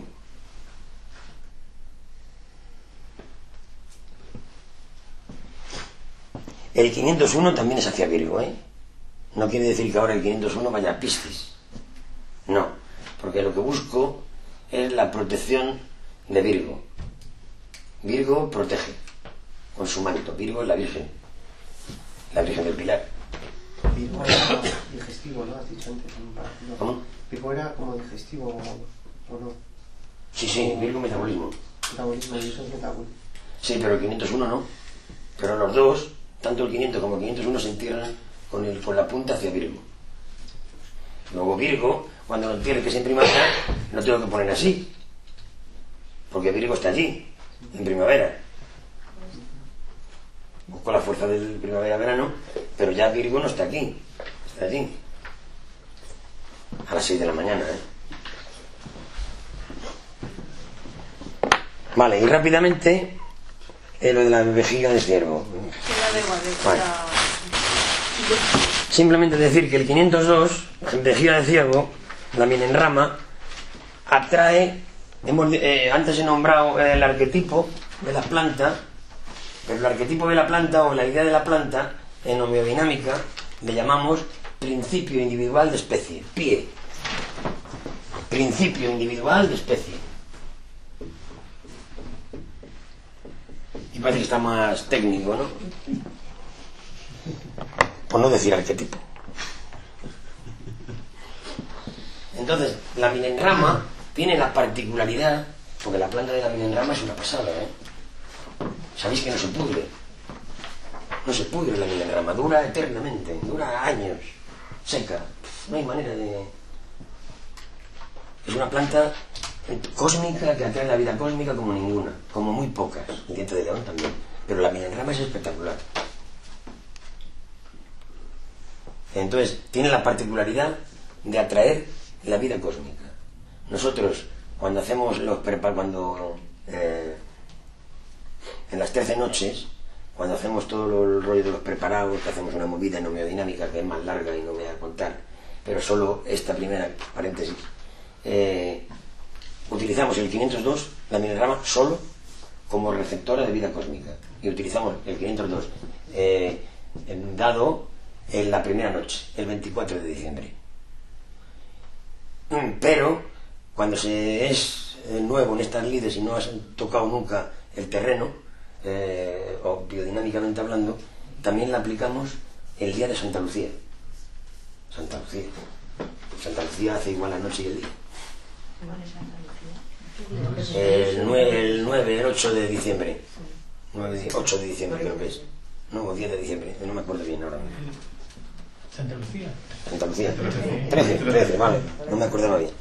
El 501 también es hacia Virgo, ¿eh? No quiere decir que ahora el 501 vaya a Piscis. No, porque lo que busco es la protección de Virgo. Virgo protege con su manto. Virgo es la Virgen del Pilar. Virgo era digestivo, ¿no? Has dicho antes. No. ¿Cómo? Virgo era como digestivo o no. Sí, Virgo metabolismo. Metabolismo, y eso es metabolismo. Sí, pero el 501 no. Pero los dos, tanto el 500 como el 501, se entierran con la punta hacia Virgo. Luego Virgo, cuando lo entierre, que es en primavera, lo tengo que poner así, porque Virgo está allí en primavera. Busco la fuerza del primavera-verano, pero ya Virgo no está aquí, está allí a las 6 de la mañana, ¿eh? Vale, y rápidamente lo de la vejiga de ciervo. Vale. Simplemente decir que el 502, vejiga de ciervo, también en rama, atrae, antes he nombrado el arquetipo de la planta, pero el arquetipo de la planta o la idea de la planta en homeodinámica le llamamos principio individual de especie, PIE, principio individual de especie. Y parece que está más técnico, ¿no? Por no decir arquetipo. Entonces, la milenrama tiene la particularidad, porque la planta de la milenrama es una pasada, ¿eh? Sabéis que no se pudre. No se pudre la milenrama, dura eternamente, dura años, seca. No hay manera de... Es una planta cósmica que atrae la vida cósmica como ninguna, como muy pocas. El diente de león también. Pero la milenrama es espectacular. Entonces, tiene la particularidad de atraer la vida cósmica. Nosotros, cuando hacemos los en las 13 noches, cuando hacemos todo el rollo de los preparados, que hacemos una movida en homeodinámica que es más larga y no me voy a contar, pero solo esta primera paréntesis, utilizamos el 502, la milenrama, solo como receptora de vida cósmica, y utilizamos el 502 dado en la primera noche, el 24 de diciembre. Pero cuando se es nuevo en estas lides y no has tocado nunca el terreno, o biodinámicamente hablando, también la aplicamos el día de Santa Lucía. Santa Lucía hace igual la noche y el día. El 9, el 8 de diciembre. 8 de diciembre creo que es. No, 10 de diciembre, no me acuerdo bien ahora. Santa Lucía. Santa Lucía. 13, vale, no me acordaba bien.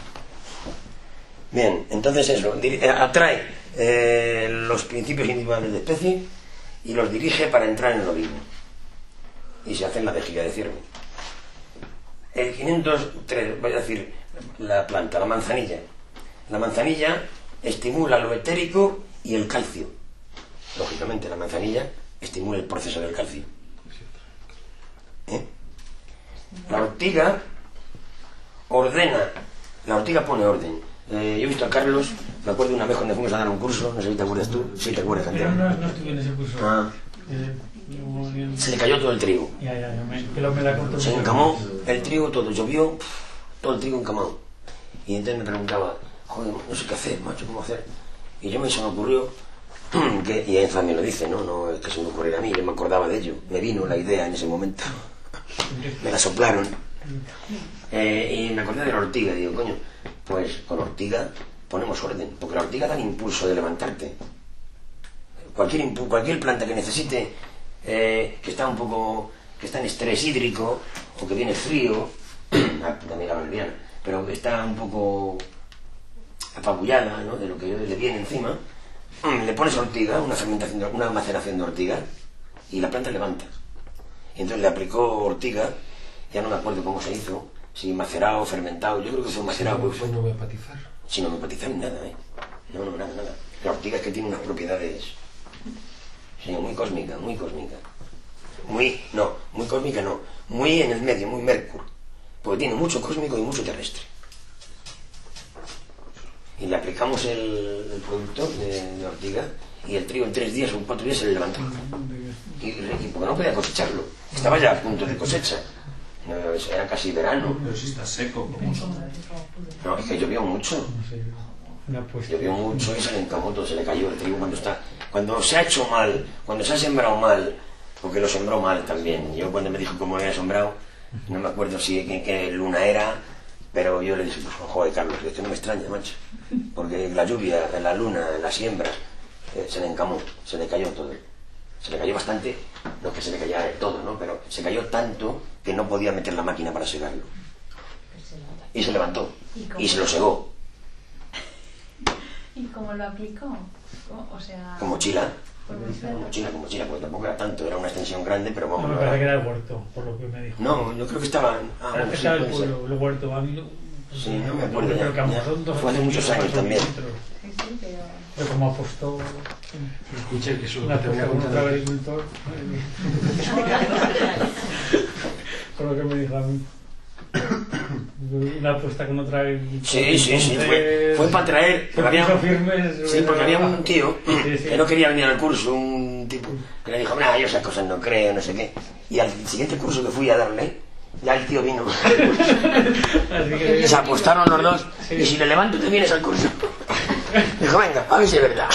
Bien, entonces eso, atrae los principios individuales de especie y los dirige para entrar en lo vivo. Y se hace en la vejiga de ciervo. El 503, voy a decir, la planta, la manzanilla. La manzanilla estimula lo etérico y el calcio. Lógicamente, la manzanilla estimula el proceso del calcio. La ortiga ordena, la ortiga pone orden. Yo he visto a Carlos, me acuerdo una vez cuando fuimos a dar un curso, no sé si te acuerdas tú, sí te acuerdas, pero no estuve en ese curso. Se le cayó todo el trigo. Se encamó el trigo todo, llovió, todo el trigo encamado. Y entonces me preguntaba, joder, no sé qué hacer, macho, cómo hacer. Y yo se me ocurrió, y Enza me lo dice, no es que se me ocurriera a mí, yo me acordaba de ello, me vino la idea en ese momento, me la soplaron. Y me acordé de la ortiga, y digo, coño, pues con ortiga ponemos orden, porque la ortiga da el impulso de levantarte. Cualquier planta que necesite, que está en estrés hídrico, o que viene frío, también la valeriana, pero que está un poco apabullada, ¿no?, de lo que le viene encima, le pones ortiga, una maceración de ortiga, y la planta levanta. Y entonces le aplicó ortiga, ya no me acuerdo cómo se hizo, si macerado, fermentado, yo creo que fue macerado. Sin homeopatizar. Sin homeopatizar nada, No, nada. La ortiga es que tiene unas propiedades, sí, muy cósmica. Muy cósmica no, muy en el medio, muy Mercurio, porque tiene mucho cósmico y mucho terrestre. Y le aplicamos el producto de ortiga, y el trigo en 3 días o 4 días se le levantó. Y porque no podía cosecharlo, estaba ya a punto de cosecha. Era casi verano. Pero si está seco, ¿cómo son? No, es que llovió mucho. Llovió mucho y se le encamó todo, se le cayó el trigo cuando se ha hecho mal, cuando se ha sembrado mal, porque lo sembró mal también. Yo cuando me dijo cómo había sembrado, no me acuerdo si en qué luna era, pero yo le dije, pues joder, Carlos, es que no me extraña, macho, porque la lluvia, la luna, la siembra, se le encamó, se le cayó todo. Se le cayó bastante, no es que se le cayera de todo, ¿no?, pero se cayó tanto que no podía meter la máquina para segarlo. Y se levantó, y se lo segó. ¿Y cómo lo aplicó? O sea... Con mochila. Con mochila, porque tampoco era tanto, era una extensión grande, pero vamos. No, me parece que era el huerto, por lo que me dijo. No, yo creo que estaba... Bueno, estaba el pueblo, el huerto. A mí, sí, no me acuerdo ya. Fue hace muchos años también. Pero como apostó... Escuché que eso una apuesta con otro agricultor. Por lo que me dijo a mí. una apuesta con otra. Sí, fue para traer. Porque había un tío que no quería venir al curso, un tipo que le dijo, yo esas cosas no creo, no sé qué. Y al siguiente curso que fui a darle, ya el tío vino. Se apostaron los dos, y si le levanto te vienes al curso. Dijo, venga, a ver si es verdad.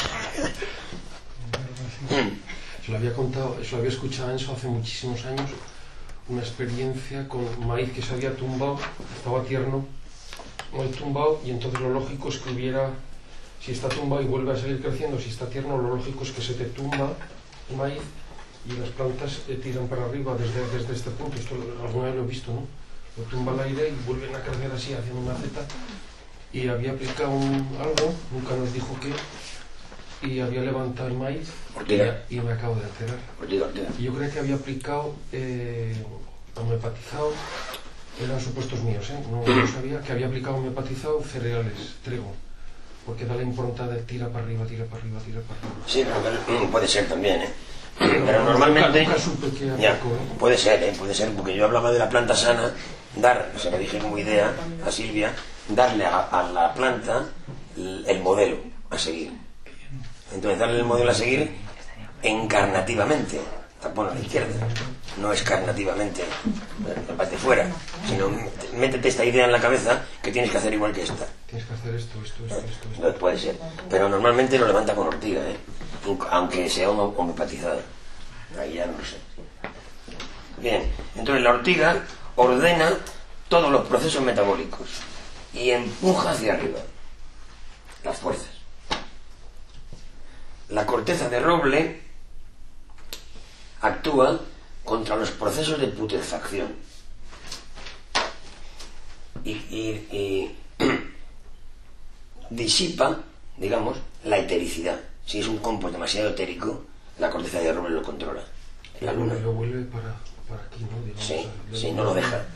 Se lo había contado, se lo había escuchado a Enzo hace muchísimos años, una experiencia con maíz que se había tumbado, estaba tierno, maíz tumbado, y entonces lo lógico es que hubiera, si está tumbado y vuelve a seguir creciendo, si está tierno, lo lógico es que se te tumba el maíz y las plantas tiran para arriba desde este punto. Esto alguna vez lo he visto, ¿no? Lo tumba al aire y vuelven a crecer así, haciendo una maceta, y había aplicado algo, nunca nos dijo qué, y había levantado el maíz y me acabo de enterar. Y yo creo que había aplicado homeopatizado, eran supuestos míos, no sabía que había aplicado homeopatizado cereales, trigo, porque da la impronta de tira para arriba, tira para arriba, tira para arriba. Sí, pero puede ser también, pero normalmente nunca supe que puede ser, porque yo hablaba de la planta sana, se me dije como idea a Silvia, darle a la planta el modelo a seguir. Entonces darle el modelo a seguir encarnativamente, tapón a la izquierda, no es carnativamente, la parte fuera, sino métete esta idea en la cabeza que tienes que hacer igual que esta. Tienes que hacer esto. No, puede ser, pero normalmente lo levanta con ortiga, aunque sea homeopatizada. Ahí ya no lo sé. Bien, entonces la ortiga ordena todos los procesos metabólicos y empuja hacia arriba las fuerzas. La corteza de roble actúa contra los procesos de putrefacción y disipa, digamos, la etericidad. Si es un compost demasiado etérico, la corteza de roble lo controla. La luna lo vuelve para aquí, ¿no? Digamos, sí, no lo deja.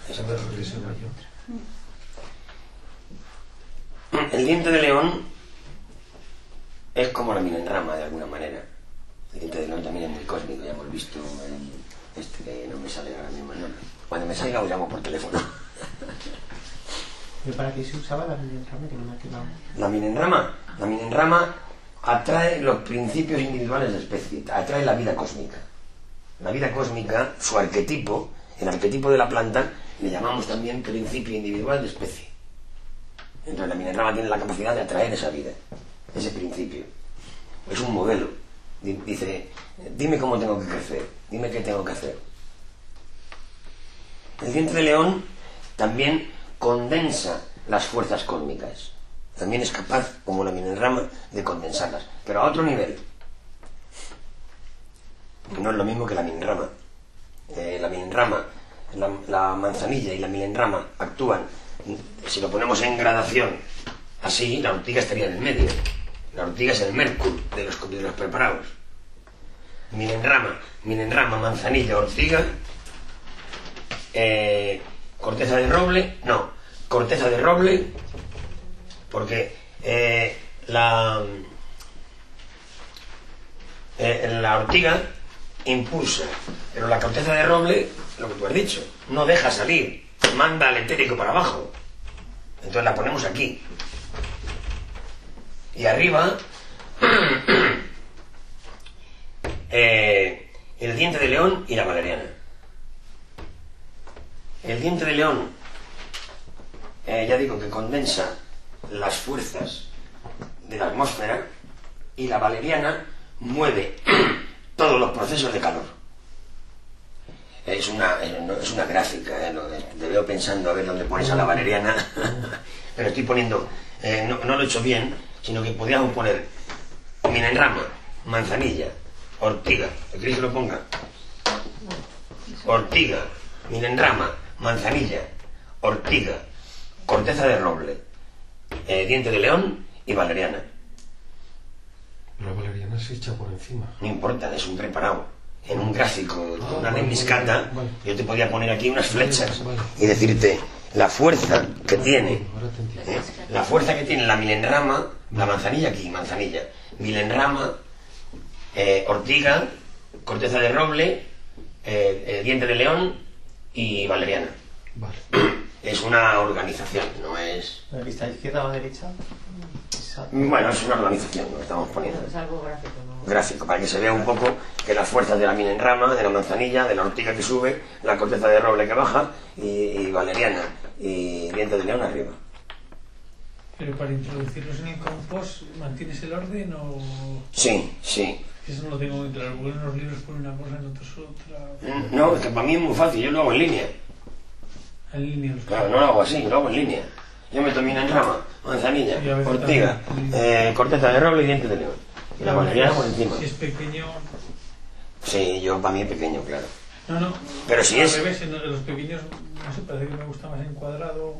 El diente de león es como la milenrama, de alguna manera. El diente de león también es muy cósmico, ya hemos visto que no me sale ahora mismo el nombre. Cuando me salga os llamo por teléfono. ¿Y para qué se usaba la milenrama? Que no me ha quedado. La milenrama atrae los principios individuales de especie, atrae la vida cósmica. La vida cósmica, su arquetipo, el arquetipo de la planta, le llamamos también principio individual de especie. Entonces la milenrama tiene la capacidad de atraer esa vida, ese principio. Es un modelo. Dice, dime cómo tengo que crecer, dime qué tengo que hacer. El diente de león también condensa las fuerzas cósmicas. También es capaz, como la milenrama, de condensarlas, pero a otro nivel. No es lo mismo que la milenrama. La milenrama, la manzanilla y la milenrama actúan, si lo ponemos en gradación, así, la ortiga estaría en el medio. La ortiga es el Mercurio de los preparados. Milenrama, manzanilla, ortiga, corteza de roble, porque la ortiga impulsa, pero la corteza de roble, lo que tú has dicho, no deja salir, manda al etérico para abajo. Entonces la ponemos aquí. Y arriba el diente de león y la valeriana. El diente de león, ya digo que condensa las fuerzas de la atmósfera, y la valeriana mueve todos los procesos de calor. Es una gráfica, te veo pensando a ver dónde pones a la valeriana, pero estoy poniendo, no lo he hecho bien, sino que podríamos poner milenrama, manzanilla, ortiga. ¿Queréis que lo ponga? Ortiga, milenrama, manzanilla, ortiga, corteza de roble, diente de león y valeriana. La valeriana se echa por encima. No importa, es un preparado. En un gráfico, una lemniscata, yo te podría poner aquí unas flechas y decirte la fuerza que tiene. La fuerza que tiene la milenrama, la manzanilla aquí, manzanilla, milenrama, ortiga, corteza de roble, diente de león y valeriana. Vale. es una organización, no es... ¿La vista izquierda o derecha? Bueno, es una organización, lo estamos poniendo. Es algo gráfico, ¿no? Gráfico, para que se vea un poco que las fuerzas de la mina en rama, de la manzanilla, de la ortiga que sube, la corteza de roble que baja, y valeriana, y viento de león arriba. Pero para introducirlos en el compost, ¿mantienes el orden o...? Sí, sí. Eso no lo tengo muy claro, porque en los libros ponen una cosa, en otros otra... No, es que para mí es muy fácil, yo lo hago en línea. En línea. Claro, no lo hago así, lo hago en línea. Yo meto mina en rama, manzanilla, Sí, a veces ortiga, corteza de roble y diente de león. Y la valeriana por encima. Si es pequeño... Sí, yo para mí es pequeño, claro. No. Pero si al es... revés, en los pequeños, no sé, parece que me gusta más en cuadrado.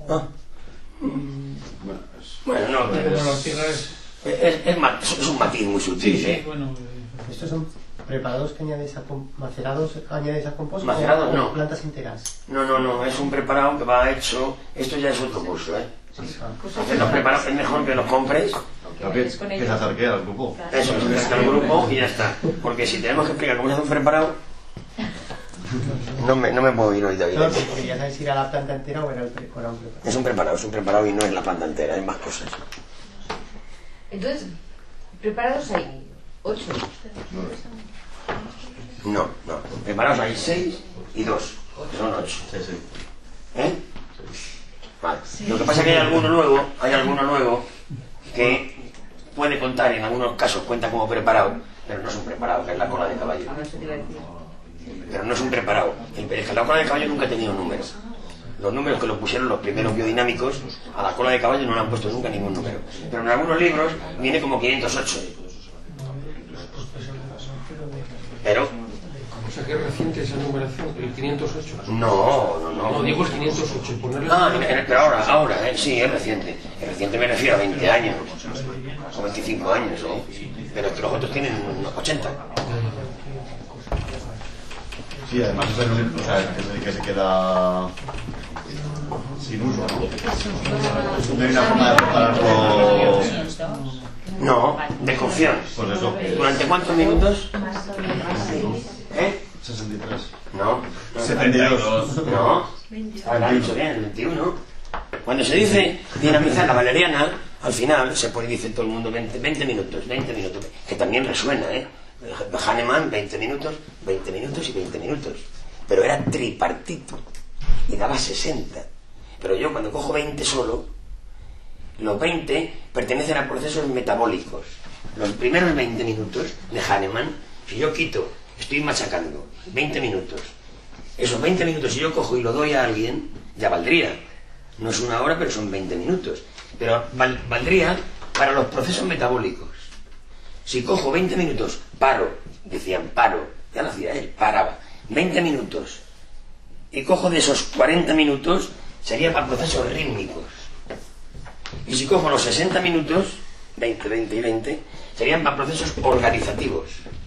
Bueno, no, Como la ortiga es un matiz muy sutil, sí, bueno... ¿Estos son preparados que añades macerados añades al compost? Macerados, o no. plantas enteras? No, es un preparado que va hecho... Esto ya es otro curso, ¿eh? Hacer los preparados es mejor que los compres. Que se acerque al grupo. Eso, que se acerque al grupo y ya está. Porque si tenemos que explicar cómo se hace un preparado, no me puedo ir hoy de Claro, vida. porque ya sabes si era la planta entera o era un preparado. Es un preparado y no es la planta entera, hay más cosas. Entonces, preparados hay 8. No. Preparados hay 6 y 2. Son 8. ¿Eh? Vale. Lo que pasa es que hay alguno nuevo que puede contar, en algunos casos cuenta como preparado, pero no es un preparado, que es la cola de caballo. Pero no es un preparado. La cola de caballo nunca ha tenido números. Los números que lo pusieron los primeros biodinámicos, a la cola de caballo no le han puesto nunca ningún número. Pero en algunos libros viene como 508. Pero... O sea, que es reciente esa numeración, el 508. No. No, digo el 508. Ponerle... Pero ahora, sí, es reciente. El reciente me refiero a 20 años, o 25 años, ¿no? Pero es que los otros tienen 80. Sí, además es el que se queda sin uso, ¿no? No hay una forma de prepararlo. No, de cocción. Pues eso. ¿Durante cuántos minutos? 63. No. 72. No. Ahora dicho bien, el 21. Cuando se dice dinamizar la valeriana, al final se puede decir todo el mundo 20 minutos, que también resuena, ¿eh? Hahnemann, 20 minutos y 20 minutos. Pero era tripartito y daba 60. Pero yo cuando cojo 20 solo, los 20 pertenecen a procesos metabólicos. Los primeros 20 minutos de Hahnemann, si yo quito, estoy machacando 20 minutos, esos 20 minutos si yo cojo y lo doy a alguien, ya valdría. No es una hora, pero son 20 minutos. Pero valdría para los procesos metabólicos. Si cojo 20 minutos, paro, ya lo hacía él, paraba, 20 minutos, y cojo de esos 40 minutos, sería para procesos rítmicos. Y si cojo los 60 minutos, 20, serían para procesos organizativos.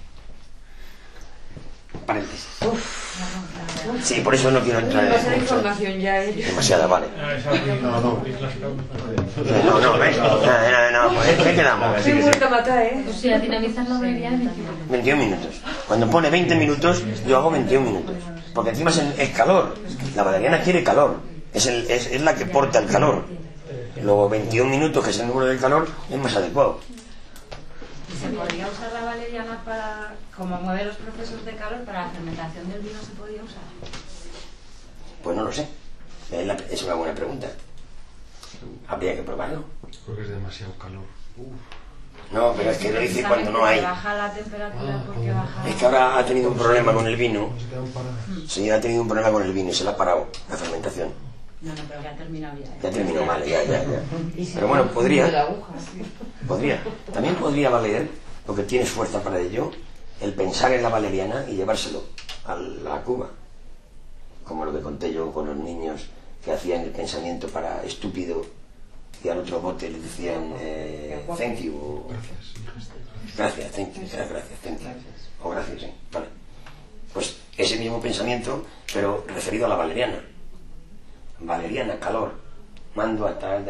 Paréntesis. Sí, por eso no quiero entrar en Demasiada información ya, ¿eh? Demasiada, vale. No, ¿ves? No, pues ¿qué quedamos? Estoy muerta a matar, ¿eh? O sea, dinamizar la valeriana en 21 minutos. Cuando pone 20 minutos, yo hago 21 minutos. Porque encima es calor. La valeriana quiere calor. Es la que porta el calor. Luego 21 minutos, que es el número del calor, es más adecuado. ¿Se podría usar la valeriana para, como mueve los procesos de calor, para la fermentación del vino se podría usar? Pues no lo sé. Es una buena pregunta. Habría que probarlo. Creo que es demasiado calor. No, pero es que lo dice cuando no hay. Baja la temperatura porque baja... Es que ahora ha tenido un problema con el vino. Sí, ha tenido un problema con el vino y se le ha parado la fermentación. No, pero ya ha terminado ya. Ya terminó mal, ya. Pero bueno, podría. También podría valer, porque tienes fuerza para ello, el pensar en la valeriana y llevárselo a la cuba. Como lo que conté yo con los niños que hacían el pensamiento para estúpido y al otro bote le decían thank you. Gracias, thank you. O gracias, sí. Vale. Pues ese mismo pensamiento, pero referido a la valeriana. Valeriana, calor, mando a tal.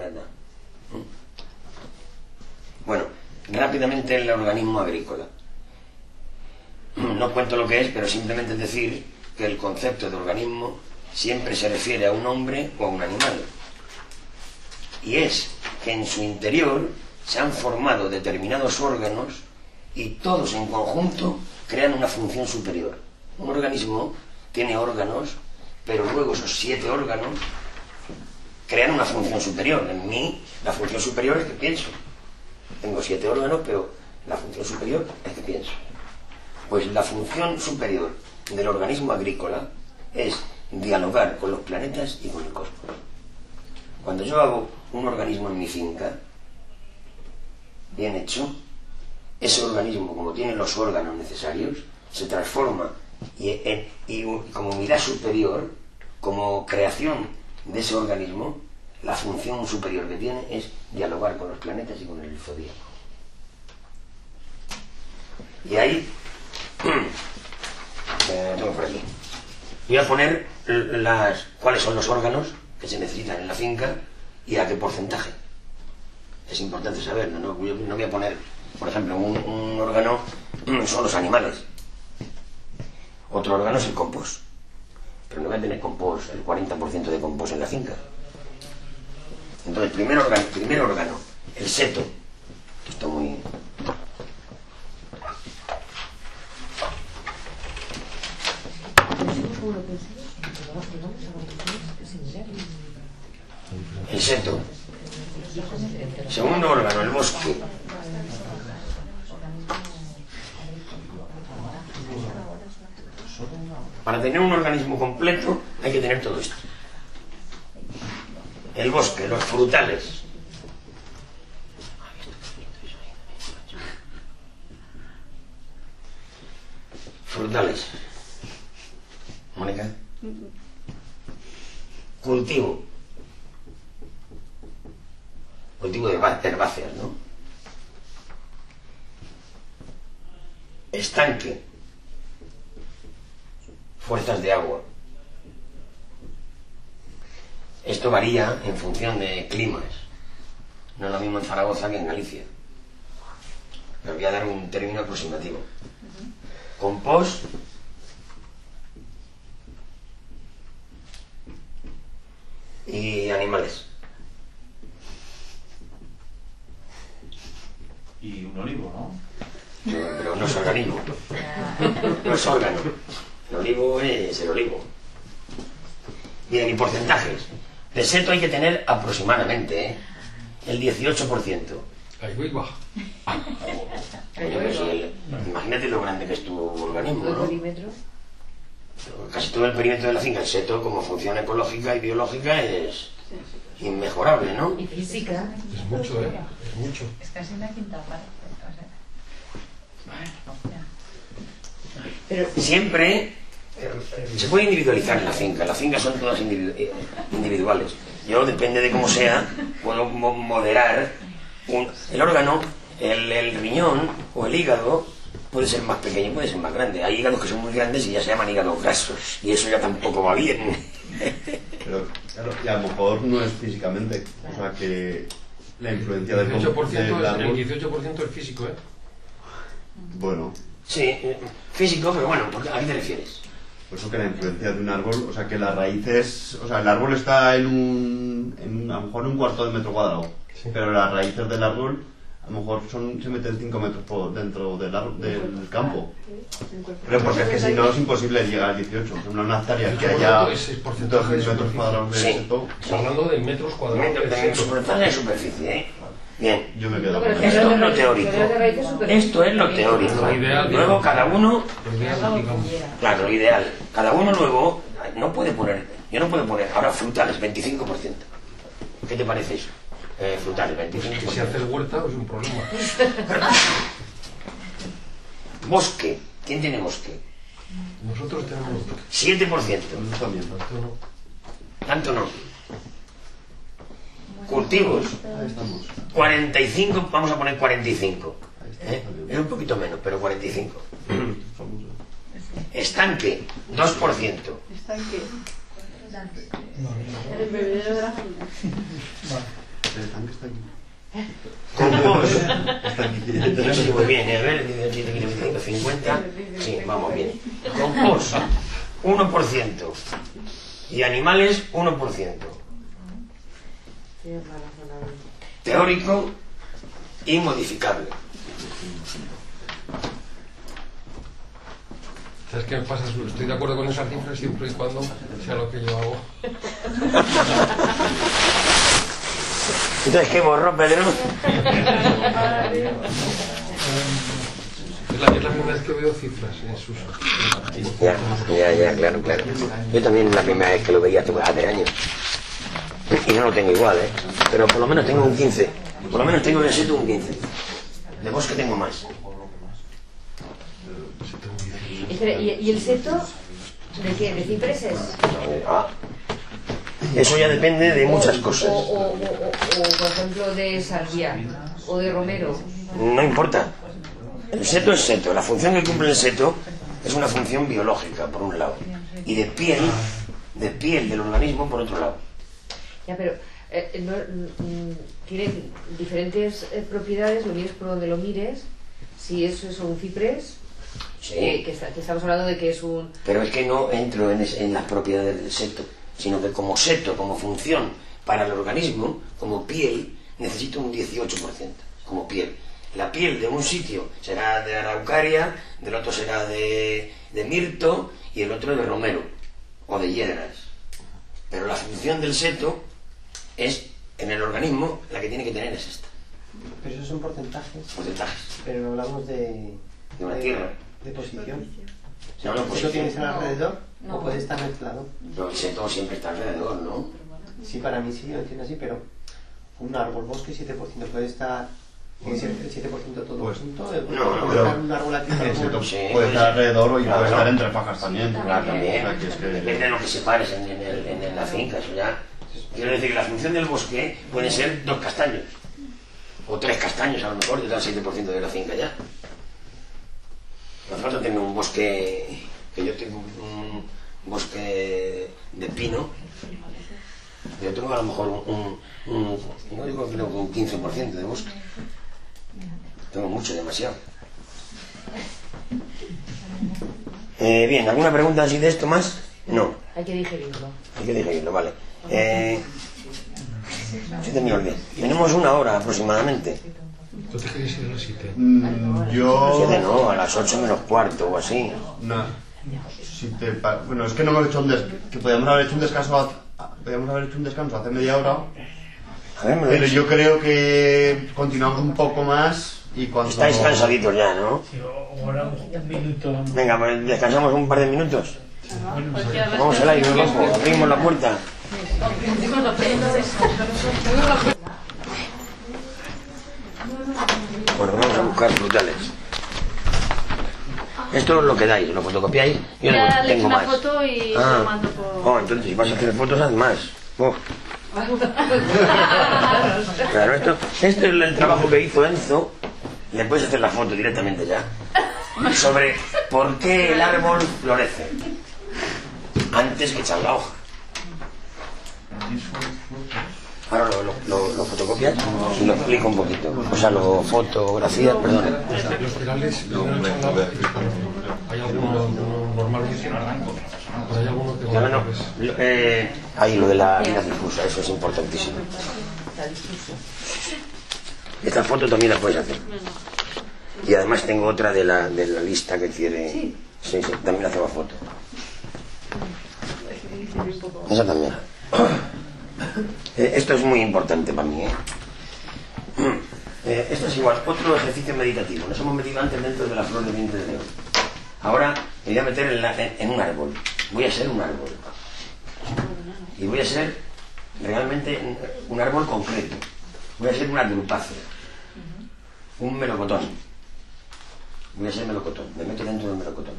Bueno, rápidamente el organismo agrícola. No cuento lo que es, pero simplemente decir que el concepto de organismo siempre se refiere a un hombre o a un animal. Y es que en su interior se han formado determinados órganos y todos en conjunto crean una función superior. Un organismo tiene órganos, pero luego esos 7 órganos crean una función superior. En mí, la función superior es que pienso. Tengo 7 órganos, pero la función superior es que pienso. Pues la función superior del organismo agrícola es dialogar con los planetas y con el cosmos. Cuando yo hago un organismo en mi finca, bien hecho, ese organismo, como tiene los órganos necesarios, se transforma y como unidad superior, como creación de ese organismo, la función superior que tiene es dialogar con los planetas y con el zodíaco. Y ahí tengo por aquí. Voy a poner cuáles son los órganos que se necesitan en la finca y a qué porcentaje. Es importante saberlo, ¿no? Yo no voy a poner, por ejemplo, un órgano son los animales. Otro órgano es el compost. Pero no voy a tener compost, el 40% de compost en la finca. Entonces, primer órgano, el seto. Esto muy... El seto. Segundo órgano, el bosque. Para tener un organismo completo hay que tener todo esto. El bosque, los frutales. Frutales. Mónica. Cultivo. Cultivo de herbáceas, ¿no? Estanque. Fuerzas de agua. Esto varía en función de climas. No es lo mismo en Zaragoza que en Galicia. Pero voy a dar un término aproximativo. Compost. Y animales. Y un olivo, ¿no? Pero no es organismo. No es órgano. El olivo es el olivo. Bien, y porcentajes. De seto hay que tener aproximadamente el 18%. Ahí va. Imagínate lo grande que es tu organismo, ¿no? ¿El perímetro? Casi todo el perímetro de la finca, el seto, como función ecológica y biológica, es inmejorable, ¿no? Y física. Es mucho, ¿eh? Es mucho. Es casi una quinta parte. Pero siempre se puede individualizar en la finca. Las fincas son todas individuales. Yo, depende de cómo sea, puedo moderar el órgano, el riñón o el hígado. Puede ser más pequeño, puede ser más grande. Hay hígados que son muy grandes y ya se llaman hígados grasos. Y eso ya tampoco va bien. Pero, claro, y a lo mejor no es físicamente. O sea, que la influencia del 18% el 18% es físico, ¿eh? Bueno. Sí, físico, pero bueno, ¿a qué te refieres? Por eso que la influencia de un árbol, o sea, que las raíces... O sea, el árbol está a lo mejor en un cuarto de metro cuadrado. Sí. Pero las raíces del árbol... A lo mejor se meten 5 metros por dentro del campo. Pero porque es que si no es imposible llegar al 18. Una hectárea que haya 2 metros cuadrados de seto. Estamos hablando de metros cuadrados de superficie, ¿eh? Bien. Yo me quedo. Esto es lo teórico. Esto es lo teórico. Luego cada uno... Claro, lo ideal. Cada uno luego no puede poner... Yo no puedo poner ahora frutales, 25%. ¿Qué te parece eso? Frutales, 25%. Si haces huerta es un problema. Bosque. ¿Quién tiene bosque? Nosotros tenemos 7%. También. Tanto no. Cultivos. 45, vamos a poner 45. Es un poquito menos, pero 45. Estanque, 2%. Estanque. El bebedero de la finca. El estanque está aquí. Compost. Sí, muy bien, a ver, 50. Sí, vamos bien. Compost, 1%. y animales 1%. Teórico y modificable. ¿Sabes qué me pasa? Estoy de acuerdo con esas cifras siempre y cuando sea lo que yo hago. Entonces, ¿qué borró, Pedro? Es la primera vez que veo cifras en sus... Ya, claro. Yo también la primera vez que lo veía hace años. Y no lo tengo igual, ¿eh? Pero por lo menos tengo un 15. Por lo menos tengo en el seto un 15. De bosque tengo más. Espera, ¿y el seto de qué? ¿De cipreses? Eso ya depende de muchas cosas. O, por ejemplo, de salvia o de romero. No importa. El seto es seto. La función que cumple el seto es una función biológica, por un lado. Y de piel del organismo, por otro lado. Ya, pero tienen diferentes propiedades, lo mires por donde lo mires. Si eso es un ciprés, sí. Que estamos hablando de que es un... Pero es que no entro en las propiedades del seto, sino que como seto, como función para el organismo, como piel, necesito un 18%, como piel. La piel de un sitio será de araucaria, del otro será de mirto y el otro de romero o de hiedras. Pero la función del seto es, en el organismo, la que tiene que tener es esta. Pero esos son porcentajes. Porcentajes. Pero no hablamos de una tierra. De posición. Se habla de ¿Eso posición. tiene que estar alrededor? No. ¿O puede estar mezclado? Pero el seto siempre está alrededor, ¿no? Sí, para mí sí, yo lo entiendo así, pero un árbol, bosque, 7% puede estar... ¿Tiene que ser el 7% todo Pues, junto? no, ¿Puede estar un árbol aquí? El seto Sí, puede estar alrededor y claro. puede estar entre fajas también. Claro, también. O sea, que es que- Depende de lo que separes en la finca. Eso ya. Quiero decir que la función del bosque puede ser 2 castaños. O 3 castaños, a lo mejor, te da el 7% de la finca ya. No hace falta tener un bosque. Que yo tengo un bosque de pino. Yo tengo a lo mejor no digo creo que un 15% de bosque. Tengo mucho, demasiado. Bien, ¿alguna pregunta así de esto más? No. Hay que digerirlo. Hay que digerirlo, vale. 7:10. Tenemos 1 hora aproximadamente. ¿Tú te querías ir a las 7? Yo... 7 no, a las 8 menos cuarto o así. No. Bueno, es que no hemos hecho que podíamos haber hecho un descanso hace media hora. A ver, me lo Pero dices. yo creo que continuamos un poco más y cuando... Estáis cansaditos ya, ¿no? Sí, ahora un minuto. Venga, pues descansamos un par de minutos. Vamos al aire, loco. Abrimos la puerta. Bueno, vamos a buscar frutales. Esto es lo que dais, lo fotocopiáis. Yo Ya no le echo tengo una más. foto y se lo mando por... Entonces si vas a hacer fotos, haz más. Claro, esto es el trabajo que hizo Enzo. Le puedes hacer la foto directamente ya. Sobre por qué el árbol florece antes que echar la hoja. Ahora lo fotocopias y lo explico un poquito. O sea, lo fotografías, perdón. Los perales, hay alguno normalmente, pero hay alguno que... Ya, bueno, ahí lo de la vida difusa, eso es importantísimo. Esta foto también la puedes hacer. Y además tengo otra de la lista que quiere. Sí, también hacemos foto. Esa también. Esto es muy importante para mí, esto es igual, otro ejercicio meditativo. Nos hemos metido antes dentro de la flor de vientre de león. Ahora me voy a meter en un árbol. Voy a ser un árbol. Y voy a ser realmente un árbol concreto. Voy a ser una agrupación. Un melocotón. Voy a ser melocotón. Me meto dentro del melocotón.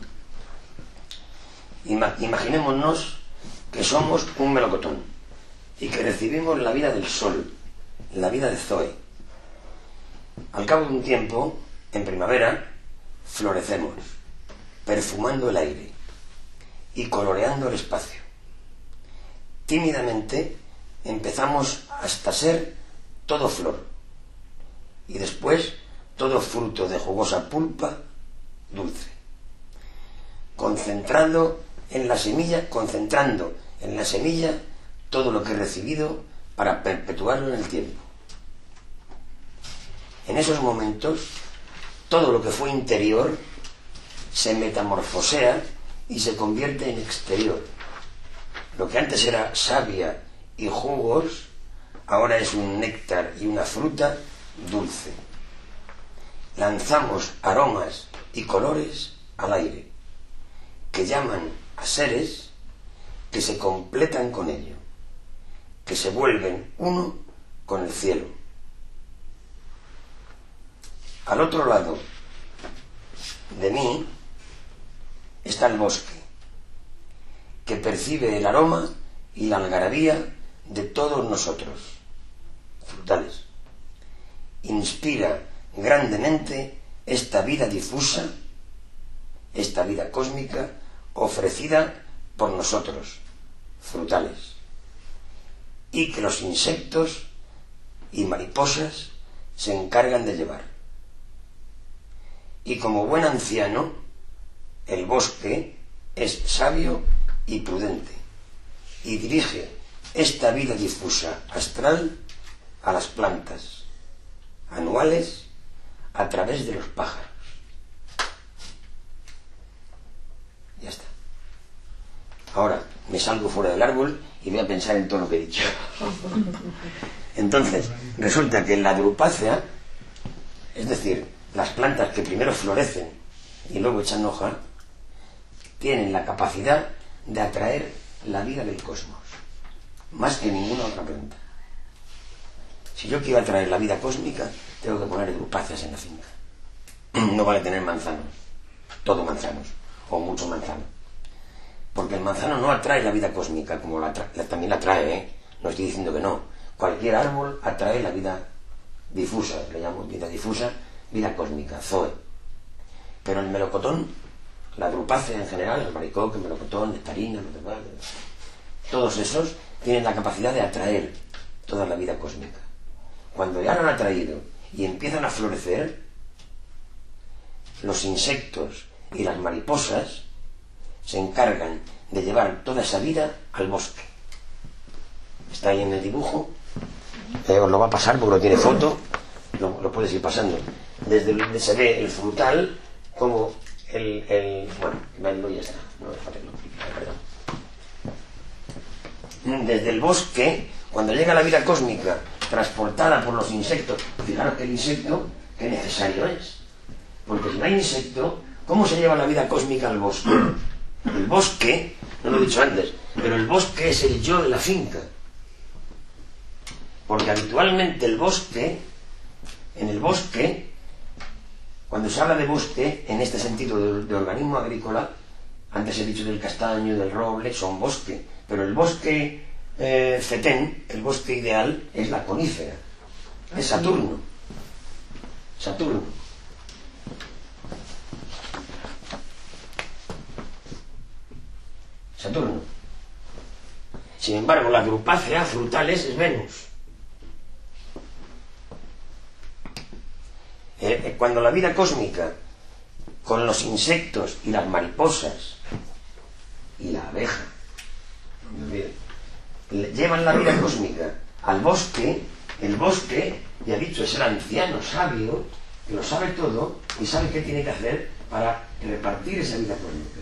Imaginémonos que somos un melocotón y que recibimos la vida del sol, la vida de Zoe. Al cabo de un tiempo, en primavera, florecemos, perfumando el aire y coloreando el espacio. Tímidamente empezamos hasta ser todo flor y después todo fruto de jugosa pulpa concentrando en la semilla en la semilla todo lo que he recibido para perpetuarlo en el tiempo. En esos momentos, todo lo que fue interior se metamorfosea y se convierte en exterior. Lo que antes era savia y jugos, ahora es un néctar y una fruta dulce. Lanzamos aromas y colores al aire, que llaman a seres que se completan con ello, que se vuelven uno con el cielo. Al otro lado de mí está el bosque, que percibe el aroma y la algarabía de todos nosotros, frutales. Inspira grandemente esta vida difusa, esta vida cósmica ofrecida por nosotros, frutales, y que los insectos y mariposas se encargan de llevar. Y como buen anciano, el bosque es sabio y prudente, y dirige esta vida difusa astral a las plantas anuales a través de los pájaros. Ya está. Ahora me salgo fuera del árbol y voy a pensar en todo lo que he dicho. Entonces, resulta que en la drupácea, es decir, las plantas que primero florecen y luego echan hoja, tienen la capacidad de atraer la vida del cosmos, más que ninguna otra planta. Si yo quiero atraer la vida cósmica, tengo que poner drupáceas en la finca. No vale tener manzanos, todo manzanos, o mucho manzano. Porque el manzano no atrae la vida cósmica, como también la atrae, ¿eh? No estoy diciendo que no. Cualquier árbol atrae la vida difusa, le llamo vida difusa, vida cósmica, zoe. Pero el melocotón, la drupácea en general, el maricoque, el melocotón, nectarina, todos esos tienen la capacidad de atraer toda la vida cósmica. Cuando ya lo han atraído y empiezan a florecer, los insectos y las mariposas se encargan de llevar toda esa vida al bosque. Está ahí en el dibujo, os lo va a pasar porque lo tiene foto, lo puedes ir pasando. Desde donde se ve el frutal, como bueno, ya está, perdón. Desde el bosque, cuando llega la vida cósmica transportada por los insectos, fijaros que el insecto, qué necesario es, porque si no hay insecto, ¿cómo se lleva la vida cósmica al bosque? El bosque, no lo he dicho antes, pero el bosque es el yo de la finca, porque habitualmente el bosque, en el bosque, cuando se habla de bosque, en este sentido de organismo agrícola, antes he dicho del castaño, del roble, son bosque, pero el bosque fetén, el bosque ideal, es la conífera, es Saturno. Saturno. Saturno. Sin embargo, la drupácea frutales es Venus. Cuando la vida cósmica, con los insectos y las mariposas y la abeja, no me olvido, llevan la vida cósmica al bosque, el bosque, ya he dicho, es el anciano sabio que lo sabe todo y sabe qué tiene que hacer para repartir esa vida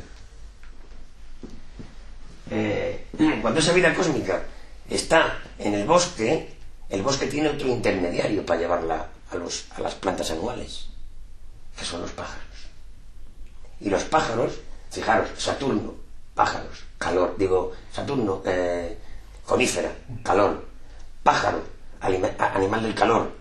cósmica. Cuando esa vida cósmica está en el bosque tiene otro intermediario para llevarla a las plantas anuales, que son los pájaros. Y los pájaros, fijaros, Saturno, pájaros, calor, Saturno, conífera, calor, pájaro, animal del calor.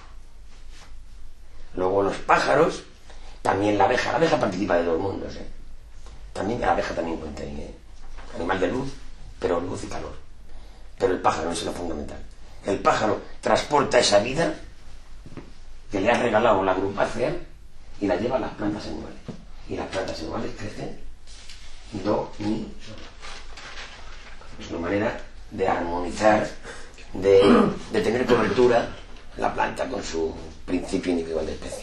Luego los pájaros, también la abeja participa de dos mundos, también la abeja también cuenta ahí, animal de luz, pero luz y calor. Pero el pájaro es lo fundamental. El pájaro transporta esa vida que le ha regalado la drupácea y la lleva a las plantas anuales. Y las plantas anuales crecen do, mi, sol. Es una manera de armonizar, de tener cobertura la planta con su principio individual de especie.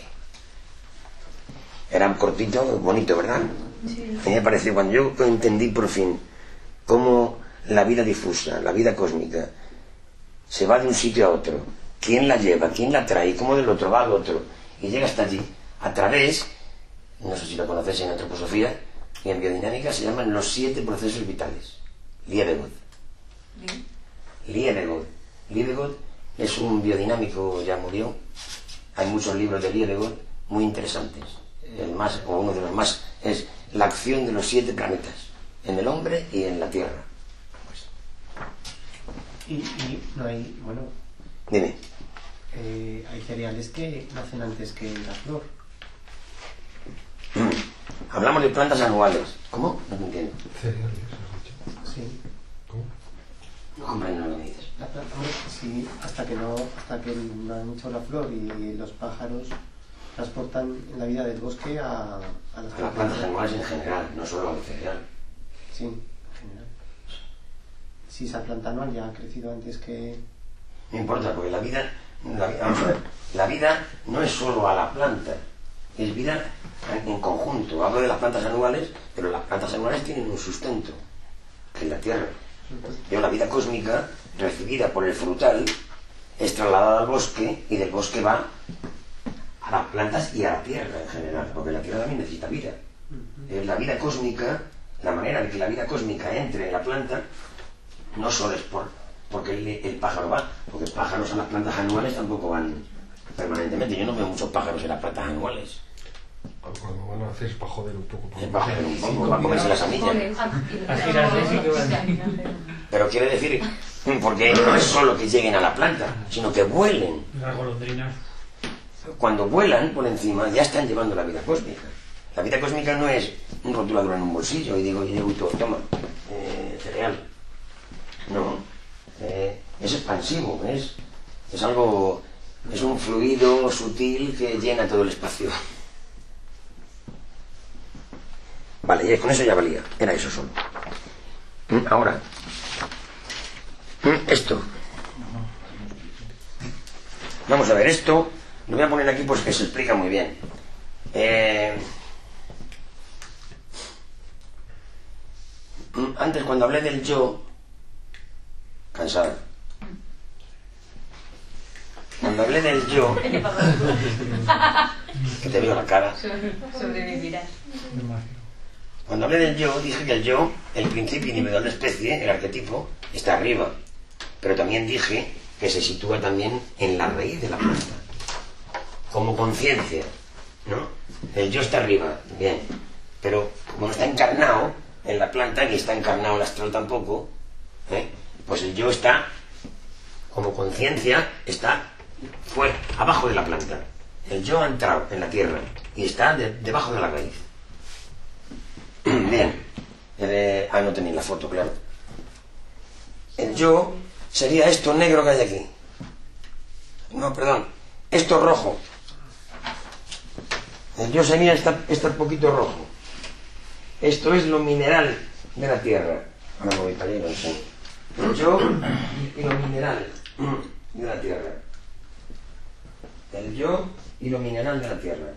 Era cortito, bonito, ¿verdad? Sí. A mí me pareció, cuando yo entendí por fin cómo la vida difusa, la vida cósmica, se va de un sitio a otro. ¿Quién la lleva? ¿Quién la trae? ¿Cómo del otro va al otro? Y llega hasta allí. A través, no sé si lo conocéis en antroposofía y en biodinámica, se llaman los 7 procesos vitales. Liebegod. Liebegod es un biodinámico, ya murió. Hay muchos libros de Liebegod muy interesantes. El más, o uno de los más, es la acción de los 7 planetas, en el hombre y en la Tierra. Y no hay, bueno... Dime. Hay cereales que nacen antes que la flor. Hablamos de plantas anuales. ¿Cómo? No te entiendo. Cereales, has dicho. Sí. ¿Cómo? No comprendo lo que dices. La planta, sí, hasta que no han hecho la flor y los pájaros transportan la vida del bosque a las plantas anuales en general, no solo al cereal. Sí, en general. Si esa planta anual ya ha crecido antes que... No importa, porque vamos a ver, la vida no es solo a la planta, es vida en conjunto. Hablo de las plantas anuales, pero las plantas anuales tienen un sustento, que es la tierra. Pero la vida cósmica, recibida por el frutal, es trasladada al bosque y del bosque va a las plantas y a la tierra en general, porque la tierra también necesita vida. La vida cósmica, la manera de que la vida cósmica entre en la planta, no solo es porque el pájaro va, porque pájaros a las plantas anuales tampoco van permanentemente. Yo no veo muchos pájaros en las plantas anuales. Cuando van a hacer es para joder un poco. Es para joder un poco, para comerse las semillas. Pero quiere decir, porque no es solo que lleguen a la planta, sino que vuelen. Las golondrinas. Cuando vuelan por encima ya están llevando la vida cósmica. La vida cósmica no es un rotulador en un bolsillo y digo, toma, cereal. No, es expansivo, es algo, es un fluido sutil que llena todo el espacio. Vale, y con eso ya valía, era eso solo. Ahora, esto. Vamos a ver, esto lo voy a poner aquí porque se explica muy bien. Antes, cuando hablé del yo, cansada. Cuando hablé del yo, que te veo la cara. Sobrevivirás. Cuando hablé del yo, dije que el yo, el principio individual de la especie, el arquetipo, está arriba. Pero también dije que se sitúa también en la raíz de la planta, como conciencia, ¿no? El yo está arriba, bien. Pero como está encarnado en la planta, ni está encarnado el astral tampoco, pues el yo está, como conciencia, fue abajo de la planta. El yo ha entrado en la tierra y está debajo de la raíz. Bien. No tenéis la foto, claro. El yo sería esto negro que hay aquí. No, perdón. Esto rojo. El yo sería este poquito rojo. Esto es lo mineral de la tierra. Ahora me voy para allá, no sé. El yo y lo mineral de la tierra. El yo y lo mineral de la tierra.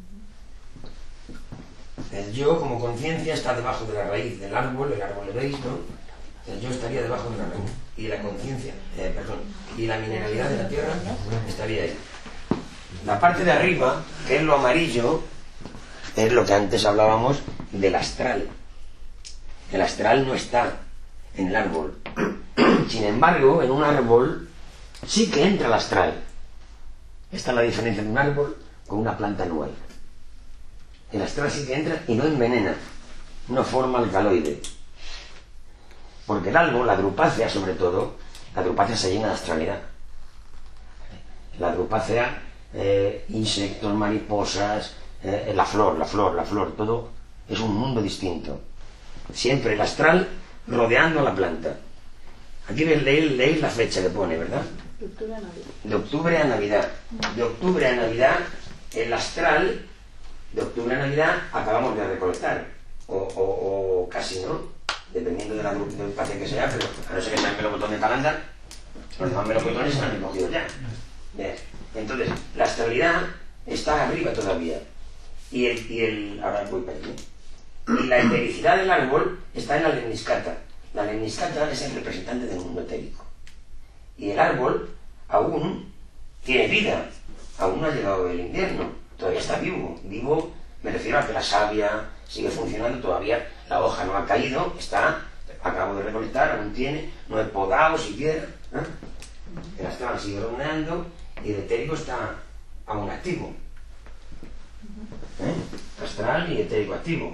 El yo como conciencia está debajo de la raíz del árbol, el árbol le veis, ¿no? El yo estaría debajo de la raíz. Y la conciencia, y la mineralidad de la tierra estaría ahí. La parte de arriba, que es lo amarillo, es lo que antes hablábamos del astral. El astral no está en el árbol. Sin embargo, en un árbol sí que entra el astral. Esta es la diferencia de un árbol con una planta anual. El astral sí que entra y no envenena, no forma alcaloide. Porque el árbol, la drupácea sobre todo, la drupácea se llena de astralidad. La drupácea, insectos, mariposas, la flor, todo es un mundo distinto. Siempre el astral rodeando a la planta. Aquí leéis la fecha que pone, ¿verdad? De octubre a Navidad. De octubre a Navidad, el astral, de octubre a Navidad, acabamos de recolectar. O casi, ¿no? Dependiendo de la drupácea que sea, pero a no ser que sean melocotones de Palanda, los demás melocotones se han recogido ya. Bien. Entonces, la astralidad está arriba todavía. Ahora voy para allí. Y la etericidad del árbol está en la lemniscata. La lemniscata es el representante del mundo etérico. Y el árbol aún tiene vida, aún no ha llegado el invierno, todavía está vivo. Vivo me refiero a que la savia sigue funcionando todavía, la hoja no ha caído, está, acabo de recolectar, aún tiene, no he podado siquiera, ¿eh? El astral sigue rondeando y el etérico está aún activo. Astral y etérico activo.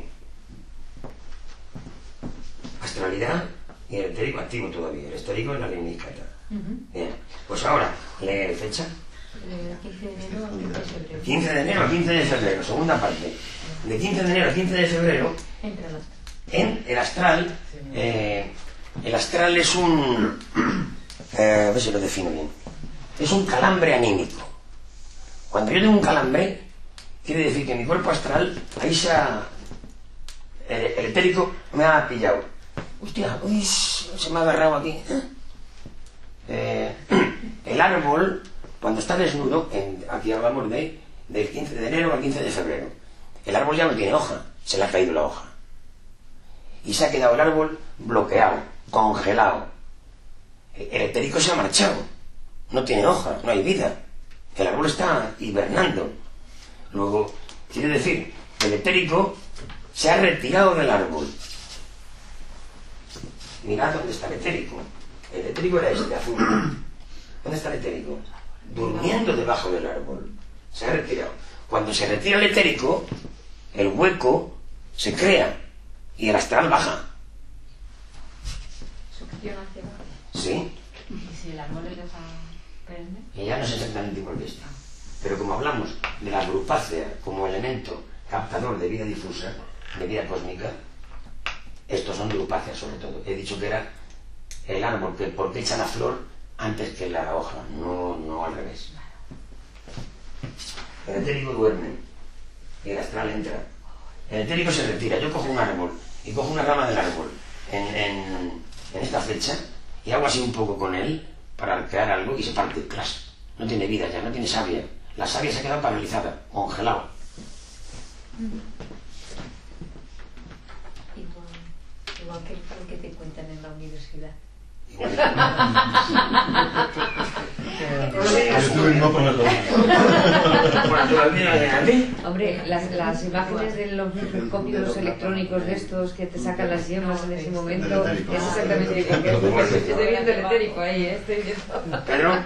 Astralidad y el etérico activo todavía. El etérico es la lemniscata. Bien, pues ahora, lee fecha. 15 de enero a 15 de febrero. 15 de enero a 15 de febrero, segunda parte. De 15 de enero a 15 de febrero, en el astral, el astral es un... a ver si lo defino bien. Es un calambre anímico. Cuando yo tengo un calambre, quiere decir que mi cuerpo astral, ahí el etérico me ha pillado. Hostia, uy, se me ha agarrado aquí. El árbol, cuando está desnudo, aquí hablamos del 15 de enero al 15 de febrero. El árbol ya no tiene hoja, se le ha caído la hoja. Y se ha quedado el árbol bloqueado, congelado. El etérico se ha marchado, no tiene hoja, no hay vida. El árbol está hibernando. Luego, quiere decir, el etérico se ha retirado del árbol. Mirad dónde está el etérico. El etérico era este, azul. ¿Dónde está el etérico? Durmiendo debajo del árbol. Se ha retirado. Cuando se retira el etérico, el hueco se crea y el astral baja. Succión hacia abajo. ¿Sí? ¿Y si el árbol le deja perenne? Y ya no sé exactamente igual que está. Pero como hablamos de la grupácea como elemento captador de vida difusa, de vida cósmica, estos son grupáceas sobre todo. He dicho que era el árbol porque echa la flor antes que la hoja, no al revés. El etérico duerme y el astral entra. El etérico se retira. Yo cojo un árbol y cojo una rama del árbol en esta flecha y hago así un poco con él para crear algo y se parte, clas. No tiene vida ya, no tiene savia. La savia se ha quedado paralizada, congelado. Igual que lo que te cuentan en la universidad. Hombre, las imágenes de los microscopios electrónicos de estos que te sacan las yemas en ese momento es exactamente igual que estoy viendo el etérico ahí, estoy viendo. Pero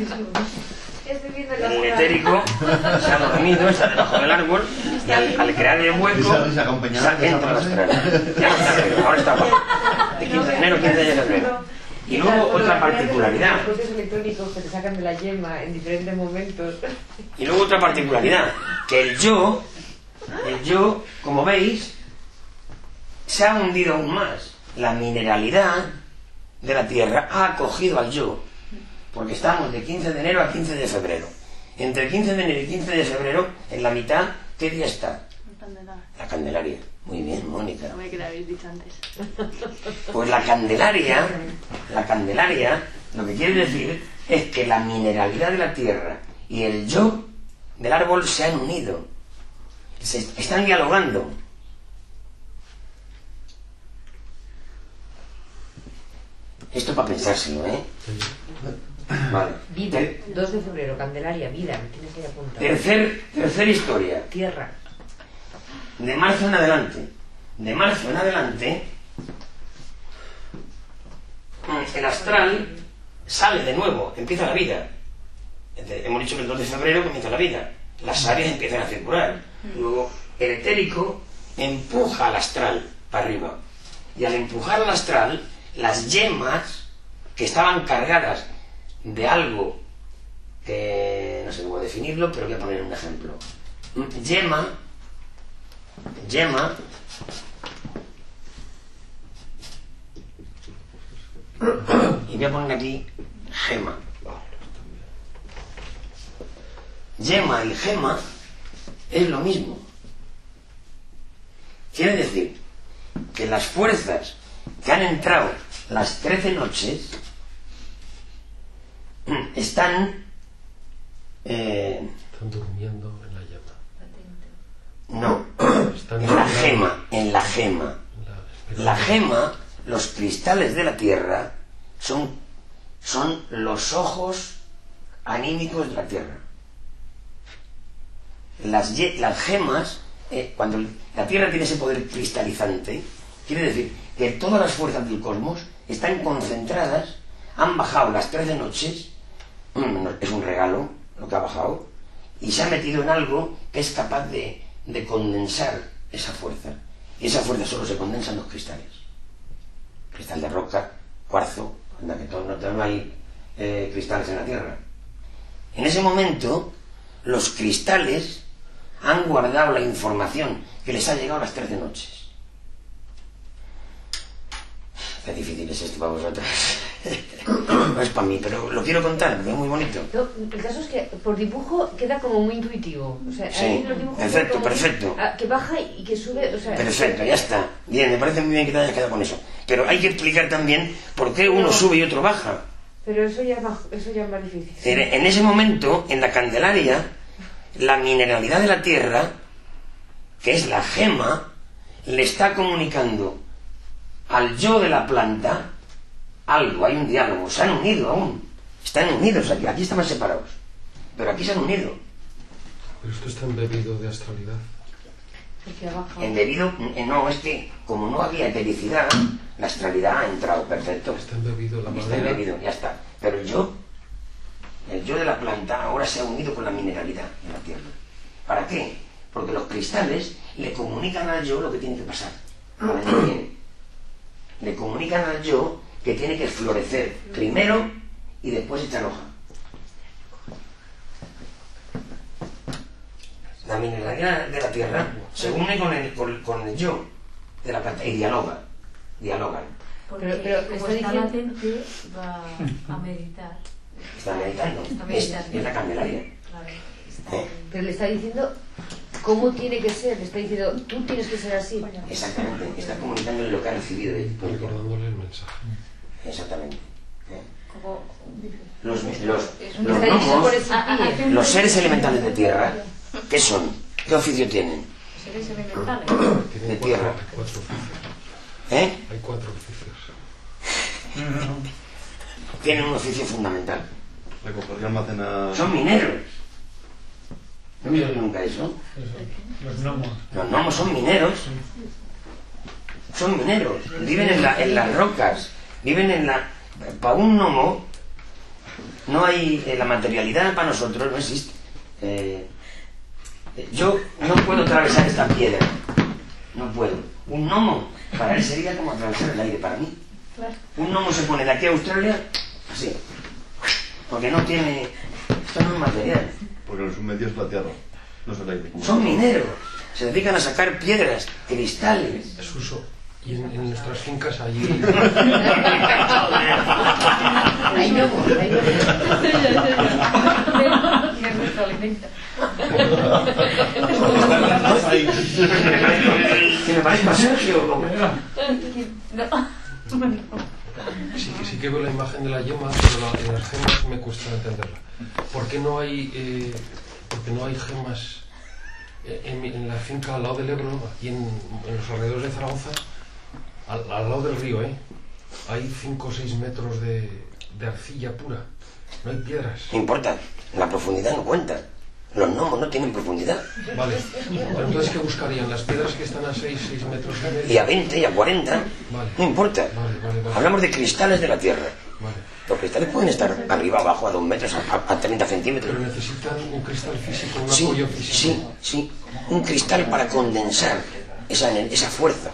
el etérico se ha dormido, está debajo del árbol y al crear el hueco entra la astral. Ya no está arriba, ahora está abajo. De 15 de enero, 15 de febrero. Y luego otra particularidad. Los copios electrónicos que te sacan de la yema en diferentes momentos. Y luego otra particularidad, que el yo, como veis, se ha hundido aún más. La mineralidad de la Tierra ha acogido al yo, porque estamos de 15 de enero a 15 de febrero. Entre 15 de enero y 15 de febrero, en la mitad, ¿qué día está? La Candelaria. Muy bien, Mónica. No me que lo habéis dicho antes. Pues la Candelaria, lo que quiere decir es que la mineralidad de la Tierra y el yo del árbol se han unido. Se están dialogando. Esto para pensárselo, ¿eh? Vale. Vida, 2 de febrero, Candelaria, vida, me tienes que apuntar. Tercera historia. Tierra. De marzo en adelante, el astral sale de nuevo, empieza la vida. Hemos dicho que el 2 de febrero comienza la vida. Las sabias empiezan a circular. Luego el etérico empuja al astral para arriba. Y al empujar al astral, las yemas que estaban cargadas de algo que no sé cómo definirlo, pero voy a poner un ejemplo. Yema, y voy a poner aquí gema. Yema y gema es lo mismo. Quiere decir que las fuerzas que han entrado las 13 noches están durmiendo en la llama. No, en la gema. La gema los cristales de la Tierra son los ojos anímicos de la Tierra. Las gemas, cuando la Tierra tiene ese poder cristalizante, quiere decir que todas las fuerzas del cosmos están concentradas, han bajado las 13 noches, es un regalo lo que ha bajado, y se ha metido en algo que es capaz de condensar esa fuerza. Y esa fuerza solo se condensa en los cristales. Cristal de roca, cuarzo, anda que no hay cristales en la Tierra. En ese momento, los cristales han guardado la información que les ha llegado a las 13 noches. Qué difícil es esto para vosotros. No es para mí, pero lo quiero contar, porque es muy bonito. No, el caso es que por dibujo queda como muy intuitivo. O sea, sí, ahí los dibujos perfecto, perfecto. Que baja y que sube, o sea... Perfecto, ya está. Bien, me parece muy bien que te hayas quedado con eso. Pero hay que explicar también por qué uno sube y otro baja. Pero eso ya es más difícil. ¿Sí? En ese momento, en la Candelaria, la mineralidad de la Tierra, que es la gema, le está comunicando al yo de la planta algo, hay un diálogo, se han unido aún, están unidos, aquí estaban separados, pero aquí se han unido. Pero esto está embebido de astralidad. Embebido, no, es que como no había periodicidad, la astralidad ha entrado, perfecto. Está embebido la madera. Está embebido, ya está. Pero el yo de la planta ahora se ha unido con la mineralidad de la Tierra. ¿Para qué? Porque los cristales le comunican al yo lo que tiene que pasar. Para el año que viene. Le comunican al yo que tiene que florecer primero y después echar hoja. La mineralidad de la Tierra se une con el yo de la planta y dialogan. Pero como está latente, va a meditar. Está meditando. Es la Candelaria. Claro, pero le está diciendo cómo tiene que ser, le está diciendo tú tienes que ser así. Exactamente, está comunicándole lo que ha recibido de él. Recordándole el mensaje. Exactamente. Como los seres elementales de tierra, ¿qué son? ¿Qué oficio tienen? Seres elementales de tierra. Hay 4 oficios. Hay 4 oficios. Tienen un oficio fundamental. Recoger y almacenar. Son mineros. ¿No me oído nunca eso? Los gnomos. Los gnomos son mineros. Son mineros. Viven en las rocas. Viven en la... Para un gnomo no hay... la materialidad para nosotros no existe. Yo no puedo atravesar esta piedra. No puedo. Un gnomo para él sería como atravesar el aire para mí. Un gnomo se pone de aquí a Australia así. Porque no tiene... Esto no es material. Porque su medio es la tierra, no es el aire. Son mineros. Se dedican a sacar piedras, cristales. Es uso. Y en nuestras fincas allí... Ahí no. que es nuestro alimento. ¿Que me parece más Sergio? Sí que veo la imagen de la yema, pero en las gemas me cuesta entenderla. ¿Por qué no hay gemas en la finca al lado del Ebro, aquí en los alrededores de Zaragoza, al lado del río, hay 5 o 6 metros de arcilla pura, no hay piedras? No importa, la profundidad no cuenta. Los gnomos no tienen profundidad. Vale, pero entonces ¿qué buscarían? ¿Las piedras que están a 6 metros y medio? Y a 20 y a 40, vale. No importa. Vale. Hablamos de cristales de la Tierra. Vale. Los cristales pueden estar arriba, abajo, a 2 metros, a 30 centímetros. Pero necesitan un cristal físico, un apoyo físico. Sí, un cristal para condensar esa fuerza.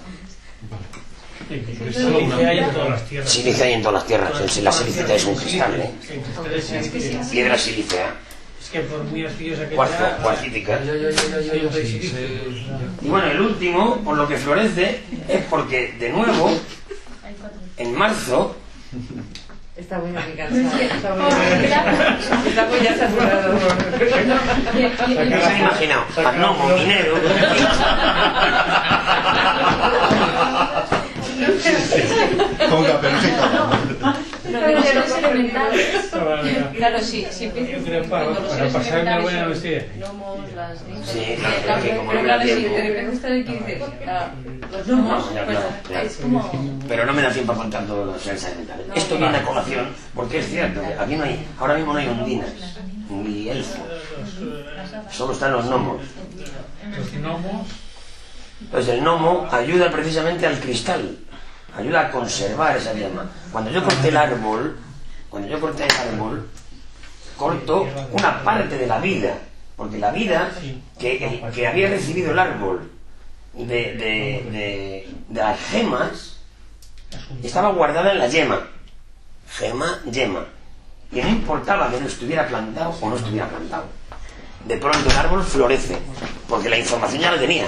Sílice hay en todas las tierras. Sílice hay en todas las tierras. La sílice es un cristal, Piedra sílice, Es que por muy asquillosa que cuarzo, sea... cuarcítica. Sí. Y bueno, el último, por lo que florece, es porque, de nuevo, en marzo... Está muy cansada. Está muy ya saturado. ¿Qué se han imaginado? A gnomo, minero... Con caperucita. Pero no se le elementales. Claro, sí, Yo creo para pasar una buena noche. Gnomos, las Sí, claro, que como pero no me da claro, si tiempo. de repente usted aquí dice, los gnomos, pues es como... Pero no me da tiempo a contar todos los seres elementales. Esto viene a colación, porque es cierto, que aquí no hay, ahora mismo no hay ondinas, ni elfos, solo están los gnomos. Los gnomos. Pues el gnomo ayuda precisamente al cristal, ayuda a conservar esa llama. Cuando yo corté el árbol, corto una parte de la vida, porque la vida que había recibido el árbol de las gemas estaba guardada en la yema, yema, y no importaba que no estuviera plantado o no estuviera plantado. De pronto el árbol florece, porque la información ya la tenía.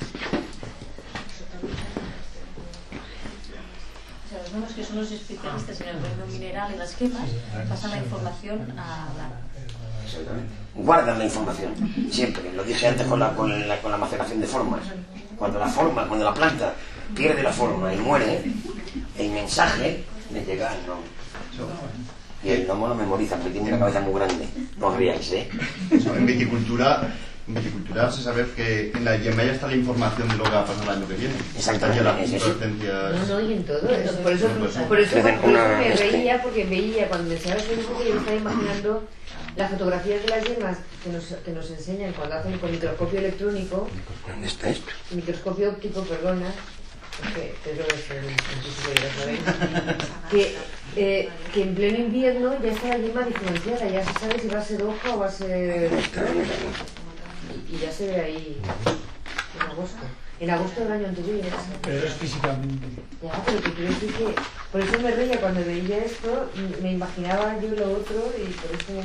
Los gnomos, que son los especialistas en el reino mineral y las gemas, pasan la información a la... Exactamente. Guardan la información, siempre. Lo dije antes con la maceración de formas. Cuando la planta pierde la forma y muere, el mensaje le llega al gnomo. Y el gnomo lo memoriza, porque tiene una cabeza muy grande. No os ríais, ¿eh? En viticultura se sabe que en la yema ya está la información de lo que va a pasar el año que viene. Exactamente. No, y en todo. Por eso me reía, porque veía, cuando me enseñaba ese dibujo, yo me estaba imaginando las fotografías de las yemas que nos enseñan cuando hacen con microscopio electrónico. ¿Dónde está esto? Microscopio óptico, perdona. Porque Pedro es el científico, ya sabéis. Que en pleno invierno ya está la yema diferenciada, ya se sabe si va a ser hoja o va a ser... Y ya se ve ahí en agosto del año anterior. Pero es físicamente. Ya, pero que quiero decir que por eso me reía cuando veía esto, me imaginaba yo lo otro y por eso...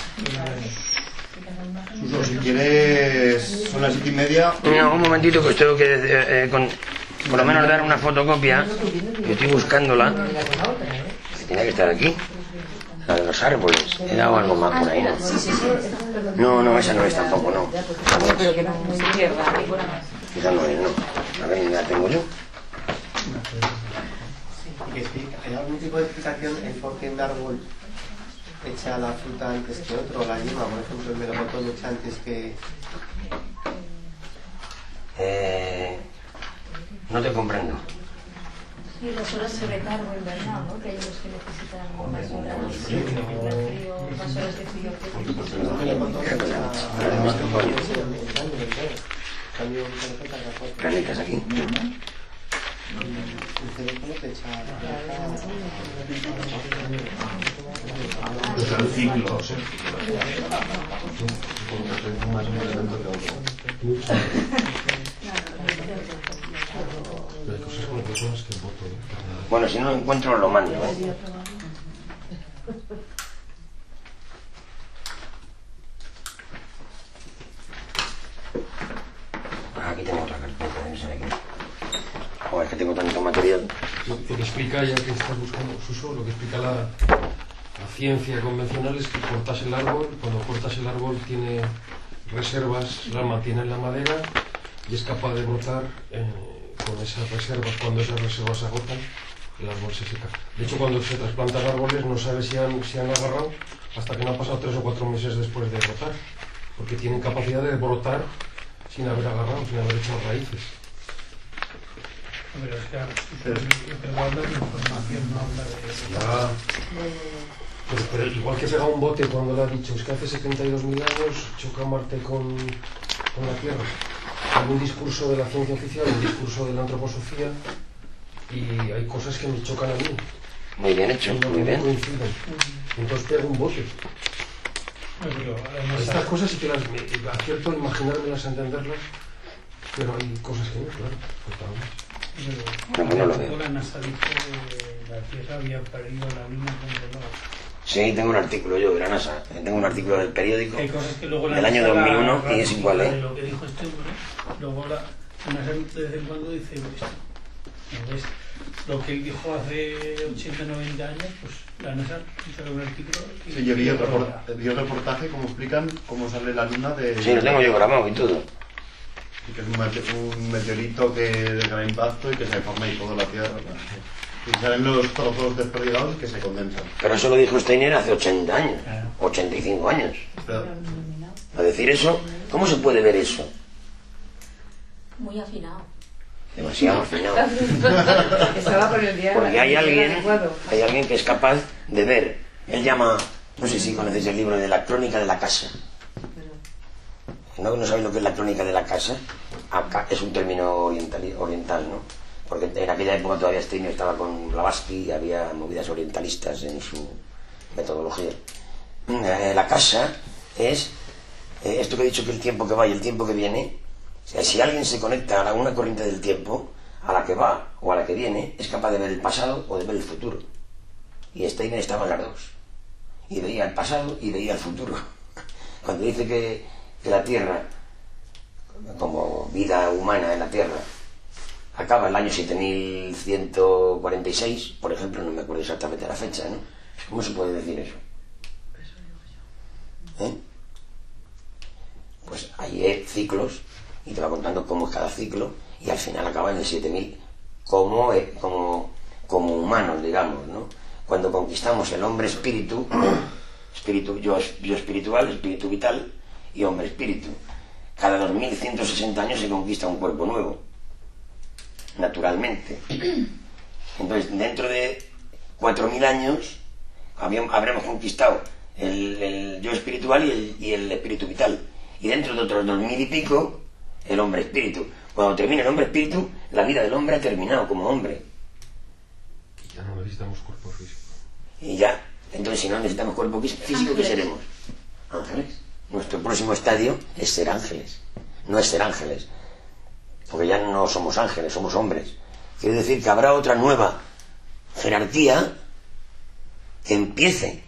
Suso, si quieres, son las 7:30. Mira, un momentito que os tengo que por lo menos dar una fotocopia, que estoy buscándola. Tenía que estar aquí. La de los árboles. He dado algo más por ahí, ¿no? No, esa no es tampoco, no. Pero que no se pierda. Esa no es, no. A ver, ¿la tengo yo? ¿Hay algún tipo de explicación en por qué un árbol echa la fruta antes que otro, o la yema, por ejemplo, el melocotón echa antes que...? No te comprendo. Sí, las horas de retardo invernal, ¿no? Que hay los que necesitan más horas de frío, más horas de frío que... Canetas aquí. El ciclo, sí. Bueno, si no lo encuentro lo mando, ¿eh? Aquí tengo otra carpeta, debe ser aquí. Oh, es que tengo tanto material. Lo que explica, ya que estás buscando Suso, lo que explica la ciencia convencional es que cortas el árbol, cuando cortas el árbol tiene reservas, la mantiene en la madera y es capaz de brotar con esas reservas. Cuando esas reservas se agotan, el árbol se seca. De hecho, cuando se trasplantan árboles no sabes si han agarrado hasta que no han pasado 3 o 4 meses después de brotar, porque tienen capacidad de brotar sin haber agarrado, sin haber hecho raíces. Pero es que lo que guarda es información, no habla de... Pero igual que pega un bote cuando le ha dicho, es que hace 72.000 años choca Marte con la Tierra. Hay un discurso de la ciencia oficial, un discurso de la antroposofía, y hay cosas que me chocan a mí. Muy bien hecho, muy bien. Coinciden. Entonces pega un bote. Estas cosas sí que acierto a imaginármelas, a entenderlas, pero hay cosas que no, claro. No lo veo. La NASA dijo que la Tierra había perdido la luna con dolor. Sí, tengo un artículo yo de la NASA. Tengo un artículo del periódico Hay cosas que luego la del año NASA 2001 y es igual, ¿eh? Lo que dijo este hombre, luego la NASA de vez en cuando dice esto. ¿No ves? Lo que él dijo hace 80 o 90 años, pues la NASA hizo un artículo. Sí, yo vi el reportaje, como explican cómo sale la luna de... Sí, lo tengo yo grabado y todo. Y que es un meteorito de gran impacto y que se deforma y toda la Tierra. Y salen los trozos desperdigados que se condensan. Pero eso lo dijo Steiner hace 80 años, 85 años. Pero, A decir eso, ¿cómo se puede ver eso? Muy afinado. Demasiado afinado. Estaba con el diario. Porque hay alguien que es capaz de ver. Él llama, no sé si conocéis el libro de la crónica de la casa. ¿No sabéis lo que es la crónica de la casa? Acá es un término oriental, ¿no? Porque en aquella época todavía Steiner estaba con Blavatsky y había movidas orientalistas en su metodología. La casa es esto que he dicho, que el tiempo que va y el tiempo que viene. O sea, si alguien se conecta a una corriente del tiempo, a la que va o a la que viene, es capaz de ver el pasado o de ver el futuro. Y Steiner estaba en las dos. Y veía el pasado y veía el futuro. Cuando dice que la Tierra, como vida humana en la Tierra, acaba el año 7146, por ejemplo, no me acuerdo exactamente la fecha, ¿no? ¿Cómo se puede decir eso? Pues hay ciclos y te va contando cómo es cada ciclo y al final acaba en el 7000 como humanos, digamos, ¿no? Cuando conquistamos el hombre espíritu, yo espiritual, espíritu vital y hombre espíritu, cada 2160 años se conquista un cuerpo nuevo, naturalmente. Entonces, dentro de 4000 años habremos conquistado el yo espiritual y el espíritu vital, y dentro de otros 2000 y pico el hombre espíritu. Cuando termine el hombre espíritu, la vida del hombre ha terminado como hombre. Ya no necesitamos cuerpo físico. Y ya, entonces si no necesitamos cuerpo físico, ¿qué seremos? Ángeles. Nuestro próximo estadio es ser ángeles. No es ser ángeles, porque ya no somos ángeles, somos hombres. Quiere decir que habrá otra nueva jerarquía que empiece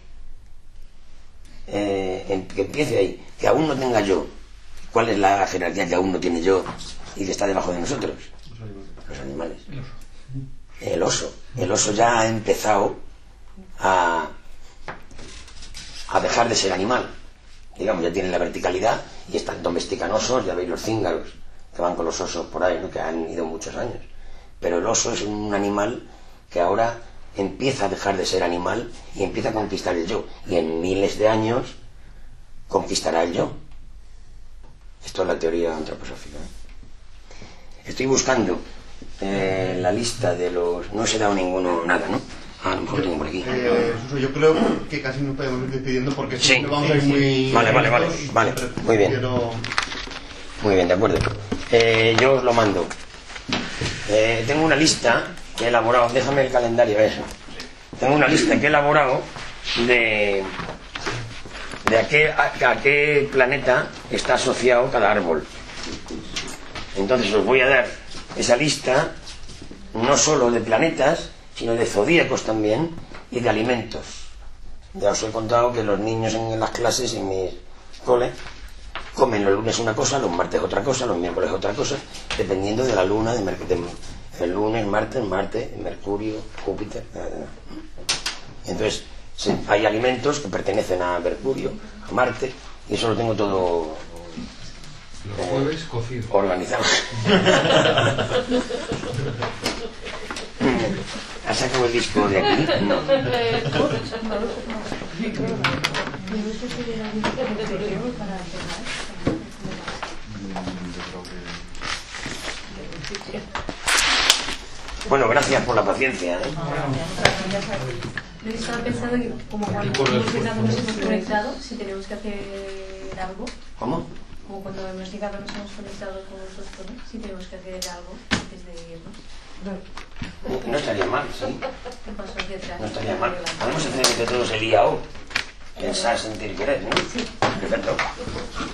ahí, que aún no tenga yo. ¿Cuál es la jerarquía que aún no tiene yo y que está debajo de nosotros? Los animales. El oso. El oso ya ha empezado a dejar de ser animal. Digamos, ya tienen la verticalidad y están domestican osos. Ya veis los cíngaros que van con los osos por ahí, ¿no? Que han ido muchos años. Pero el oso es un animal que ahora empieza a dejar de ser animal y empieza a conquistar el yo. Y en miles de años conquistará el yo. Esto es la teoría antroposófica. Estoy buscando la lista de los... No os he dado ninguno, nada, ¿no? A lo mejor tengo por aquí. Suso, yo creo que casi nos podemos ir despidiendo porque sí, vamos a ir muy... Vale, muy bien. Muy bien, de acuerdo. Yo os lo mando. Tengo una lista que he elaborado, déjame el calendario eso. Tengo una lista que he elaborado de a qué planeta está asociado cada árbol. Entonces os voy a dar esa lista, no solo de planetas, sino de zodíacos también y de alimentos. Ya os he contado que los niños en las clases, en mi cole, comen los lunes una cosa, los martes otra cosa, los miércoles otra cosa, dependiendo de la luna, el lunes, martes, Mercurio, Júpiter. Entonces, sí, hay alimentos que pertenecen a Mercurio, a Marte, y eso lo tengo todo los jueves cocido, organizado. ¿Has sacado el disco de aquí? No. Bueno, gracias por la paciencia, Yo estaba pensando que como cuando hemos llegado nos hemos conectado, si tenemos que hacer algo. ¿Cómo? Como cuando hemos llegado nos hemos conectado con vosotros, si tenemos que hacer algo antes de irnos. No estaría mal, ¿sí? ¿Qué pasó aquí atrás? No estaría mal. Podemos hacer entre todos el IAO. Pensar, sentir, querer, ¿no? Sí. Perfecto.